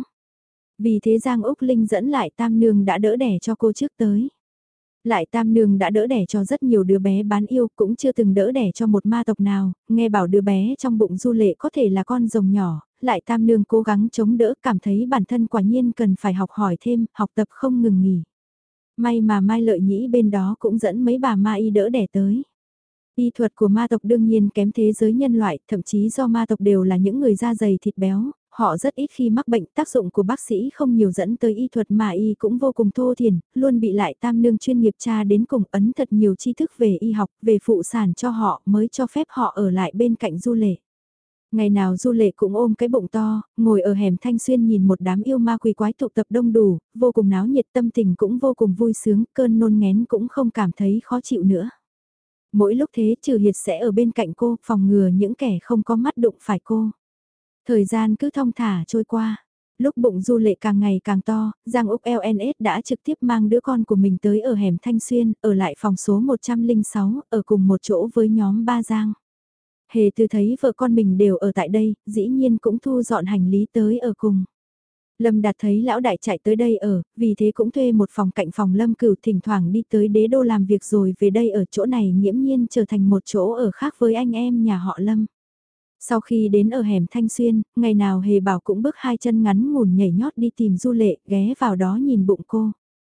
Vì thế Giang Úc Linh dẫn lại Tam Nương đã đỡ đẻ cho cô trước tới. Lại Tam Nương đã đỡ đẻ cho rất nhiều đứa bé bán yêu, cũng chưa từng đỡ đẻ cho một ma tộc nào, nghe bảo đứa bé trong bụng Du Lệ có thể là con rồng nhỏ, lại Tam Nương cố gắng chống đỡ, cảm thấy bản thân quả nhiên cần phải học hỏi thêm, học tập không ngừng nghỉ. May mà Mai Lợi Nhĩ bên đó cũng dẫn mấy bà ma y đỡ đẻ tới. Y thuật của ma tộc đương nhiên kém thế giới nhân loại, thậm chí do ma tộc đều là những người da dày thịt béo, họ rất ít khi mắc bệnh, tác dụng của bác sĩ không nhiều dẫn tới y thuật mà y cũng vô cùng thô thiển, luôn bị lại Tam Nương chuyên nghiệp tra đến cùng ấn thật nhiều tri thức về y học, về phụ sản cho họ mới cho phép họ ở lại bên cạnh Du Lệ. Ngày nào Du Lệ cũng ôm cái bụng to, ngồi ở hẻm Thanh Xuyên nhìn một đám yêu ma quỷ quái tụ tập đông đủ, vô cùng náo nhiệt, tâm tình cũng vô cùng vui sướng, cơn nôn ngén cũng không cảm thấy khó chịu nữa. Mỗi lúc thế Trừ Hiệt sẽ ở bên cạnh cô, phòng ngừa những kẻ không có mắt đụng phải cô. Thời gian cứ thong thả trôi qua. Lúc bụng Du Lệ càng ngày càng to, Giang Úc lờ en ét đã trực tiếp mang đứa con của mình tới ở hẻm Thanh Xuyên, ở lại phòng số một trăm lẻ sáu, ở cùng một chỗ với nhóm ba Giang. Hề Từ thấy vợ con mình đều ở tại đây, dĩ nhiên cũng thu dọn hành lý tới ở cùng. Lâm Đạt thấy lão đại chạy tới đây ở, vì thế cũng thuê một phòng cạnh phòng Lâm Cửu, thỉnh thoảng đi tới Đế Đô làm việc rồi về đây ở chỗ này nghiễm nhiên trở thành một chỗ ở khác với anh em nhà họ Lâm. Sau khi đến ở hẻm Thanh Xuyên, ngày nào Hề Bảo cũng bước hai chân ngắn ngủn nhảy nhót đi tìm Du Lệ, ghé vào đó nhìn bụng cô.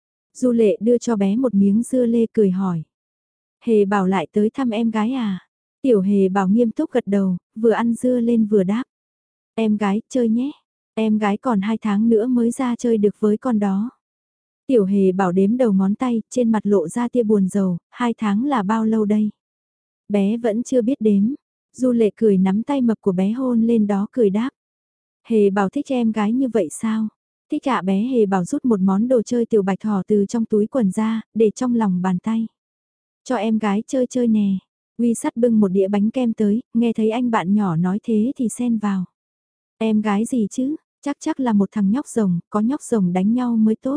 Du Lệ đưa cho bé một miếng dưa lê cười hỏi. Hề Bảo lại tới thăm em gái à? Tiểu Hề Bảo nghiêm túc gật đầu, vừa ăn dưa lên vừa đáp. Em gái, chơi nhé. Em gái còn hai tháng nữa mới ra chơi được với con đó. Tiểu Hề Bảo đếm đầu ngón tay, trên mặt lộ ra tia buồn rầu, hai tháng là bao lâu đây? Bé vẫn chưa biết đếm. Du Lệ cười nắm tay mập của bé hôn lên đó cười đáp. Hề Bảo thích em gái như vậy sao? Thích ạ. Bé Hề Bảo rút một món đồ chơi tiểu bạch thỏ từ trong túi quần ra, để trong lòng bàn tay. Cho em gái chơi chơi nè. Uy Sắt bưng một đĩa bánh kem tới, nghe thấy anh bạn nhỏ nói thế thì xen vào. Em gái gì chứ, chắc chắc là một thằng nhóc rồng, có nhóc rồng đánh nhau mới tốt.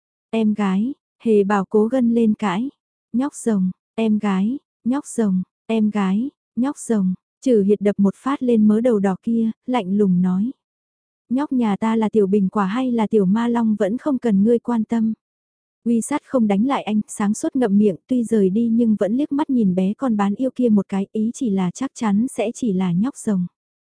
Em gái, Hề Bảo cố gân lên cãi. Nhóc rồng, em gái, nhóc rồng, em gái, nhóc rồng. Trừ Hiệt đập một phát lên mớ đầu đỏ kia, lạnh lùng nói. Nhóc nhà ta là tiểu bình quả hay là tiểu ma long vẫn không cần ngươi quan tâm. Uy Sắt không đánh lại anh, sáng suốt ngậm miệng, tuy rời đi nhưng vẫn liếc mắt nhìn bé con bán yêu kia một cái, ý chỉ là chắc chắn sẽ chỉ là nhóc rồng.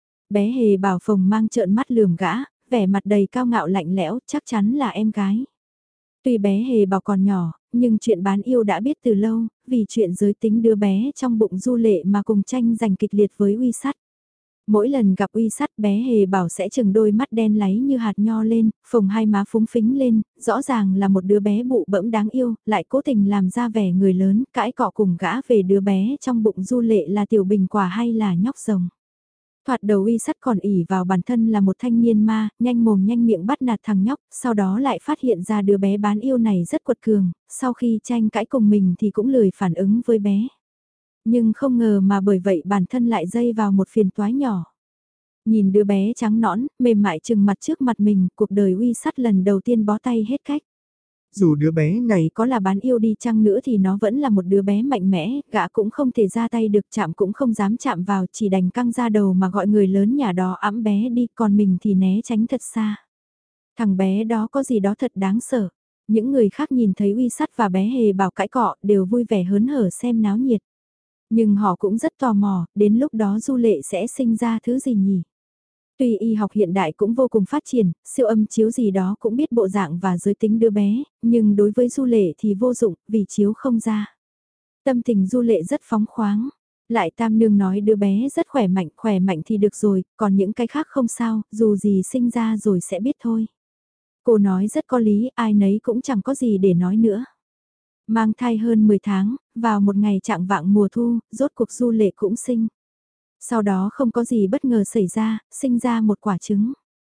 Bé Hề Bảo phồng mang trợn mắt lườm gã, vẻ mặt đầy cao ngạo lạnh lẽo, chắc chắn là em gái. Tuy bé Hề Bảo còn nhỏ, nhưng chuyện bán yêu đã biết từ lâu, vì chuyện giới tính đứa bé trong bụng Du Lệ mà cùng tranh giành kịch liệt với Uy Sắt. Mỗi lần gặp Uy Sắt bé Hề Bảo sẽ chừng đôi mắt đen láy như hạt nho lên, phồng hai má phúng phính lên, rõ ràng là một đứa bé bụ bẫm đáng yêu, lại cố tình làm ra vẻ người lớn, cãi cọ cùng gã về đứa bé trong bụng Du Lệ là tiểu bình quả hay là nhóc rồng. Thoạt đầu Uy Sắt còn ỉ vào bản thân là một thanh niên ma, nhanh mồm nhanh miệng bắt nạt thằng nhóc, sau đó lại phát hiện ra đứa bé bán yêu này rất quật cường, sau khi tranh cãi cùng mình thì cũng lười phản ứng với bé. Nhưng không ngờ mà bởi vậy bản thân lại dây vào một phiền toái nhỏ. Nhìn đứa bé trắng nõn, mềm mại trừng mặt trước mặt mình, cuộc đời Uy Sắt lần đầu tiên bó tay hết cách. Dù đứa bé này có là bán yêu đi chăng nữa thì nó vẫn là một đứa bé mạnh mẽ, gã cũng không thể ra tay được, chạm cũng không dám chạm vào, chỉ đành căng ra đầu mà gọi người lớn nhà đó ẵm bé đi, còn mình thì né tránh thật xa. Thằng bé đó có gì đó thật đáng sợ. Những người khác nhìn thấy Uy Sắt và bé Hề Bảo cãi cọ đều vui vẻ hớn hở xem náo nhiệt. Nhưng họ cũng rất tò mò, đến lúc đó Du Lệ sẽ sinh ra thứ gì nhỉ? Tuy y học hiện đại cũng vô cùng phát triển, siêu âm chiếu gì đó cũng biết bộ dạng và giới tính đứa bé, nhưng đối với Du Lệ thì vô dụng, vì chiếu không ra. Tâm tình Du Lệ rất phóng khoáng. Lại Tam Nương nói đứa bé rất khỏe mạnh, khỏe mạnh thì được rồi, còn những cái khác không sao, dù gì sinh ra rồi sẽ biết thôi. Cô nói rất có lý, ai nấy cũng chẳng có gì để nói nữa. Mang thai hơn mười tháng, vào một ngày trạng vạng mùa thu, rốt cuộc Du Lệ cũng sinh. Sau đó không có gì bất ngờ xảy ra, sinh ra một quả trứng.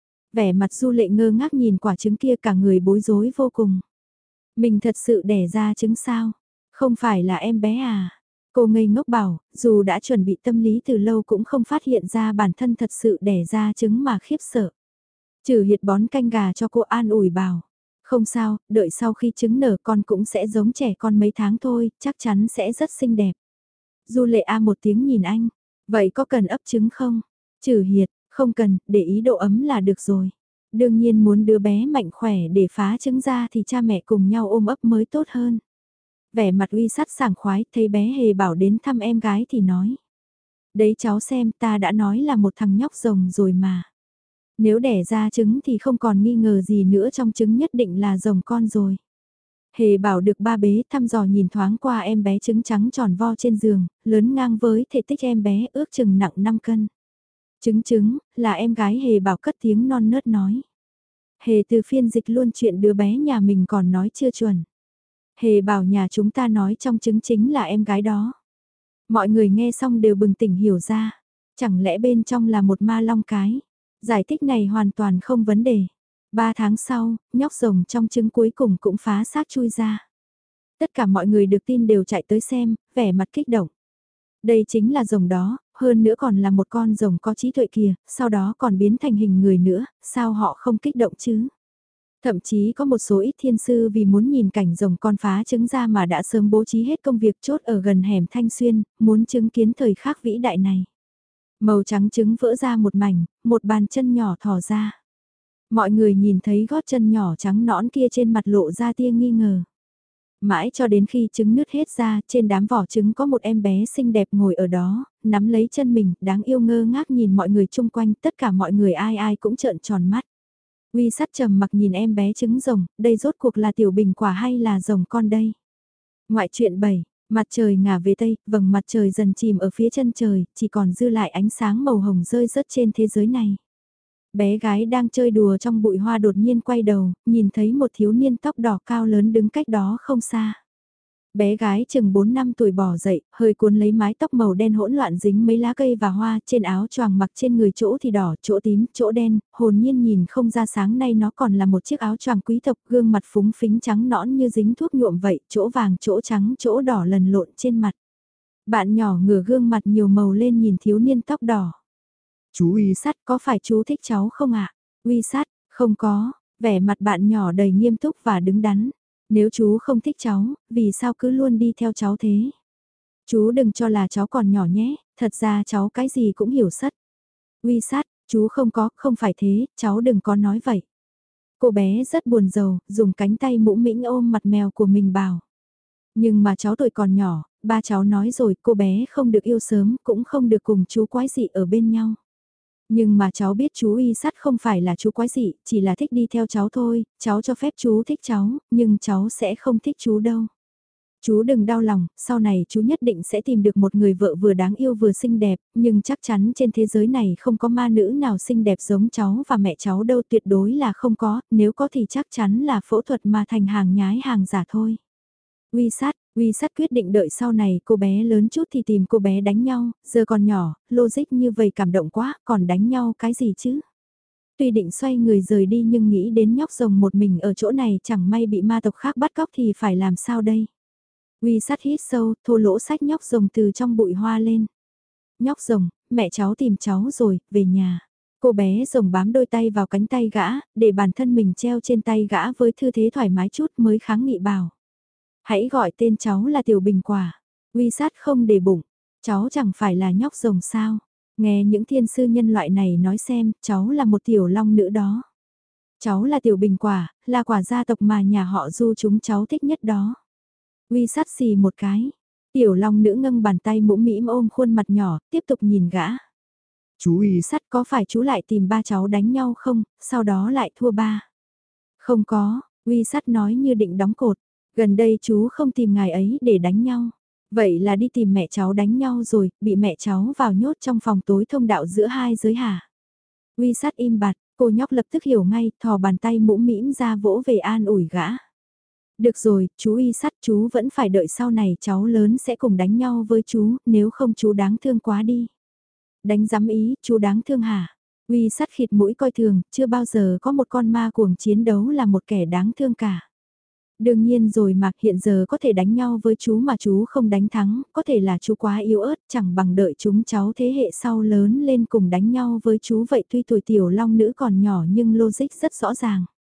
Vẻ mặt Du Lệ ngơ ngác nhìn quả trứng kia, cả người bối rối vô cùng. Mình thật sự đẻ ra trứng sao? Không phải là em bé à? Cô ngây ngốc bảo, dù đã chuẩn bị tâm lý từ lâu cũng không phát hiện ra bản thân thật sự đẻ ra trứng mà khiếp sợ. Trừ Hiệt bón canh gà cho cô an ủi bảo. Không sao, đợi sau khi trứng nở con cũng sẽ giống trẻ con mấy tháng thôi, chắc chắn sẽ rất xinh đẹp. Du Lệ A một tiếng nhìn anh, vậy có cần ấp trứng không? Trừ Hiệt, không cần, để ý độ ấm là được rồi. Đương nhiên muốn đứa bé mạnh khỏe để phá trứng ra thì cha mẹ cùng nhau ôm ấp mới tốt hơn. Vẻ mặt Uy Sắt sảng khoái, thấy bé Hề Bảo đến thăm em gái thì nói. Đấy cháu xem, ta đã nói là một thằng nhóc rồng rồi mà. Nếu đẻ ra trứng thì không còn nghi ngờ gì nữa, trong trứng nhất định là rồng con rồi. Hề Bảo được ba bế thăm dò nhìn thoáng qua em bé trứng trắng tròn vo trên giường, lớn ngang với thể tích em bé ước chừng nặng năm cân. Trứng trứng, là em gái Hề Bảo cất tiếng non nớt nói. Hề từ phiên dịch luôn chuyện đứa bé nhà mình còn nói chưa chuẩn. Hề Bảo nhà chúng ta nói trong trứng chính là em gái đó. Mọi người nghe xong đều bừng tỉnh hiểu ra. Chẳng lẽ bên trong là một ma long cái? Giải thích này hoàn toàn không vấn đề. Ba tháng sau, nhóc rồng trong trứng cuối cùng cũng phá xác chui ra. Tất cả mọi người được tin đều chạy tới xem, vẻ mặt kích động. Đây chính là rồng đó, hơn nữa còn là một con rồng có trí tuệ kìa, sau đó còn biến thành hình người nữa, sao họ không kích động chứ? Thậm chí có một số ít thiên sư vì muốn nhìn cảnh rồng con phá trứng ra mà đã sớm bố trí hết công việc chốt ở gần hẻm Thanh Xuyên, muốn chứng kiến thời khắc vĩ đại này. Màu trắng trứng vỡ ra một mảnh, một bàn chân nhỏ thò ra. Mọi người nhìn thấy gót chân nhỏ trắng nõn kia trên mặt lộ ra tia nghi ngờ. Mãi cho đến khi trứng nứt hết ra, trên đám vỏ trứng có một em bé xinh đẹp ngồi ở đó, nắm lấy chân mình, đáng yêu ngơ ngác nhìn mọi người chung quanh, tất cả mọi người ai ai cũng trợn tròn mắt. Uy Sắt trầm mặc nhìn em bé trứng rồng, đây rốt cuộc là tiểu bình quả hay là rồng con đây? Ngoại truyện bảy, mặt trời ngả về tây, vầng mặt trời dần chìm ở phía chân trời, chỉ còn dư lại ánh sáng màu hồng rơi rớt trên thế giới này. Bé gái đang chơi đùa trong bụi hoa đột nhiên quay đầu, nhìn thấy một thiếu niên tóc đỏ cao lớn đứng cách đó không xa. Bé gái chừng bốn năm tuổi bò dậy, hơi cuốn lấy mái tóc màu đen hỗn loạn dính mấy lá cây và hoa, trên áo choàng mặc trên người chỗ thì đỏ, chỗ tím, chỗ đen, hồn nhiên nhìn không ra sáng nay nó còn là một chiếc áo choàng quý tộc, gương mặt phúng phính trắng nõn như dính thuốc nhuộm vậy, chỗ vàng, chỗ trắng, chỗ đỏ lần lộn trên mặt. Bạn nhỏ ngửa gương mặt nhiều màu lên nhìn thiếu niên tóc đỏ. Chú Uy Sắt, có phải chú thích cháu không ạ? Uy Sắt, không có, vẻ mặt bạn nhỏ đầy nghiêm túc và đứng đắn. Nếu chú không thích cháu, vì sao cứ luôn đi theo cháu thế? Chú đừng cho là cháu còn nhỏ nhé, thật ra cháu cái gì cũng hiểu Sắt. Uy Sắt, chú không có, không phải thế, cháu đừng có nói vậy. Cô bé rất buồn rầu, dùng cánh tay mũm mĩm ôm mặt mèo của mình bảo. Nhưng mà cháu tuổi còn nhỏ, ba cháu nói rồi cô bé không được yêu sớm, cũng không được cùng chú quái dị ở bên nhau. Nhưng mà cháu biết chú Uy Sắt không phải là chú quái dị, chỉ là thích đi theo cháu thôi, cháu cho phép chú thích cháu, nhưng cháu sẽ không thích chú đâu. Chú đừng đau lòng, sau này chú nhất định sẽ tìm được một người vợ vừa đáng yêu vừa xinh đẹp, nhưng chắc chắn trên thế giới này không có ma nữ nào xinh đẹp giống cháu và mẹ cháu đâu, tuyệt đối là không có, nếu có thì chắc chắn là phẫu thuật mà thành hàng nhái hàng giả thôi. Uy Sắt, Uy Sắt quyết định đợi sau này cô bé lớn chút thì tìm cô bé đánh nhau, giờ còn nhỏ, logic như vậy cảm động quá, còn đánh nhau cái gì chứ? Tuy định xoay người rời đi nhưng nghĩ đến nhóc rồng một mình ở chỗ này chẳng may bị ma tộc khác bắt cóc thì phải làm sao đây? Uy Sắt hít sâu, thô lỗ xách nhóc rồng từ trong bụi hoa lên. Nhóc rồng, mẹ cháu tìm cháu rồi, về nhà. Cô bé rồng bám đôi tay vào cánh tay gã, để bản thân mình treo trên tay gã với tư thế thoải mái chút mới kháng nghị bảo. Hãy gọi tên cháu là Tiểu Bình Quả. Uy Sắt không để bụng, cháu chẳng phải là nhóc rồng sao. Nghe những thiên sư nhân loại này nói xem, cháu là một tiểu long nữ đó. Cháu là Tiểu Bình Quả, là quả gia tộc mà nhà họ Du chúng cháu thích nhất đó. Uy Sắt xì một cái. Tiểu long nữ ngâng bàn tay mũm mĩm ôm khuôn mặt nhỏ, tiếp tục nhìn gã. Chú Uy Sắt, có phải chú lại tìm ba cháu đánh nhau không, sau đó lại thua ba? Không có, Uy Sắt nói như định đóng cột. Gần đây chú không tìm ngài ấy để đánh nhau. Vậy là đi tìm mẹ cháu đánh nhau rồi, bị mẹ cháu vào nhốt trong phòng tối thông đạo giữa hai giới hả? Uy Sắt im bặt, cô nhóc lập tức hiểu ngay, thò bàn tay mũm mĩm ra vỗ về an ủi gã. Được rồi, chú Uy Sắt, chú vẫn phải đợi sau này cháu lớn sẽ cùng đánh nhau với chú, nếu không chú đáng thương quá đi. Đánh giám ý, chú đáng thương hả? Uy Sắt khịt mũi coi thường, chưa bao giờ có một con ma cuồng chiến đấu là một kẻ đáng thương cả. Đương nhiên rồi mà, hiện giờ có thể đánh nhau với chú mà chú không đánh thắng, có thể là chú quá yếu ớt, chẳng bằng đợi chúng cháu thế hệ sau lớn lên cùng đánh nhau với chú vậy. Tuy tuổi tiểu long nữ còn nhỏ nhưng logic rất rõ ràng.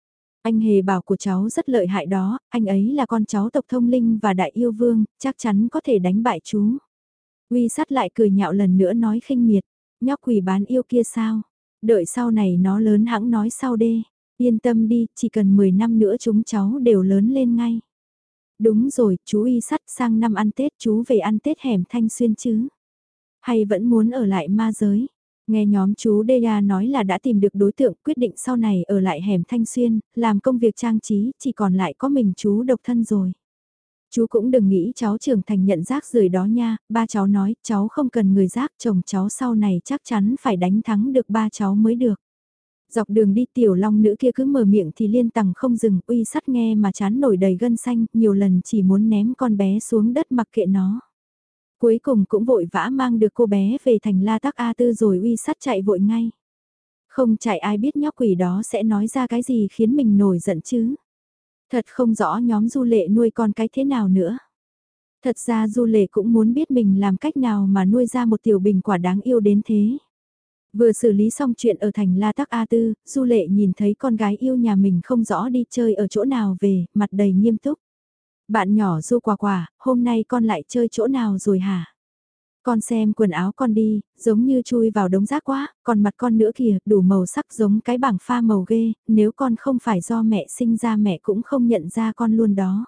Anh hề bảo của cháu rất lợi hại đó, anh ấy là con cháu tộc thông linh và đại yêu vương, chắc chắn có thể đánh bại chú. Uy sắt lại cười nhạo lần nữa nói khinh miệt, nhóc quỷ bán yêu kia sao? Đợi sau này nó lớn hãng nói sau đê. Yên tâm đi, chỉ cần mười năm nữa chúng cháu đều lớn lên ngay. Đúng rồi, chú Y sắt sang năm ăn Tết chú về ăn Tết hẻm Thanh Xuyên chứ? Hay vẫn muốn ở lại ma giới? Nghe nhóm chú Deya nói là đã tìm được đối tượng quyết định sau này ở lại hẻm Thanh Xuyên, làm công việc trang trí, chỉ còn lại có mình chú độc thân rồi. Chú cũng đừng nghĩ cháu trưởng thành nhận rác rưởi đó nha, ba cháu nói cháu không cần người rác, chồng cháu sau này chắc chắn phải đánh thắng được ba cháu mới được. Dọc đường đi tiểu long nữ kia cứ mở miệng thì liên tằng không dừng, uy sắt nghe mà chán nổi đầy gân xanh, nhiều lần chỉ muốn ném con bé xuống đất mặc kệ nó. Cuối cùng cũng vội vã mang được cô bé về thành La Tắc A Tư rồi uy sắt chạy vội ngay. Không chạy ai biết nhóc quỷ đó sẽ nói ra cái gì khiến mình nổi giận chứ. Thật không rõ nhóm Du Lệ nuôi con cái thế nào nữa. Thật ra Du Lệ cũng muốn biết mình làm cách nào mà nuôi ra một tiểu bình quả đáng yêu đến thế. Vừa xử lý xong chuyện ở thành La Tắc A Tư, Du Lệ nhìn thấy con gái yêu nhà mình không rõ đi chơi ở chỗ nào về, mặt đầy nghiêm túc. Bạn nhỏ Du Quả Quả, hôm nay con lại chơi chỗ nào rồi hả? Con xem quần áo con đi, giống như chui vào đống rác quá, còn mặt con nữa kìa, đủ màu sắc giống cái bảng pha màu ghê, nếu con không phải do mẹ sinh ra mẹ cũng không nhận ra con luôn đó.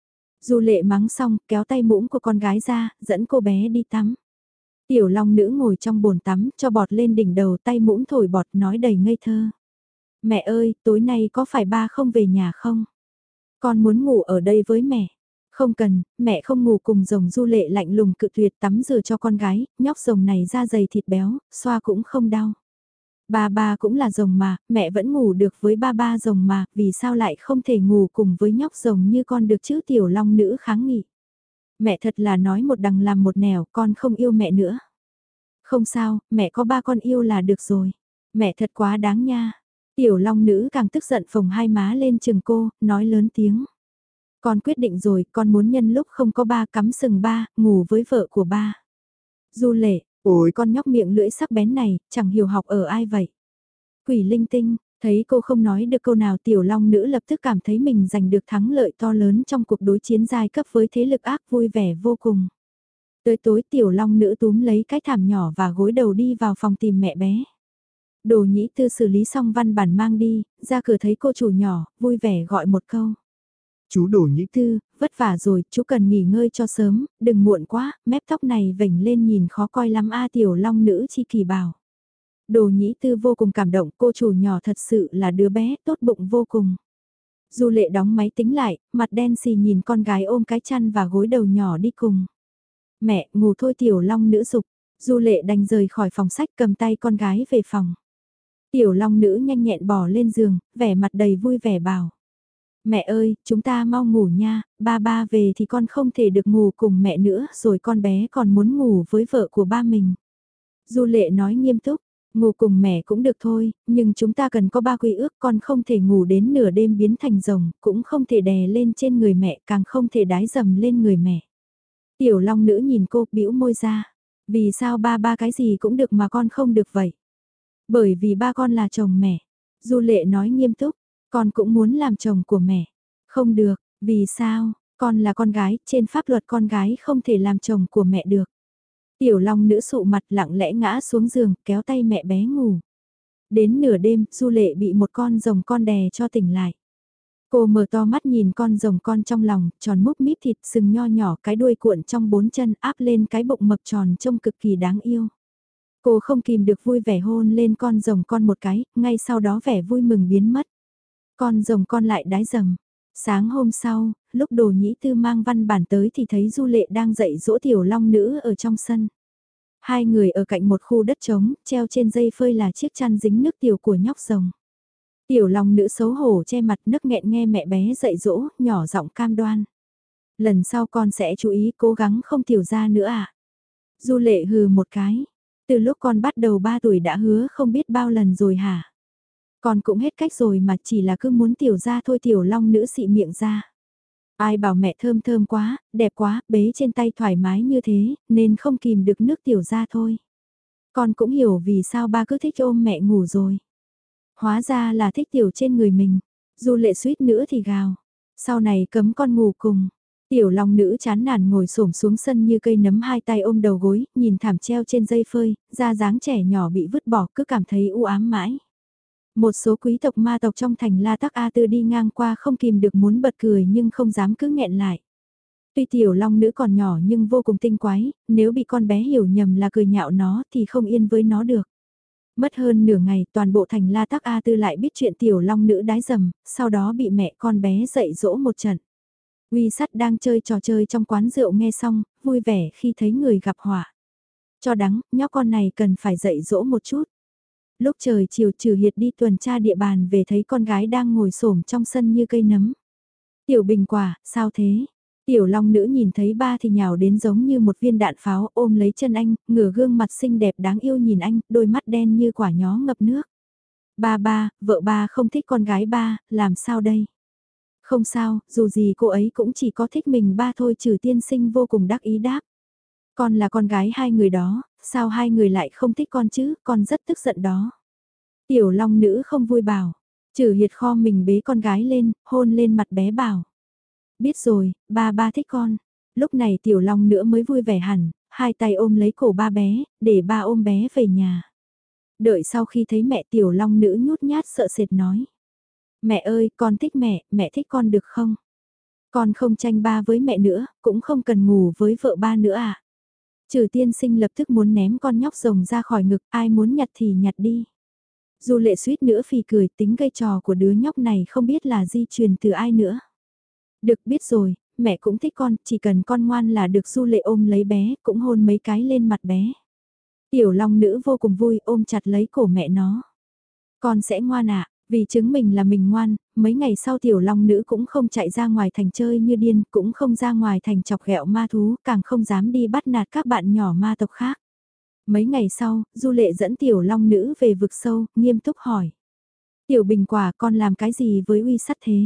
Du Lệ mắng xong, kéo tay muỗng của con gái ra, dẫn cô bé đi tắm. Tiểu long nữ ngồi trong bồn tắm, cho bọt lên đỉnh đầu tay muỗng thổi bọt nói đầy ngây thơ. Mẹ ơi, tối nay có phải ba không về nhà không? Con muốn ngủ ở đây với mẹ. Không cần, mẹ không ngủ cùng rồng. Du Lệ lạnh lùng cự tuyệt tắm rửa cho con gái, nhóc rồng này da dày thịt béo, xoa cũng không đau. Ba ba cũng là rồng mà, mẹ vẫn ngủ được với ba ba rồng mà, vì sao lại không thể ngủ cùng với nhóc rồng như con được chứ? Tiểu long nữ kháng nghị. Mẹ thật là nói một đằng làm một nẻo, con không yêu mẹ nữa. Không sao, mẹ có ba con yêu là được rồi. Mẹ thật quá đáng nha. Tiểu long nữ càng tức giận phồng hai má lên chừng cô, nói lớn tiếng. Con quyết định rồi, con muốn nhân lúc không có ba cắm sừng ba, ngủ với vợ của ba. Du Lệ, ôi con nhóc miệng lưỡi sắc bén này, chẳng hiểu học ở ai vậy. Quỷ linh tinh, thấy cô không nói được câu nào tiểu long nữ lập tức cảm thấy mình giành được thắng lợi to lớn trong cuộc đối chiến giai cấp với thế lực ác vui vẻ vô cùng. Tới tối tiểu long nữ túm lấy cái thảm nhỏ và gối đầu đi vào phòng tìm mẹ bé. Đồ nhĩ tư xử lý xong văn bản mang đi, ra cửa thấy cô chủ nhỏ, vui vẻ gọi một câu. Chú Đồ Nhĩ Tư, vất vả rồi, chú cần nghỉ ngơi cho sớm, đừng muộn quá, mép tóc này vểnh lên nhìn khó coi lắm a tiểu long nữ chi kỳ bảo. Đồ nhĩ tư vô cùng cảm động, cô chủ nhỏ thật sự là đứa bé tốt bụng vô cùng. Du Lệ đóng máy tính lại, mặt đen xì nhìn con gái ôm cái chăn và gối đầu nhỏ đi cùng. Mẹ, ngủ thôi tiểu long nữ dục. Du Lệ đành rời khỏi phòng sách cầm tay con gái về phòng. Tiểu long nữ nhanh nhẹn bò lên giường, vẻ mặt đầy vui vẻ bảo. Mẹ ơi, chúng ta mau ngủ nha, ba ba về thì con không thể được ngủ cùng mẹ nữa rồi con bé còn muốn ngủ với vợ của ba mình. Du Lệ nói nghiêm túc, ngủ cùng mẹ cũng được thôi, nhưng chúng ta cần có ba quy ước, con không thể ngủ đến nửa đêm biến thành rồng, cũng không thể đè lên trên người mẹ, càng không thể đái dầm lên người mẹ. Tiểu long nữ nhìn cô bĩu môi ra, vì sao ba ba cái gì cũng được mà con không được vậy? Bởi vì ba con là chồng mẹ. Du Lệ nói nghiêm túc, con cũng muốn làm chồng của mẹ. Không được, vì sao? Con là con gái, trên pháp luật con gái không thể làm chồng của mẹ được. Tiểu long nữ sụ mặt lặng lẽ ngã xuống giường, kéo tay mẹ bé ngủ. Đến nửa đêm, Du Lệ bị một con rồng con đè cho tỉnh lại. Cô mở to mắt nhìn con rồng con trong lòng, tròn múp míp thịt sừng nho nhỏ, cái đuôi cuộn trong bốn chân áp lên cái bụng mập tròn trông cực kỳ đáng yêu. Cô không kìm được vui vẻ hôn lên con rồng con một cái, ngay sau đó vẻ vui mừng biến mất. Con rồng con lại đái dầm. Sáng hôm sau, lúc Đồ Nhĩ Tư mang văn bản tới thì thấy Du Lệ đang dạy dỗ tiểu long nữ ở trong sân. Hai người ở cạnh một khu đất trống, treo trên dây phơi là chiếc chăn dính nước tiểu của nhóc rồng. Tiểu long nữ xấu hổ che mặt nức nghẹn nghe mẹ bé dạy dỗ, nhỏ giọng cam đoan. Lần sau con sẽ chú ý cố gắng không tiểu ra nữa à. Du Lệ hừ một cái. Từ lúc con bắt đầu ba tuổi đã hứa không biết bao lần rồi hả? Con cũng hết cách rồi mà chỉ là cứ muốn tiểu ra thôi. Tiểu long nữ xị miệng ra. Ai bảo mẹ thơm thơm quá, đẹp quá, bế trên tay thoải mái như thế, nên không kìm được nước tiểu ra thôi. Con cũng hiểu vì sao ba cứ thích ôm mẹ ngủ rồi. Hóa ra là thích tiểu trên người mình. Du Lệ suýt nữa thì gào. Sau này cấm con ngủ cùng. Tiểu long nữ chán nản ngồi xổm xuống sân như cây nấm, hai tay ôm đầu gối, nhìn thảm treo trên dây phơi, da dáng trẻ nhỏ bị vứt bỏ cứ cảm thấy u ám mãi. Một số quý tộc ma tộc trong thành La Tắc A Tư đi ngang qua không kìm được muốn bật cười nhưng không dám cứ nghẹn lại. Tuy tiểu long nữ còn nhỏ nhưng vô cùng tinh quái, nếu bị con bé hiểu nhầm là cười nhạo nó thì không yên với nó được. Mất hơn nửa ngày toàn bộ thành La Tắc A Tư lại biết chuyện tiểu long nữ đái dầm, sau đó bị mẹ con bé dạy dỗ một trận. Uy Sắt đang chơi trò chơi trong quán rượu nghe xong, vui vẻ khi thấy người gặp họa. Cho đắng, nhóc con này cần phải dạy dỗ một chút. Lúc trời chiều Trừ Hiệt đi tuần tra địa bàn về thấy con gái đang ngồi xổm trong sân như cây nấm. Tiểu Bình Quả, sao thế? Tiểu long nữ nhìn thấy ba thì nhào đến giống như một viên đạn pháo, ôm lấy chân anh, ngửa gương mặt xinh đẹp đáng yêu nhìn anh, đôi mắt đen như quả nhó ngập nước. Ba ba, vợ ba không thích con gái ba, làm sao đây? Không sao, dù gì cô ấy cũng chỉ có thích mình ba thôi. Trừ Tiên Sinh vô cùng đắc ý đáp. Con là con gái hai người đó, sao hai người lại không thích con chứ, con rất tức giận đó. Tiểu long nữ không vui bảo. Trừ Hiệt kho mình bế con gái lên, hôn lên mặt bé bảo. Biết rồi, ba ba thích con. Lúc này tiểu long nữa mới vui vẻ hẳn, hai tay ôm lấy cổ ba bé, để ba ôm bé về nhà. Đợi sau khi thấy mẹ, tiểu long nữ nhút nhát sợ sệt nói. Mẹ ơi, con thích mẹ, mẹ thích con được không? Con không tranh ba với mẹ nữa, cũng không cần ngủ với vợ ba nữa à? Trừ Tiên Sinh lập tức muốn ném con nhóc rồng ra khỏi ngực, ai muốn nhặt thì nhặt đi. Du Lệ suýt nữa phì cười, tính gây trò của đứa nhóc này không biết là di truyền từ ai nữa. Được, biết rồi, mẹ cũng thích con, chỉ cần con ngoan là được. Du Lệ ôm lấy bé, cũng hôn mấy cái lên mặt bé. Tiểu long nữ vô cùng vui, ôm chặt lấy cổ mẹ nó. Con sẽ ngoan ạ, vì chứng mình là mình ngoan, mấy ngày sau tiểu long nữ cũng không chạy ra ngoài thành chơi như điên, cũng không ra ngoài thành chọc ghẹo ma thú, càng không dám đi bắt nạt các bạn nhỏ ma tộc khác. Mấy ngày sau, Du Lệ dẫn tiểu long nữ về vực sâu, nghiêm túc hỏi. Tiểu Bình Quả, con làm cái gì với Uy Sắt thế?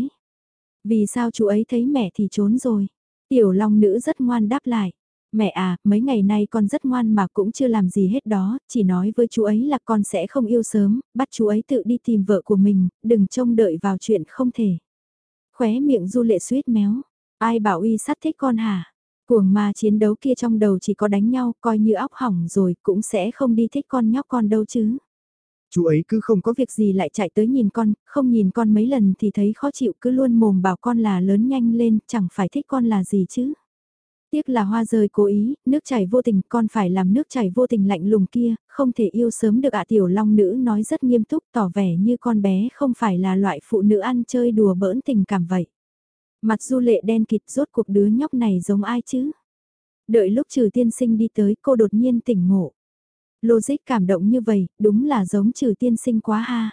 Vì sao chú ấy thấy mẹ thì trốn rồi? Tiểu long nữ rất ngoan đáp lại. Mẹ à, mấy ngày nay con rất ngoan mà cũng chưa làm gì hết đó, chỉ nói với chú ấy là con sẽ không yêu sớm, bắt chú ấy tự đi tìm vợ của mình, đừng trông đợi vào chuyện không thể. Khóe miệng Du Lệ suýt méo. Ai bảo Uy Sắt thích con hả? Cuồng ma chiến đấu kia trong đầu chỉ có đánh nhau, coi như óc hỏng rồi, cũng sẽ không đi thích con nhóc con đâu chứ. Chú ấy cứ không có Có việc gì lại chạy tới nhìn con, không nhìn con mấy lần thì thấy khó chịu, cứ luôn mồm bảo con là lớn nhanh lên, chẳng phải thích con là gì chứ. Tiếc là hoa rơi cố ý, nước chảy vô tình, con phải làm nước chảy vô tình lạnh lùng kia, không thể yêu sớm được ạ. Tiểu long nữ nói rất nghiêm túc, tỏ vẻ như con bé không phải là loại phụ nữ ăn chơi đùa bỡn tình cảm vậy. Mặt Du Lệ đen kịt, rốt cuộc đứa nhóc này giống ai chứ? Đợi lúc Trừ Tiên Sinh đi tới, cô đột nhiên tỉnh ngộ. Logic cảm động như vậy, đúng là giống Trừ Tiên Sinh quá ha.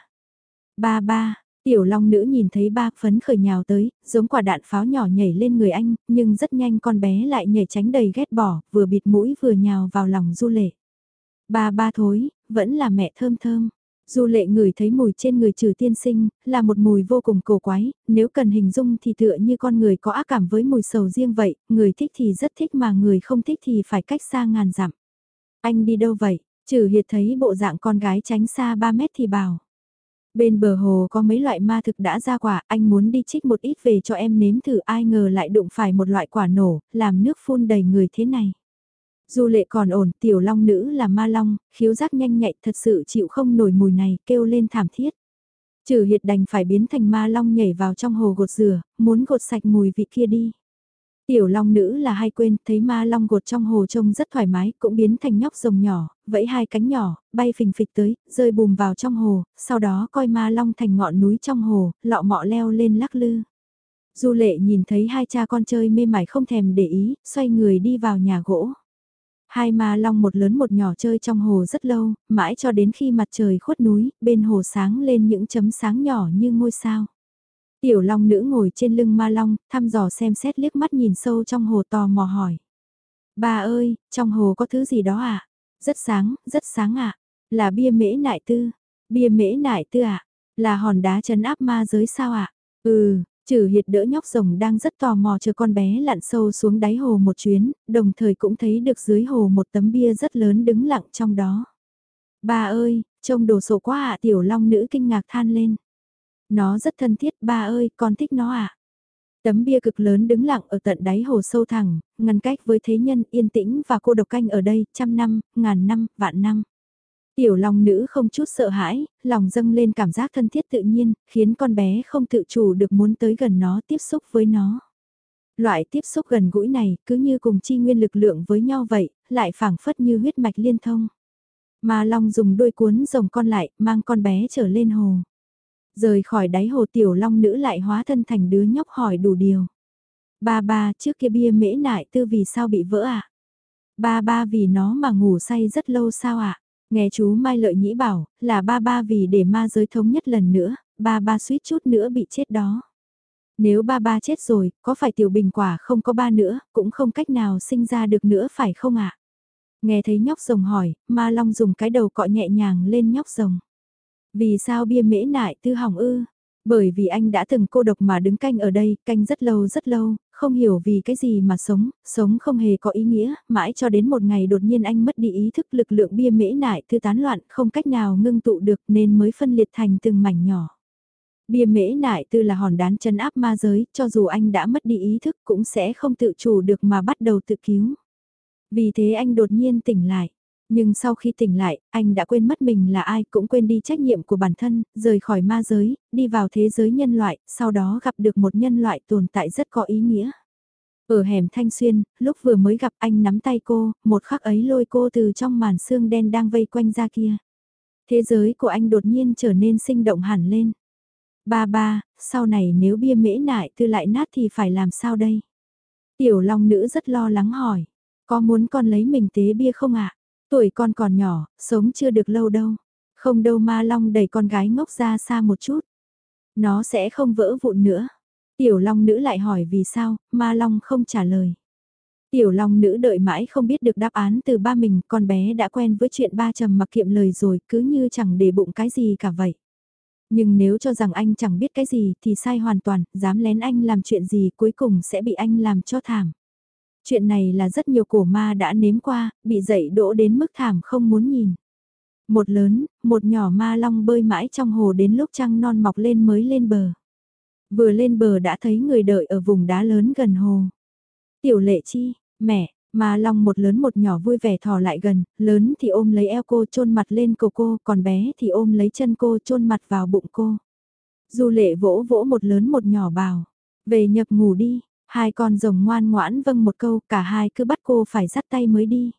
Ba ba, tiểu long nữ nhìn thấy ba phấn khởi nhào tới, giống quả đạn pháo nhỏ nhảy lên người anh, nhưng rất nhanh con bé lại nhảy tránh đầy ghét bỏ, vừa bịt mũi vừa nhào vào lòng Du Lệ. Ba ba thối, vẫn là mẹ thơm thơm. Du Lệ ngửi thấy mùi trên người Trừ Tiên Sinh, là một mùi vô cùng cổ quái, nếu cần hình dung thì tựa như con người có ác cảm với mùi sầu riêng vậy, người thích thì rất thích mà người không thích thì phải cách xa ngàn dặm. Anh đi đâu vậy? Trừ Hiệt thấy bộ dạng con gái tránh xa ba mét thì bảo. Bên bờ hồ có mấy loại ma thực đã ra quả, anh muốn đi trích một ít về cho em nếm thử, ai ngờ lại đụng phải một loại quả nổ, làm nước phun đầy người thế này. Du Lệ còn ổn, tiểu long nữ là ma long, khiếu giác nhanh nhạy thật sự chịu không nổi mùi này, kêu lên thảm thiết. Trừ Hiệt đành phải biến thành ma long nhảy vào trong hồ gột rửa, muốn gột sạch mùi vị kia đi. Tiểu long nữ là hay quên, thấy ma long gột trong hồ trông rất thoải mái, cũng biến thành nhóc rồng nhỏ, vẫy hai cánh nhỏ, bay phình phịch tới, rơi bùm vào trong hồ, sau đó coi ma long thành ngọn núi trong hồ, lọ mọ leo lên lắc lư. Du Lệ nhìn thấy hai cha con chơi mê mải không thèm để ý, xoay người đi vào nhà gỗ. Hai ma long một lớn một nhỏ chơi trong hồ rất lâu, mãi cho đến khi mặt trời khuất núi, bên hồ sáng lên những chấm sáng nhỏ như ngôi sao. Tiểu long nữ ngồi trên lưng ma long, thăm dò xem xét liếc mắt nhìn sâu trong hồ tò mò hỏi. Bà ơi, trong hồ có thứ gì đó à? Rất sáng, rất sáng ạ. À? Là bia mễ nại tư. Bia mễ nại tư ạ. À? Là hòn đá trấn áp ma giới sao ạ? À? Ừ, Trừ Hiệt đỡ nhóc rồng đang rất tò mò chờ con bé lặn sâu xuống đáy hồ một chuyến, đồng thời cũng thấy được dưới hồ một tấm bia rất lớn đứng lặng trong đó. Bà ơi, trông đồ sộ quá ạ. À, tiểu long nữ kinh ngạc than lên. Nó rất thân thiết, ba ơi, con thích nó à. Tấm bia cực lớn đứng lặng ở tận đáy hồ sâu thẳm, ngăn cách với thế nhân yên tĩnh và cô độc canh ở đây, trăm năm, ngàn năm, vạn năm. Tiểu long nữ không chút sợ hãi, lòng dâng lên cảm giác thân thiết tự nhiên, khiến con bé không tự chủ được muốn tới gần nó tiếp xúc với nó. Loại tiếp xúc gần gũi này cứ như cùng chi nguyên lực lượng với nhau vậy, lại phảng phất như huyết mạch liên thông. Mà long dùng đuôi cuốn rồng con lại, mang con bé trở lên hồ. Rời khỏi đáy hồ tiểu long nữ lại hóa thân thành đứa nhóc hỏi đủ điều. Ba ba, trước kia bia mễ nại tư vì sao bị vỡ à? Ba ba vì nó mà ngủ say rất lâu sao ạ? À? Nghe chú Mai Lợi Nhĩ bảo, là ba ba vì để ma giới thống nhất lần nữa, ba ba suýt chút nữa bị chết đó. Nếu ba ba chết rồi, có phải tiểu bình quả không có ba nữa, cũng không cách nào sinh ra được nữa phải không ạ? À? Nghe thấy nhóc rồng hỏi, ma long dùng cái đầu cọ nhẹ nhàng lên nhóc rồng. Vì sao bia mễ nại tư hỏng ư? Bởi vì anh đã từng cô độc mà đứng canh ở đây, canh rất lâu rất lâu, không hiểu vì cái gì mà sống, sống không hề có ý nghĩa, mãi cho đến một ngày đột nhiên anh mất đi ý thức lực lượng bia mễ nại tư tán loạn, không cách nào ngưng tụ được nên mới phân liệt thành từng mảnh nhỏ. Bia mễ nại tư là hòn đán trấn áp ma giới, cho dù anh đã mất đi ý thức cũng sẽ không tự chủ được mà bắt đầu tự cứu. Vì thế anh đột nhiên tỉnh lại. Nhưng sau khi tỉnh lại, anh đã quên mất mình là ai, cũng quên đi trách nhiệm của bản thân, rời khỏi ma giới, đi vào thế giới nhân loại, sau đó gặp được một nhân loại tồn tại rất có ý nghĩa. Ở hẻm Thanh Xuyên, lúc vừa mới gặp anh nắm tay cô, một khắc ấy lôi cô từ trong màn sương đen đang vây quanh ra kia. Thế giới của anh đột nhiên trở nên sinh động hẳn lên. Ba ba, sau này nếu bia mễ nại tư lại nát thì phải làm sao đây? Tiểu long nữ rất lo lắng hỏi, có muốn con lấy mình tế bia không ạ? Tuổi con còn nhỏ, sống chưa được lâu đâu. Không đâu ma long đẩy con gái ngốc ra xa một chút. Nó sẽ không vỡ vụn nữa. Tiểu long nữ lại hỏi vì sao, ma long không trả lời. Tiểu long nữ đợi mãi không biết được đáp án từ ba mình, con bé đã quen với chuyện ba trầm mặc kiệm lời rồi, cứ như chẳng để bụng cái gì cả vậy. Nhưng nếu cho rằng anh chẳng biết cái gì thì sai hoàn toàn, dám lén anh làm chuyện gì cuối cùng sẽ bị anh làm cho thảm. Chuyện này là rất nhiều cổ ma đã nếm qua, bị dậy đỗ đến mức thảm không muốn nhìn. Một lớn, một nhỏ ma long bơi mãi trong hồ đến lúc trăng non mọc lên mới lên bờ. Vừa lên bờ đã thấy người đợi ở vùng đá lớn gần hồ. Tiểu Lệ Chi, mẹ, ma long một lớn một nhỏ vui vẻ thò lại gần, lớn thì ôm lấy eo cô chôn mặt lên cổ cô, còn bé thì ôm lấy chân cô chôn mặt vào bụng cô. Du Lệ vỗ vỗ một lớn một nhỏ bảo, về nhập ngủ đi. Hai con rồng ngoan ngoãn vâng một câu, cả hai cứ bắt cô phải dắt tay mới đi.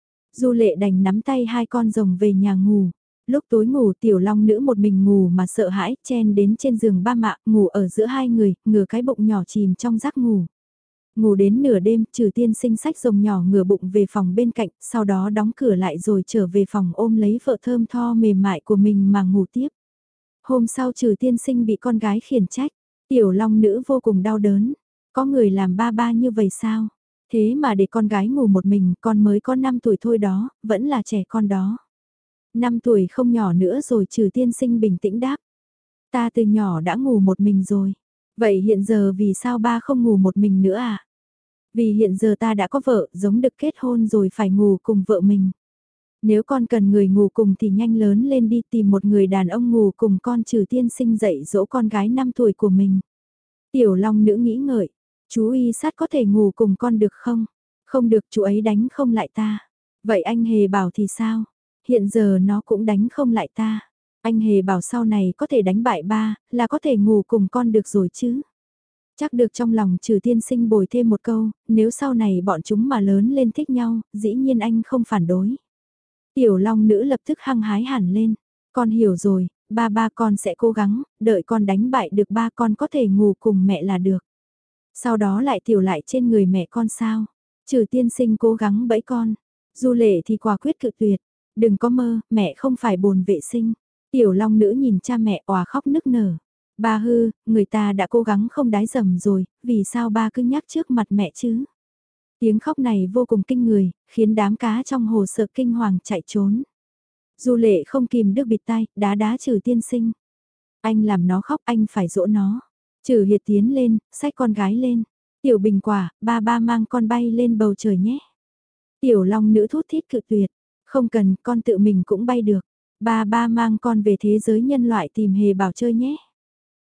Du Lệ đành nắm tay hai con rồng về nhà ngủ. Lúc tối ngủ tiểu long nữ một mình ngủ mà sợ hãi, chen đến trên giường ba mạ, ngủ ở giữa hai người, ngửa cái bụng nhỏ chìm trong giấc ngủ. Ngủ đến nửa đêm, Trừ Tiên Sinh xách rồng nhỏ ngửa bụng về phòng bên cạnh, sau đó đóng cửa lại rồi trở về phòng ôm lấy vợ thơm tho mềm mại của mình mà ngủ tiếp. Hôm sau Trừ Tiên Sinh bị con gái khiển trách, tiểu long nữ vô cùng đau đớn. Có người làm ba ba như vậy sao? Thế mà để con gái ngủ một mình, con mới có năm tuổi thôi đó, vẫn là trẻ con đó. năm tuổi không nhỏ nữa rồi. Trừ Tiên Sinh bình tĩnh đáp. Ta từ nhỏ đã ngủ một mình rồi. Vậy hiện giờ vì sao ba không ngủ một mình nữa à? Vì hiện giờ ta đã có vợ, giống được kết hôn rồi phải ngủ cùng vợ mình. Nếu con cần người ngủ cùng thì nhanh lớn lên đi tìm một người đàn ông ngủ cùng con. Trừ Tiên Sinh dạy dỗ con gái năm tuổi của mình. Tiểu long nữ nghĩ ngợi. Chú y sát có thể ngủ cùng con được không? Không được, chú ấy đánh không lại ta. Vậy anh Hề bảo thì sao? Hiện giờ nó cũng đánh không lại ta. Anh Hề bảo sau này có thể đánh bại ba, là có thể ngủ cùng con được rồi chứ. Chắc được trong lòng Trừ Tiên Sinh bồi thêm một câu, nếu sau này bọn chúng mà lớn lên thích nhau, dĩ nhiên anh không phản đối. Tiểu long nữ lập tức hăng hái hẳn lên. Con hiểu rồi, ba ba con sẽ cố gắng, đợi con đánh bại được ba con có thể ngủ cùng mẹ là được. Sau đó lại tiểu lại trên người mẹ con sao? Trừ Tiên Sinh cố gắng bẫy con. Du Lệ thì quả quyết cự tuyệt. Đừng có mơ, mẹ không phải bồn vệ sinh. Tiểu long nữ nhìn cha mẹ òa khóc nức nở. Ba hư, người ta đã cố gắng không đái dầm rồi, vì sao ba cứ nhắc trước mặt mẹ chứ? Tiếng khóc này vô cùng kinh người, khiến đám cá trong hồ sợ kinh hoàng chạy trốn. Du Lệ không kìm được bịt tai, đá đá Trừ Tiên Sinh. Anh làm nó khóc, anh phải dỗ nó. Trừ Hiệt tiến lên, xách con gái lên. Tiểu Bình Quả, ba ba mang con bay lên bầu trời nhé. Tiểu long nữ thút thít cự tuyệt. Không cần, con tự mình cũng bay được. Ba ba mang con về thế giới nhân loại tìm Hề bảo chơi nhé.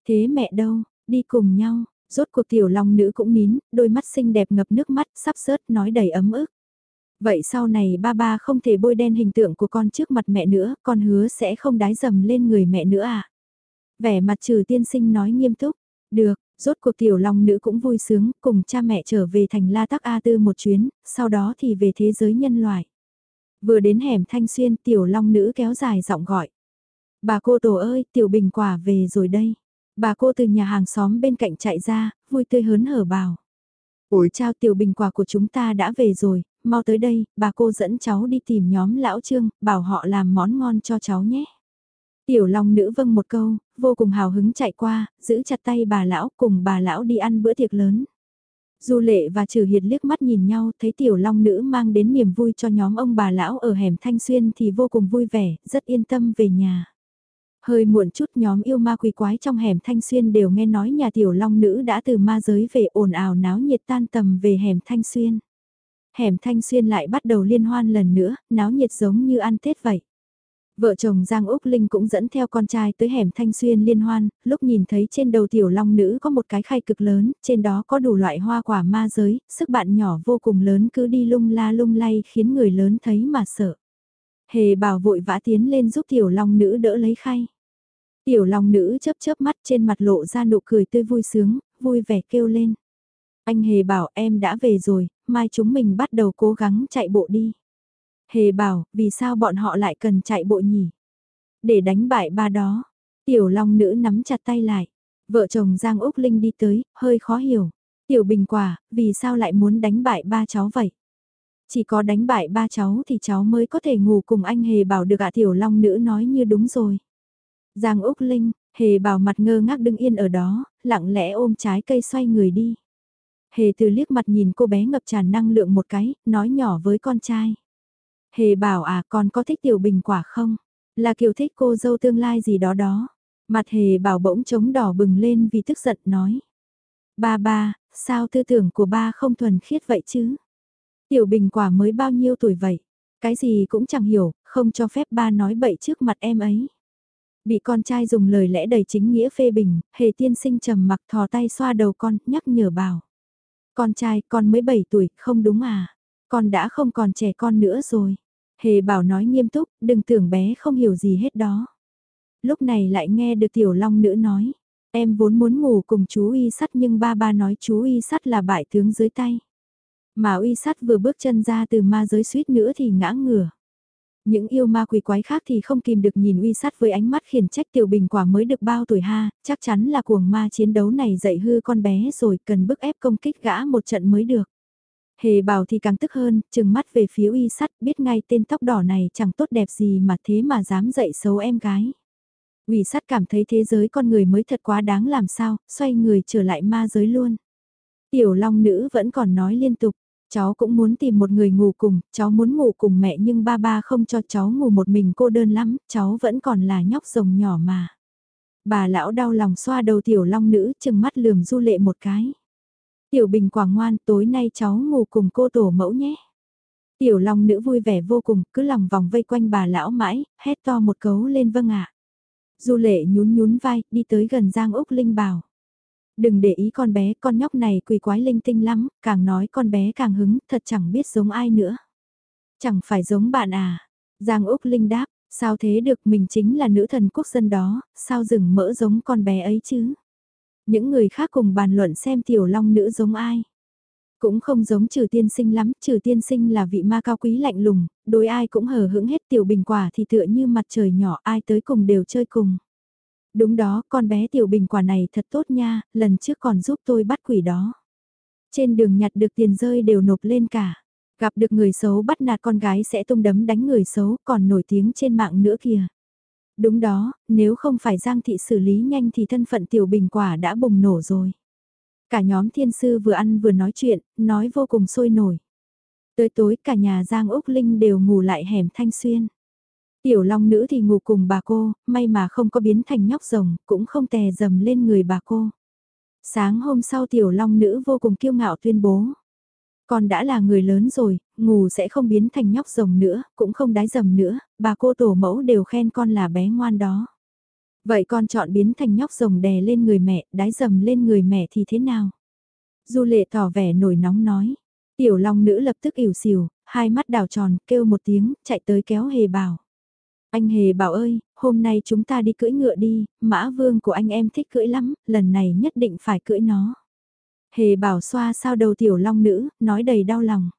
Thế mẹ đâu, đi cùng nhau, rốt cuộc tiểu long nữ cũng nín, đôi mắt xinh đẹp ngập nước mắt, sắp sớt nói đầy ấm ức. Vậy sau này ba ba không thể bôi đen hình tượng của con trước mặt mẹ nữa, con hứa sẽ không đái dầm lên người mẹ nữa à? Vẻ mặt Trừ tiên sinh nói nghiêm túc, được, rốt cuộc tiểu long nữ cũng vui sướng, cùng cha mẹ trở về thành La Tắc A Tư một chuyến, sau đó thì về thế giới nhân loại. Vừa đến hẻm Thanh Xuyên, tiểu long nữ kéo dài giọng gọi. Bà cô tổ ơi, tiểu bình quả về rồi đây. Bà cô từ nhà hàng xóm bên cạnh chạy ra, vui tươi hớn hở bảo. Ủi chào, tiểu bình quả của chúng ta đã về rồi, mau tới đây, bà cô dẫn cháu đi tìm nhóm lão Trương, bảo họ làm món ngon cho cháu nhé. Tiểu long nữ vâng một câu, vô cùng hào hứng chạy qua, giữ chặt tay bà lão cùng bà lão đi ăn bữa tiệc lớn. Du Lệ và Trừ Hiệt liếc mắt nhìn nhau, thấy tiểu long nữ mang đến niềm vui cho nhóm ông bà lão ở hẻm Thanh Xuyên thì vô cùng vui vẻ, rất yên tâm về nhà. Hơi muộn chút nhóm yêu ma quỷ quái trong hẻm Thanh Xuyên đều nghe nói nhà tiểu long nữ đã từ ma giới về, ồn ào náo nhiệt tan tầm về hẻm Thanh Xuyên. Hẻm Thanh Xuyên lại bắt đầu liên hoan lần nữa, náo nhiệt giống như ăn Tết vậy. Vợ chồng Giang Úc Linh cũng dẫn theo con trai tới hẻm Thanh Xuyên liên hoan, lúc nhìn thấy trên đầu tiểu long nữ có một cái khay cực lớn, trên đó có đủ loại hoa quả ma giới, sức bạn nhỏ vô cùng lớn cứ đi lung la lung lay khiến người lớn thấy mà sợ. Hề Bảo vội vã tiến lên giúp tiểu long nữ đỡ lấy khay. Tiểu long nữ chớp chớp mắt, trên mặt lộ ra nụ cười tươi vui sướng, vui vẻ kêu lên. Anh Hề Bảo, em đã về rồi, mai chúng mình bắt đầu cố gắng chạy bộ đi. Hề Bảo, vì sao bọn họ lại cần chạy bộ nhỉ? Để đánh bại ba đó. Tiểu long nữ nắm chặt tay lại. Vợ chồng Giang Úc Linh đi tới, hơi khó hiểu. Tiểu bình quả, vì sao lại muốn đánh bại ba cháu vậy? Chỉ có đánh bại ba cháu thì cháu mới có thể ngủ cùng anh Hề Bảo được ạ. Tiểu long nữ nói như đúng rồi. Giang Úc Linh, Hề Bảo mặt ngơ ngác đứng yên ở đó, lặng lẽ ôm trái cây xoay người đi. Hề Từ liếc mặt nhìn cô bé ngập tràn năng lượng một cái, nói nhỏ với con trai. Hề Bảo à, con có thích tiểu bình quả không? Là kiểu thích cô dâu tương lai gì đó đó. Mặt Hề Bảo bỗng trống đỏ bừng lên vì tức giận nói. Ba ba, sao tư tưởng của ba không thuần khiết vậy chứ? Tiểu bình quả mới bao nhiêu tuổi vậy? Cái gì cũng chẳng hiểu, không cho phép ba nói bậy trước mặt em ấy. Bị con trai dùng lời lẽ đầy chính nghĩa phê bình, Hề tiên sinh trầm mặc thò tay xoa đầu con, nhắc nhở bảo. Con trai, con mới bảy tuổi, không đúng à? Con đã không còn trẻ con nữa rồi. Hề Bảo nói nghiêm túc, đừng tưởng bé không hiểu gì hết đó. Lúc này lại nghe được tiểu long nữ nói. Em vốn muốn ngủ cùng chú uy sắt nhưng ba ba nói chú uy sắt là bại tướng dưới tay. Mà uy sắt vừa bước chân ra từ ma giới suýt nữa thì ngã ngửa. Những yêu ma quỷ quái khác thì không kìm được nhìn uy sắt với ánh mắt khiển trách tiểu bình quả mới được bao tuổi ha, chắc chắn là cuồng ma chiến đấu này dạy hư con bé rồi cần bức ép công kích gã một trận mới được. Hề Bảo thì càng tức hơn, trừng mắt về phía uy sắt, biết ngay tên tóc đỏ này chẳng tốt đẹp gì mà thế mà dám dạy xấu em gái. Uy sắt cảm thấy thế giới con người mới thật quá đáng làm sao, xoay người trở lại ma giới luôn. Tiểu long nữ vẫn còn nói liên tục, cháu cũng muốn tìm một người ngủ cùng, cháu muốn ngủ cùng mẹ nhưng ba ba không cho cháu ngủ một mình cô đơn lắm, cháu vẫn còn là nhóc rồng nhỏ mà. Bà lão đau lòng xoa đầu tiểu long nữ, chừng mắt lườm Du Lệ một cái. Tiểu bình quả ngoan, tối nay cháu ngủ cùng cô tổ mẫu nhé. Tiểu long nữ vui vẻ vô cùng, cứ lòng vòng vây quanh bà lão mãi, hét to một cấu lên vâng ạ. Du Lệ nhún nhún vai, đi tới gần Giang Úc Linh bảo. Đừng để ý con bé, con nhóc này quỷ quái linh tinh lắm, càng nói con bé càng hứng, thật chẳng biết giống ai nữa. Chẳng phải giống bạn à? Giang Úc Linh đáp, sao thế được, mình chính là nữ thần quốc dân đó, sao rừng mỡ giống con bé ấy chứ? Những người khác cùng bàn luận xem tiểu long nữ giống ai. Cũng không giống Trừ tiên sinh lắm, Trừ tiên sinh là vị ma cao quý lạnh lùng, đối ai cũng hờ hững hết, tiểu bình quả thì tựa như mặt trời nhỏ, ai tới cùng đều chơi cùng. Đúng đó, con bé tiểu bình quả này thật tốt nha, lần trước còn giúp tôi bắt quỷ đó. Trên đường nhặt được tiền rơi đều nộp lên cả. Gặp được người xấu bắt nạt con gái sẽ tung đấm đánh người xấu, còn nổi tiếng trên mạng nữa kìa. Đúng đó, nếu không phải Giang thị xử lý nhanh thì thân phận tiểu bình quả đã bùng nổ rồi. Cả nhóm thiên sư vừa ăn vừa nói chuyện, nói vô cùng sôi nổi. Tới tối cả nhà Giang Úc Linh đều ngủ lại hẻm Thanh Xuyên. Tiểu long nữ thì ngủ cùng bà cô, may mà không có biến thành nhóc rồng, cũng không tè dầm lên người bà cô. Sáng hôm sau tiểu long nữ vô cùng kiêu ngạo tuyên bố. Con đã là người lớn rồi, ngủ sẽ không biến thành nhóc rồng nữa, cũng không đái dầm nữa, bà cô tổ mẫu đều khen con là bé ngoan đó. Vậy con chọn biến thành nhóc rồng đè lên người mẹ, đái dầm lên người mẹ thì thế nào? Du Lệ tỏ vẻ nổi nóng nói. Tiểu Long nữ lập tức ỉu xìu, hai mắt đảo tròn, kêu một tiếng, chạy tới kéo Hề Bảo. Anh Hề Bảo ơi, hôm nay chúng ta đi cưỡi ngựa đi, Mã Vương của anh em thích cưỡi lắm, lần này nhất định phải cưỡi nó. Hề Bảo xoa sao đầu Tiểu Long nữ, nói đầy đau lòng.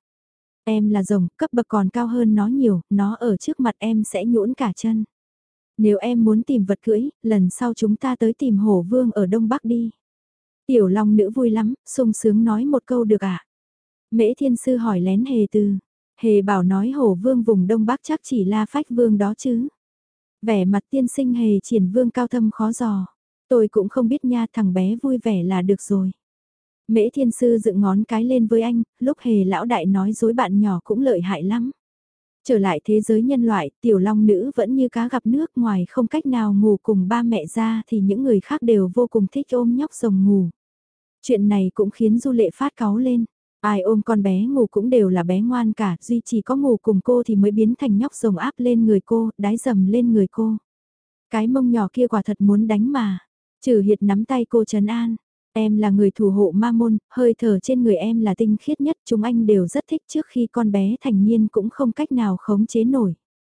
Em là rồng, cấp bậc còn cao hơn nó nhiều, nó ở trước mặt em sẽ nhũn cả chân. Nếu em muốn tìm vật cưỡi, lần sau chúng ta tới tìm Hổ Vương ở Đông Bắc đi. Tiểu Long nữ vui lắm, sung sướng nói một câu được ạ. À? Mễ Thiên Sư hỏi lén Hề Từ. Hề Bảo nói Hổ Vương vùng Đông Bắc chắc chỉ là Phách Vương đó chứ. Vẻ mặt tiên sinh Hề Triển Vương cao thâm khó dò. Tôi cũng không biết nha, thằng bé vui vẻ là được rồi. Mễ Thiên Sư dựng ngón cái lên với anh, lúc Hề lão đại nói dối bạn nhỏ cũng lợi hại lắm. Trở lại thế giới nhân loại, Tiểu Long nữ vẫn như cá gặp nước, ngoài không cách nào ngủ cùng ba mẹ ra thì những người khác đều vô cùng thích ôm nhóc rồng ngủ. Chuyện này cũng khiến Du Lệ phát cáu lên. Ai ôm con bé ngủ cũng đều là bé ngoan cả, duy chỉ có ngủ cùng cô thì mới biến thành nhóc rồng áp lên người cô, đái dầm lên người cô. Cái mông nhỏ kia quả thật muốn đánh mà. Trừ Hiệt nắm tay cô trấn an. Em là người thủ hộ ma môn, hơi thở trên người em là tinh khiết nhất, chúng anh đều rất thích, trước khi con bé thành niên cũng không cách nào khống chế nổi.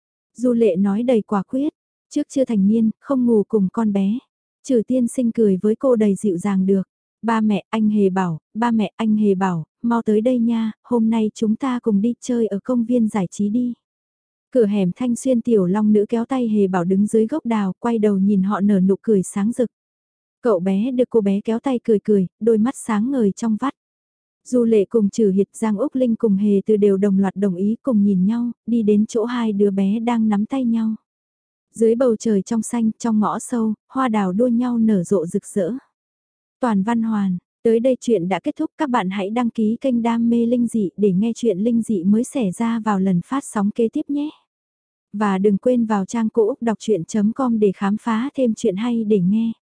Du Lệ nói đầy quả quyết, trước chưa thành niên, không ngủ cùng con bé. Trừ tiên sinh cười với cô đầy dịu dàng được. Ba mẹ anh Hề Bảo, ba mẹ anh Hề Bảo, mau tới đây nha, hôm nay chúng ta cùng đi chơi ở công viên giải trí đi. Cửa hẻm Thanh Xuyên Tiểu Long nữ kéo tay Hề Bảo đứng dưới gốc đào, quay đầu nhìn họ nở nụ cười sáng rực. Cậu bé được cô bé kéo tay cười cười, đôi mắt sáng ngời trong vắt. Du Lệ cùng Trừ Hiệt, Giang Úc Linh cùng Hề Từ đều đồng loạt đồng ý cùng nhìn nhau, đi đến chỗ hai đứa bé đang nắm tay nhau. Dưới bầu trời trong xanh, trong ngõ sâu, hoa đào đua nhau nở rộ rực rỡ. Toàn Văn Hoàn, tới đây chuyện đã kết thúc, các bạn hãy đăng ký kênh Đam mê Linh Dị để nghe chuyện Linh Dị mới xảy ra vào lần phát sóng kế tiếp nhé. Và đừng quên vào trang cô úc đọc chuyện chấm com để khám phá thêm chuyện hay để nghe.